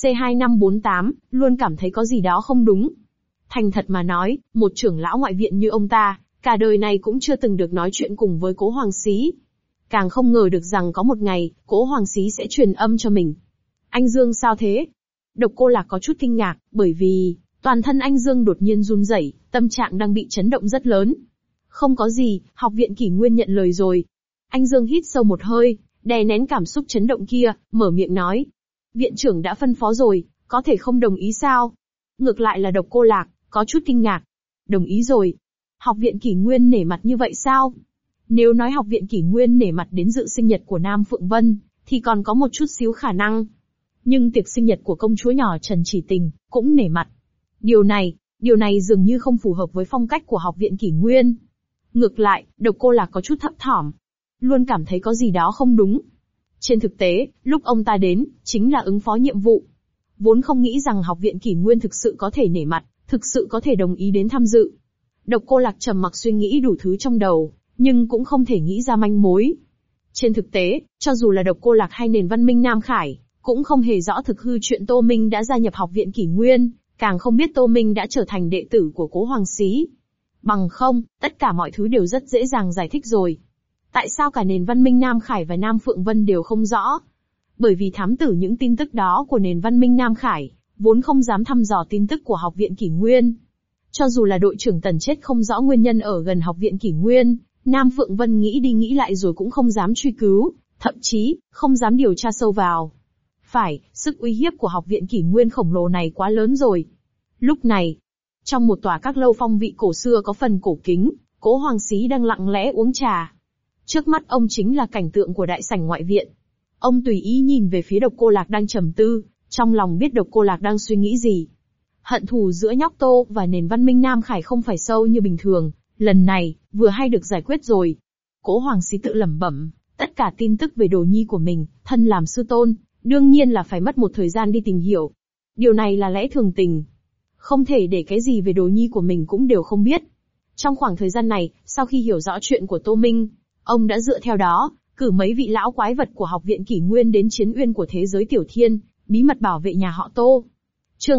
C2548, luôn cảm thấy có gì đó không đúng. Thành thật mà nói, một trưởng lão ngoại viện như ông ta, cả đời này cũng chưa từng được nói chuyện cùng với Cố Hoàng Xí. Càng không ngờ được rằng có một ngày, Cố Hoàng Xí sẽ truyền âm cho mình. Anh Dương sao thế? Độc Cô Lạc có chút kinh ngạc, bởi vì, toàn thân anh Dương đột nhiên run rẩy, tâm trạng đang bị chấn động rất lớn. Không có gì, Học viện Kỷ Nguyên nhận lời rồi. Anh Dương hít sâu một hơi, đè nén cảm xúc chấn động kia, mở miệng nói. Viện trưởng đã phân phó rồi, có thể không đồng ý sao? Ngược lại là Độc Cô Lạc, có chút kinh ngạc. Đồng ý rồi. Học viện Kỷ Nguyên nể mặt như vậy sao? Nếu nói Học viện Kỷ Nguyên nể mặt đến dự sinh nhật của Nam Phượng Vân, thì còn có một chút xíu khả năng. Nhưng tiệc sinh nhật của công chúa nhỏ Trần Chỉ Tình, cũng nể mặt. Điều này dường như không phù hợp với phong cách của Học viện Kỷ Nguyên. Ngược lại, Độc Cô Lạc có chút thấp thỏm. Luôn cảm thấy có gì đó không đúng. Trên thực tế, lúc ông ta đến, chính là ứng phó nhiệm vụ. Vốn không nghĩ rằng Học viện Kỷ Nguyên thực sự có thể nể mặt, thực sự có thể đồng ý đến tham dự. Độc Cô Lạc trầm mặc suy nghĩ đủ thứ trong đầu, nhưng cũng không thể nghĩ ra manh mối. Trên thực tế, cho dù là Độc Cô Lạc hay nền văn minh Nam Khải, cũng không hề rõ thực hư chuyện Tô Minh đã gia nhập Học viện Kỷ Nguyên, càng không biết Tô Minh đã trở thành đệ tử của Cố Hoàng Xí. Bằng không, tất cả mọi thứ đều rất dễ dàng giải thích rồi. Tại sao cả nền văn minh Nam Khải và Nam Phượng Vân đều không rõ? Bởi vì thám tử những tin tức đó của nền văn minh Nam Khải, vốn không dám thăm dò tin tức của Học viện Kỷ Nguyên. Cho dù là đội trưởng Tần chết không rõ nguyên nhân ở gần Học viện Kỷ Nguyên, Nam Phượng Vân nghĩ đi nghĩ lại rồi cũng không dám truy cứu, thậm chí, không dám điều tra sâu vào. Phải, sức uy hiếp của Học viện Kỷ Nguyên khổng lồ này quá lớn rồi. Lúc này, trong một tòa các lâu phong vị cổ xưa có phần cổ kính, Cố Hoàng Xí đang lặng lẽ uống trà. Trước mắt ông chính là cảnh tượng của đại sảnh ngoại viện. Ông tùy ý nhìn về phía Độc Cô Lạc đang trầm tư, trong lòng biết Độc Cô Lạc đang suy nghĩ gì. Hận thù giữa nhóc Tô và nền văn minh Nam Khải không phải sâu như bình thường, lần này, vừa hay được giải quyết rồi. Cố Hoàng Xí tự lẩm bẩm, tất cả tin tức về đồ nhi của mình, thân làm sư tôn, đương nhiên là phải mất một thời gian đi tìm hiểu. Điều này là lẽ thường tình. Không thể để cái gì về đồ nhi của mình cũng đều không biết. Trong khoảng thời gian này, sau khi hiểu rõ chuyện của Tô Minh, ông đã dựa theo đó, cử mấy vị lão quái vật của Học viện Kỷ Nguyên đến chiến uyên của thế giới Tiểu Thiên, bí mật bảo vệ nhà họ Tô. Chương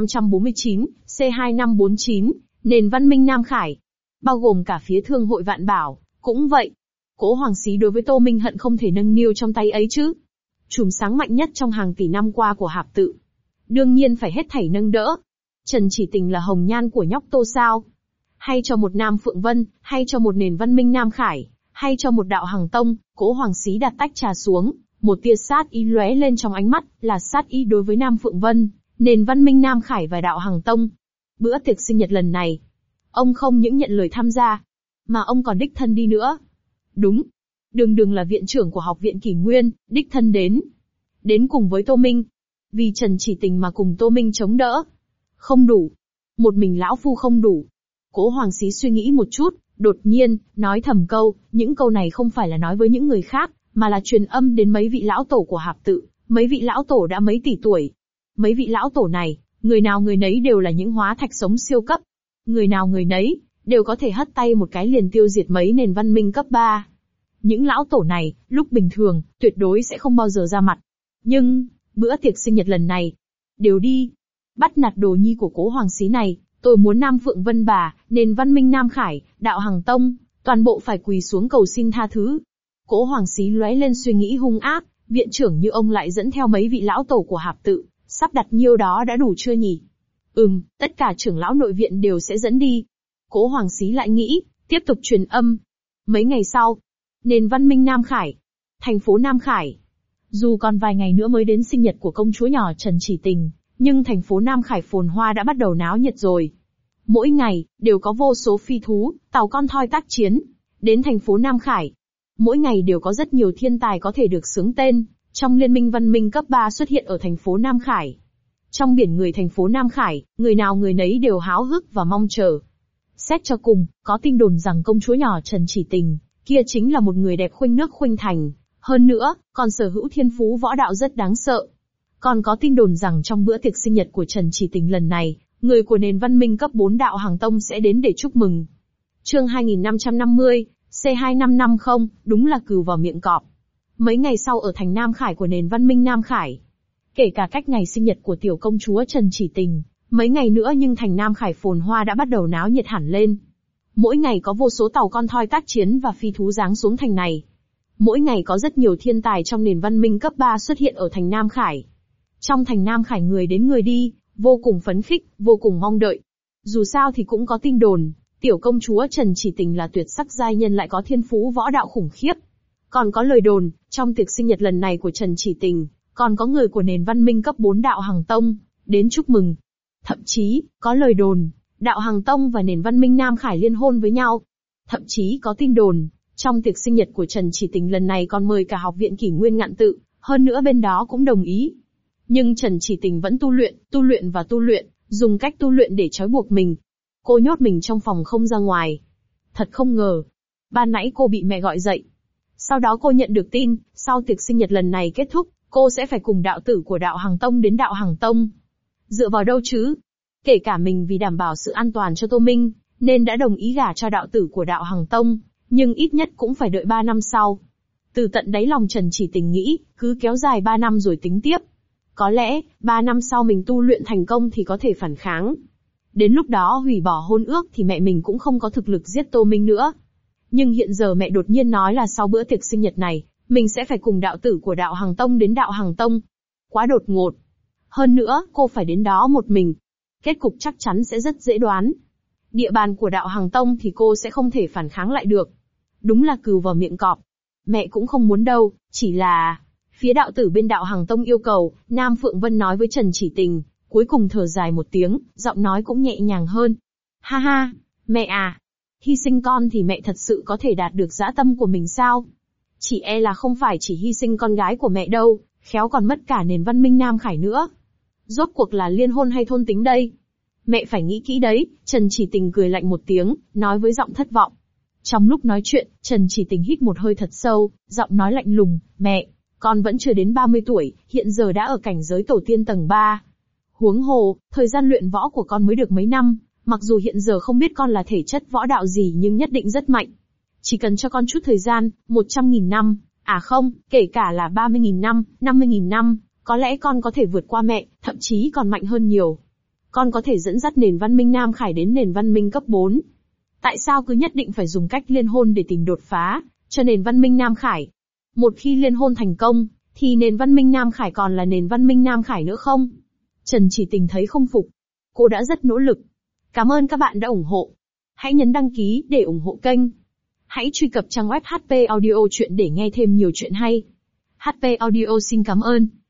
2549, C2549, nền văn minh Nam Khải. Bao gồm cả phía thương hội Vạn Bảo, cũng vậy. Cố Hoàng Xí đối với Tô Minh hận không thể nâng niu trong tay ấy chứ. Chùm sáng mạnh nhất trong hàng tỷ năm qua của Hạp Tự. Đương nhiên phải hết thảy nâng đỡ. Trần Chỉ Tình là hồng nhan của nhóc Tô sao? Hay cho một Nam Phượng Vân, hay cho một nền văn minh Nam Khải, hay cho một Đạo Hằng Tông? Cố Hoàng Xí đặt tách trà xuống, một tia sát ý lóe lên trong ánh mắt, là sát ý đối với Nam Phượng Vân, nền văn minh Nam Khải và Đạo Hằng Tông. Bữa tiệc sinh nhật lần này, ông không những nhận lời tham gia, mà ông còn đích thân đi nữa. Đúng, đường là viện trưởng của Học viện Kỷ Nguyên, đích thân đến. Đến cùng với Tô Minh. Vì Trần Chỉ Tình mà cùng Tô Minh chống đỡ. Không đủ. Một mình lão phu không đủ. Cố Hoàng Xí suy nghĩ một chút, đột nhiên, nói thầm câu, những câu này không phải là nói với những người khác, mà là truyền âm đến mấy vị lão tổ của Hạp Tự, mấy vị lão tổ đã mấy tỷ tuổi. Mấy vị lão tổ này, người nào người nấy đều là những hóa thạch sống siêu cấp. Người nào người nấy, đều có thể hất tay một cái liền tiêu diệt mấy nền văn minh cấp 3. Những lão tổ này, lúc bình thường, tuyệt đối sẽ không bao giờ ra mặt. Nhưng, bữa tiệc sinh nhật lần này, đều đi. Bắt nạt đồ nhi của Cố Hoàng Xí này, tôi muốn Nam Phượng Vân bà, nền văn minh Nam Khải, Đạo Hằng Tông, toàn bộ phải quỳ xuống cầu xin tha thứ. Cố Hoàng Xí lóe lên suy nghĩ hung ác, viện trưởng như ông lại dẫn theo mấy vị lão tổ của Hạp Tự, sắp đặt nhiêu đó đã đủ chưa nhỉ? Tất cả trưởng lão nội viện đều sẽ dẫn đi. Cố Hoàng Xí lại nghĩ, tiếp tục truyền âm. Mấy ngày sau, nền văn minh Nam Khải, thành phố Nam Khải. Dù còn vài ngày nữa mới đến sinh nhật của công chúa nhỏ Trần Chỉ Tình, nhưng thành phố Nam Khải phồn hoa đã bắt đầu náo nhiệt rồi. Mỗi ngày, đều có vô số phi thú, tàu con thoi tác chiến, đến thành phố Nam Khải. Mỗi ngày đều có rất nhiều thiên tài có thể được xướng tên, trong liên minh văn minh cấp 3 xuất hiện ở thành phố Nam Khải. Trong biển người thành phố Nam Khải, người nào người nấy đều háo hức và mong chờ. Xét cho cùng, có tin đồn rằng công chúa nhỏ Trần Chỉ Tình, kia chính là một người đẹp khuynh nước khuynh thành. Hơn nữa, còn sở hữu thiên phú võ đạo rất đáng sợ. Còn có tin đồn rằng trong bữa tiệc sinh nhật của Trần Chỉ Tình lần này, người của nền văn minh cấp 4 đạo Hàng Tông sẽ đến để chúc mừng. Chương 2550, C2550, đúng là cừu vào miệng cọp. Mấy ngày sau ở thành Nam Khải của nền văn minh Nam Khải. Kể cả cách ngày sinh nhật của tiểu công chúa Trần Chỉ Tình, mấy ngày nữa nhưng thành Nam Khải phồn hoa đã bắt đầu náo nhiệt hẳn lên. Mỗi ngày có vô số tàu con thoi tác chiến và phi thú giáng xuống thành này. Mỗi ngày có rất nhiều thiên tài trong nền văn minh cấp 3 xuất hiện ở thành Nam Khải. Trong thành Nam Khải người đến người đi, vô cùng phấn khích, vô cùng mong đợi. Dù sao thì cũng có tin đồn, tiểu công chúa Trần Chỉ Tình là tuyệt sắc giai nhân lại có thiên phú võ đạo khủng khiếp. Còn có lời đồn, trong tiệc sinh nhật lần này của Trần Chỉ Tình, còn có người của nền văn minh cấp 4 đạo Hàng Tông, đến chúc mừng. Thậm chí, có lời đồn, đạo Hàng Tông và nền văn minh Nam Khải liên hôn với nhau. Thậm chí có tin đồn, trong tiệc sinh nhật của Trần Chỉ Tình lần này còn mời cả học viện Kỷ Nguyên Ngạn Tự, hơn nữa bên đó cũng đồng ý. Nhưng Trần Chỉ Tình vẫn tu luyện và tu luyện, dùng cách tu luyện để trói buộc mình. Cô nhốt mình trong phòng không ra ngoài. Thật không ngờ, ban nãy cô bị mẹ gọi dậy. Sau đó cô nhận được tin, sau tiệc sinh nhật lần này kết thúc, cô sẽ phải cùng đạo tử của đạo Hàng Tông đến đạo Hàng Tông. Dựa vào đâu chứ? Kể cả mình vì đảm bảo sự an toàn cho Tô Minh, nên đã đồng ý gả cho đạo tử của đạo Hàng Tông, nhưng ít nhất cũng phải đợi 3 năm sau. Từ tận đáy lòng Trần Chỉ Tình nghĩ, cứ kéo dài 3 năm rồi tính tiếp. Có lẽ, 3 năm sau mình tu luyện thành công thì có thể phản kháng. Đến lúc đó hủy bỏ hôn ước thì mẹ mình cũng không có thực lực giết Tô Minh nữa. Nhưng hiện giờ mẹ đột nhiên nói là sau bữa tiệc sinh nhật này, mình sẽ phải cùng đạo tử của đạo Hàng Tông đến đạo Hàng Tông. Quá đột ngột. Hơn nữa, cô phải đến đó một mình. Kết cục chắc chắn sẽ rất dễ đoán. Địa bàn của đạo Hàng Tông thì cô sẽ không thể phản kháng lại được. Đúng là cừu vào miệng cọp. Mẹ cũng không muốn đâu, chỉ là... Phía đạo tử bên đạo Hàng Tông yêu cầu, Nam Phượng Vân nói với Trần Chỉ Tình, cuối cùng thở dài một tiếng, giọng nói cũng nhẹ nhàng hơn. Ha ha, mẹ à, hy sinh con thì mẹ thật sự có thể đạt được dã tâm của mình sao? Chỉ e là không phải chỉ hy sinh con gái của mẹ đâu, khéo còn mất cả nền văn minh Nam Khải nữa. Rốt cuộc là liên hôn hay thôn tính đây? Mẹ phải nghĩ kỹ đấy, Trần Chỉ Tình cười lạnh một tiếng, nói với giọng thất vọng. Trong lúc nói chuyện, Trần Chỉ Tình hít một hơi thật sâu, giọng nói lạnh lùng, mẹ, con vẫn chưa đến 30 tuổi, hiện giờ đã ở cảnh giới tổ tiên tầng 3. Huống hồ, thời gian luyện võ của con mới được mấy năm, mặc dù hiện giờ không biết con là thể chất võ đạo gì nhưng nhất định rất mạnh. Chỉ cần cho con chút thời gian, 100.000 năm, à không, kể cả là 30.000 năm, 50.000 năm, có lẽ con có thể vượt qua mẹ, thậm chí còn mạnh hơn nhiều. Con có thể dẫn dắt nền văn minh Nam Khải đến nền văn minh cấp 4. Tại sao cứ nhất định phải dùng cách liên hôn để tìm đột phá, cho nền văn minh Nam Khải? Một khi liên hôn thành công, thì nền văn minh Nam Khải còn là nền văn minh Nam Khải nữa không? Trần Chỉ Tình thấy không phục. Cô đã rất nỗ lực. Cảm ơn các bạn đã ủng hộ. Hãy nhấn đăng ký để ủng hộ kênh. Hãy truy cập trang web HP Audio Chuyện để nghe thêm nhiều chuyện hay. HP Audio xin cảm ơn.